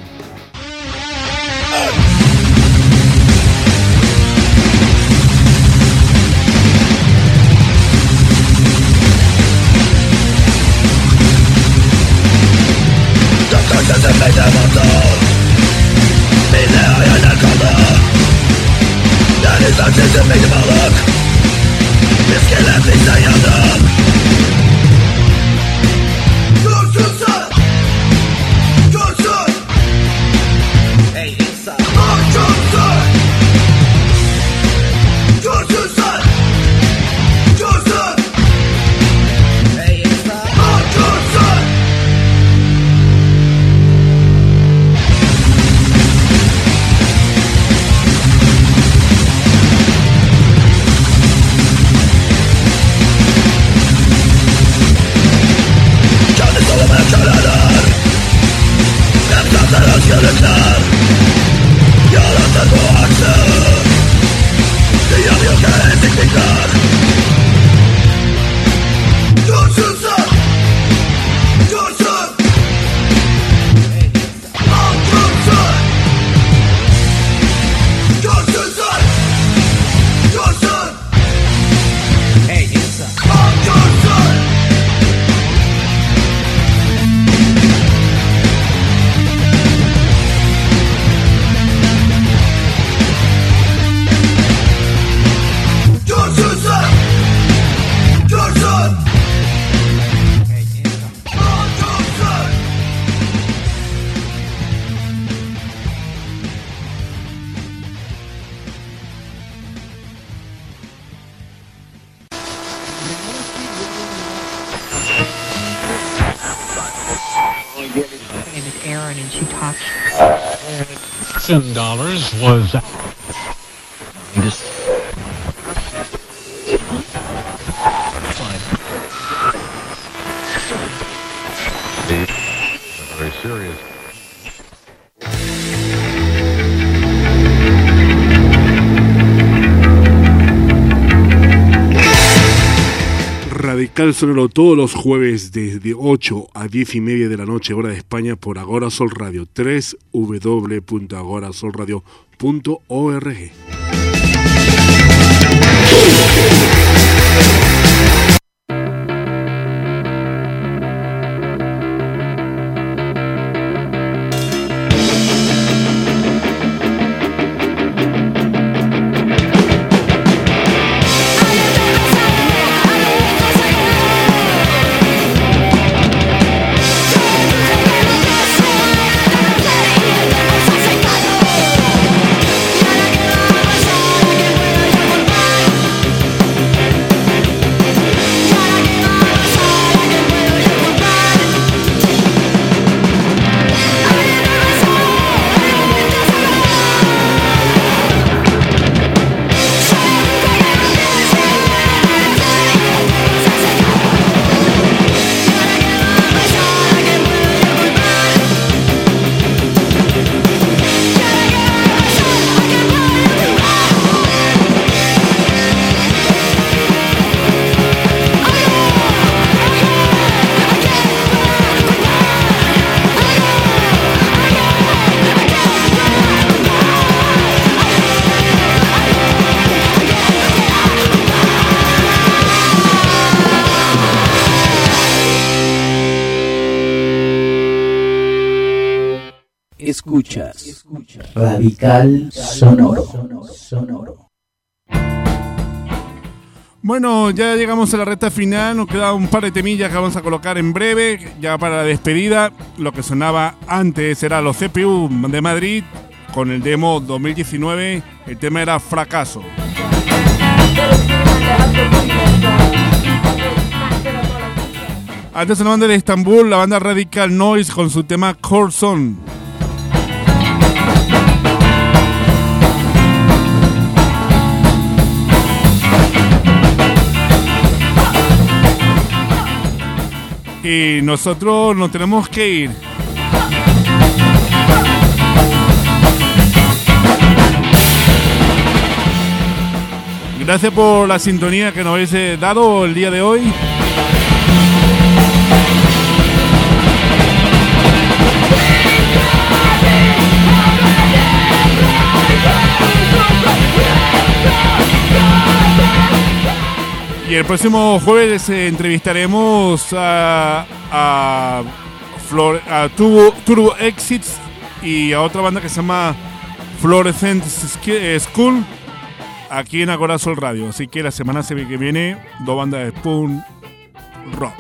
Ten dollars was this very serious. Radical Sonoro todos los jueves desde ocho a diez y media de la noche, hora de España, por Agora Sol Radio, doble u doble u doble u punto agora sol radio punto org. Escuchas Radical Sonoro. Sonoro. Bueno, ya llegamos a la recta final, nos queda un par de temillas que vamos a colocar en breve, ya para la despedida. Lo que sonaba antes era los C P U de Madrid, con el demo dos mil diecinueve, el tema era Fracaso. Antes una banda de Estambul, la banda Radical Noise con su tema Corson. Y nosotros nos tenemos que ir. Gracias por la sintonía que nos habéis dado el día de hoy. Y el próximo jueves eh, entrevistaremos a, a, Flor, a Turbo, Turbo Exits y a otra banda que se llama Fluorescent School aquí en Agora Sol Radio. Así que la semana que viene, dos bandas de punk rock.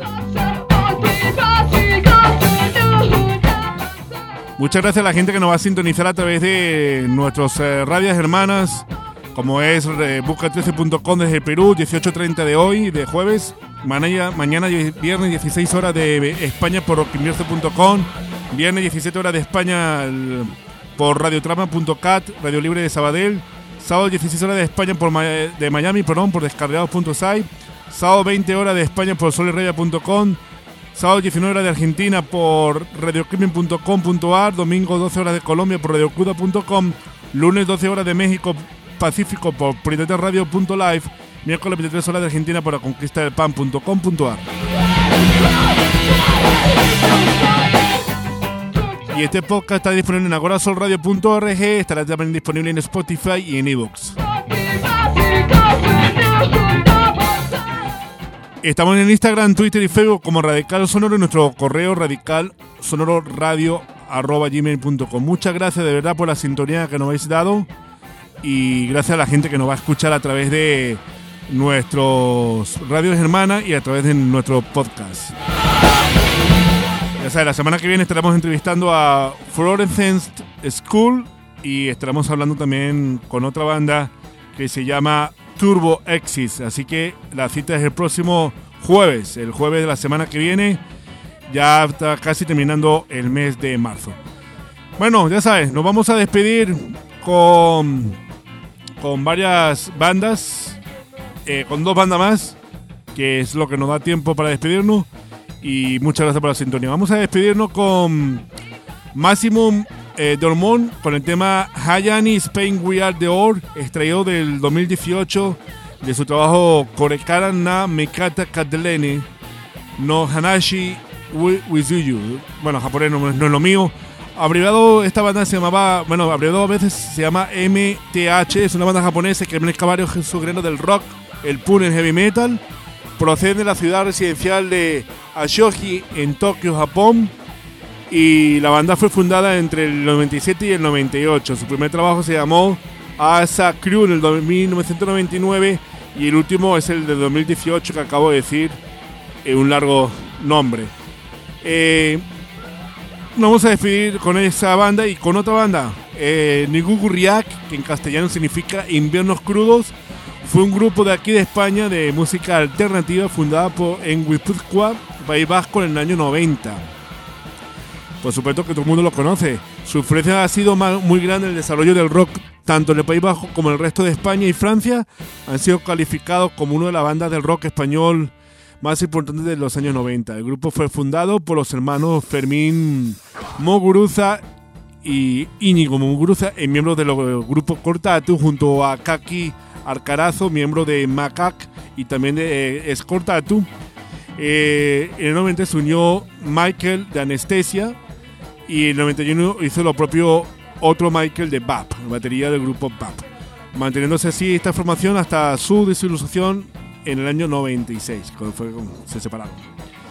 Muchas gracias a la gente que nos va a sintonizar a través de nuestras eh, radios hermanas, como es eh, busca trece punto com desde Perú, dieciocho treinta de hoy, de jueves. Mañana, mañana viernes, dieciséis horas de España por rockinverso punto com. Viernes, diecisiete horas de España el, por radiotrama punto cat, Radio Libre de Sabadell. Sábado, dieciséis horas de España por de Miami, perdón, por descargados punto site. Sábado, veinte horas de España por solerradio punto com. Sábado, diecinueve horas de Argentina por radiocrimen punto com punto a r. Domingo, doce horas de Colombia por radiocruda punto com. Lunes, doce horas de México Pacífico por prioritario punto live. Miércoles, veintitrés horas de Argentina por la conquista del pan punto com punto a r. Y este podcast está disponible en agora sol radio punto org, estará también disponible en Spotify y en iVoox. Estamos en Instagram, Twitter y Facebook como Radical Sonoro, y nuestro correo radical sonoro radio arroba gmail punto com. Muchas gracias de verdad por la sintonía que nos habéis dado y gracias a la gente que nos va a escuchar a través de nuestros radios hermanas y a través de nuestro podcast. Ya sabes, la semana que viene estaremos entrevistando a Fluorescent School y estaremos hablando también con otra banda que se llama Turbo Exits. Así que la cita es el próximo jueves, el jueves de la semana que viene. Ya está casi terminando el mes de marzo. Bueno, ya sabes, nos vamos a despedir con, con varias bandas, eh, con dos bandas más, que es lo que nos da tiempo para despedirnos. Y muchas gracias por la sintonía. Vamos a despedirnos con Maximum eh, Dormont, con el tema Hayani Spain We Are The Or, extraído del dos mil dieciocho de su trabajo Korekara na Mekata Kadelene no Hanashi Wizuyu. Bueno, japonés no, no es lo mío. Abreviado, esta banda se llamaba, bueno, abreviado a veces se llama M T H, es una banda japonesa que mezcla varios subgéneros del rock, el punk, el heavy metal. Procede de la ciudad residencial de Ashoji en Tokio, Japón, y la banda fue fundada entre el noventa y siete y el noventa y ocho. Su primer trabajo se llamó Asa Crew en el mil novecientos noventa y nueve y el último es el de dos mil dieciocho que acabo de decir, eh, un largo nombre. Eh, nos vamos a despedir con esa banda y con otra banda, eh, Nigugu Riak, que en castellano significa inviernos crudos. Fue un grupo de aquí de España de música alternativa fundada por, en Guipúzcoa, País Vasco, en el año noventa. Por supuesto que todo el mundo lo conoce. Su influencia ha sido muy grande en el desarrollo del rock, tanto en el País Vasco como en el resto de España y Francia. Han sido calificados como una de las bandas del rock español más importantes de los años noventa. El grupo fue fundado por los hermanos Fermín Muguruza y Íñigo Muguruza, miembros del grupo Cortatu, junto a Kaki Arcarazo, miembro de Macac y también de eh, Escortatu. Eh, en el noventa se unió Michael de Anestesia y en el noventa y uno hizo lo propio otro Michael de B A P, batería del grupo B A P, manteniéndose así esta formación hasta su disolución en el año noventa y seis, cuando fue, se separaron.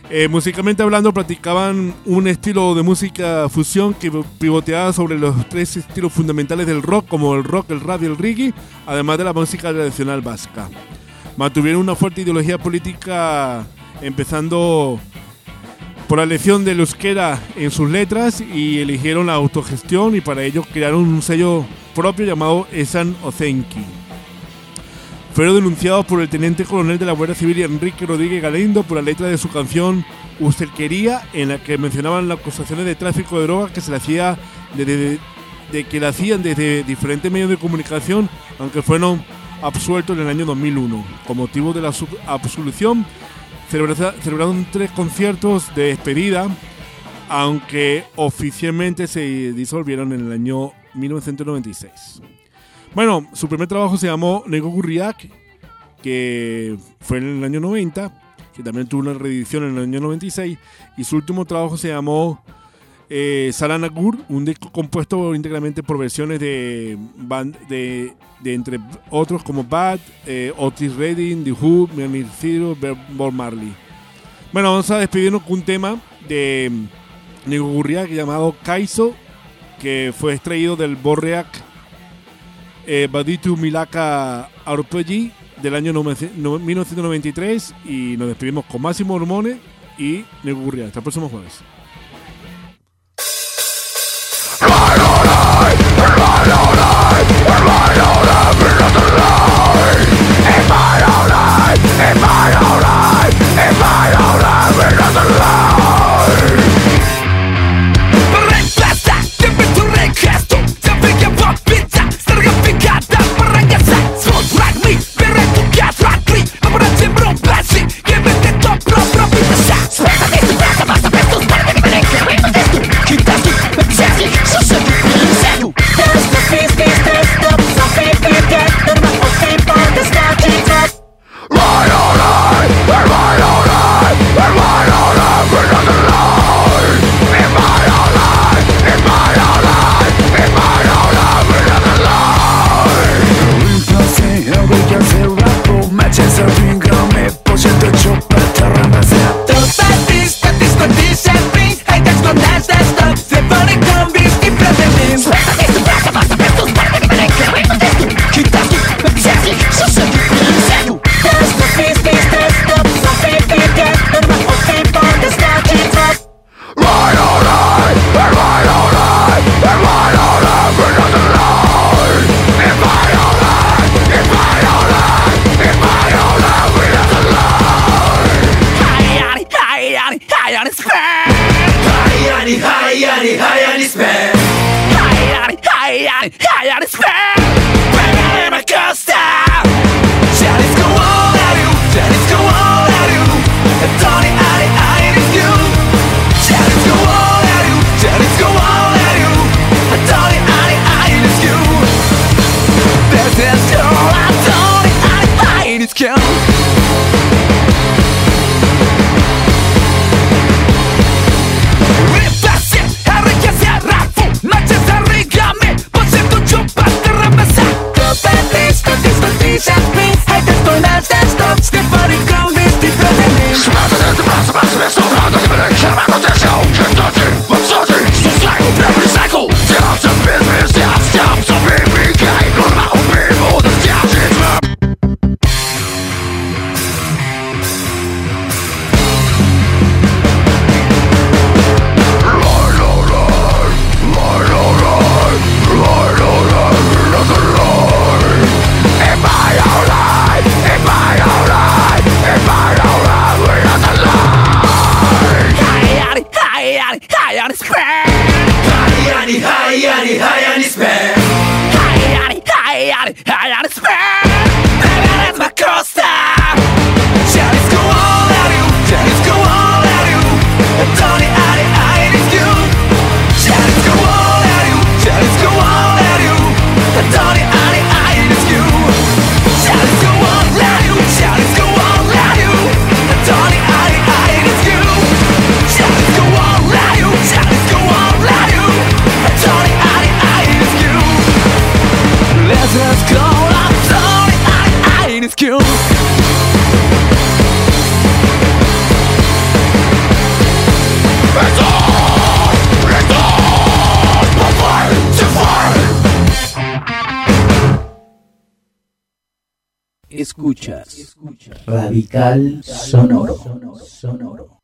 Eh, musicalmente hablando, practicaban un estilo de música fusión que pivoteaba sobre los tres estilos fundamentales del rock, como el rock, el rap y el reggae, además de la música tradicional vasca. Mantuvieron una fuerte ideología política, empezando por la elección del euskera en sus letras, y eligieron la autogestión, y para ello crearon un sello propio llamado Esan Ozenki. Fueron denunciados por el teniente coronel de la Guardia Civil Enrique Rodríguez Galindo por la letra de su canción Ustelquería, en la que mencionaban las acusaciones de tráfico de drogas que se le hacía de, de, de que le hacían desde diferentes medios de comunicación, aunque fueron absueltos en el año dos mil uno. Con motivo de la absolución, celebraron tres conciertos de despedida, aunque oficialmente se disolvieron en el año mil novecientos noventa y seis. Bueno, su primer trabajo se llamó Nego Gurriak, que fue en el año noventa, que también tuvo una reedición en el año noventa y seis, y su último trabajo se llamó eh, Saranagur, un disco compuesto íntegramente por versiones de, band, de, de entre otros como Bad, eh, Otis Redding, The Who, Mermir Zero, Bob Marley. Bueno, vamos a despedirnos con un tema de Nego Gurriak llamado Kaiso, que fue extraído del Borreak Eh, Baditu Milaka Arpeggi del año mil novecientos noventa y tres, y nos despedimos con Máximo Hormone y Nego Gurriak. Hasta el próximo jueves. Escuchas Radical Sonoro. Sonoro.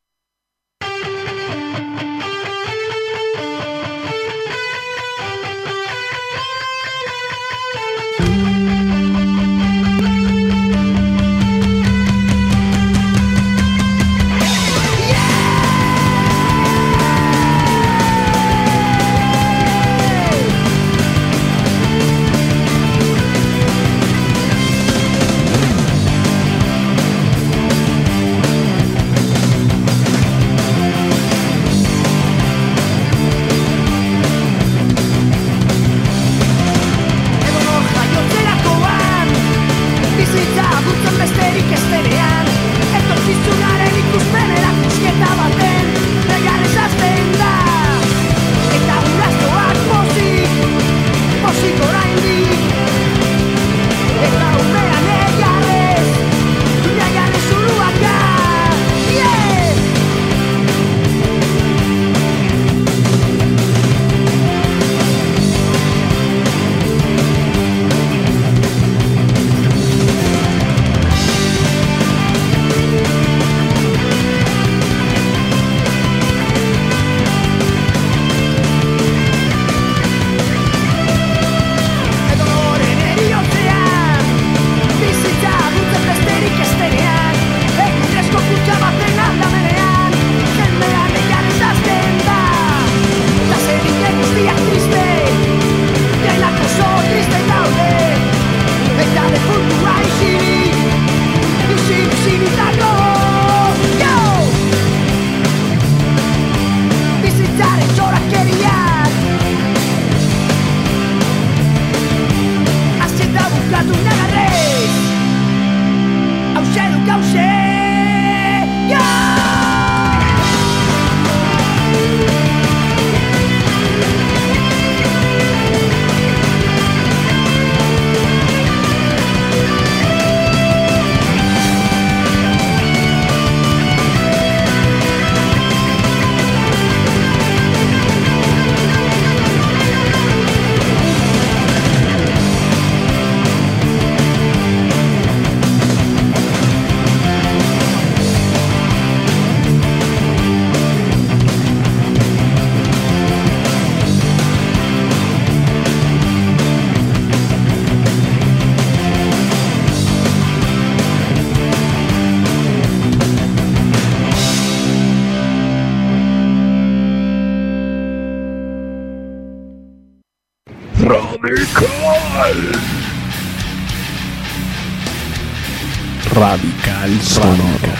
Radical Sonoro.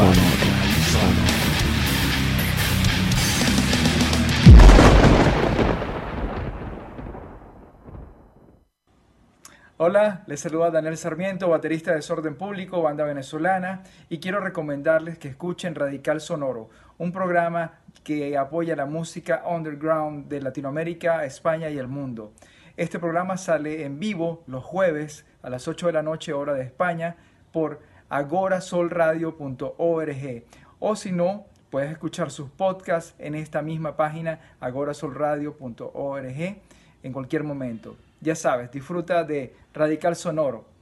Hola, les saluda Daniel Sarmiento, baterista de Desorden Público, banda venezolana, y quiero recomendarles que escuchen Radical Sonoro, un programa que apoya la música underground de Latinoamérica, España y el mundo. Este programa sale en vivo los jueves a las ocho de la noche, hora de España, por agorasolradio punto org, o si no, puedes escuchar sus podcasts en esta misma página, agorasolradio punto org, en cualquier momento. Ya sabes, disfruta de Radical Sonoro.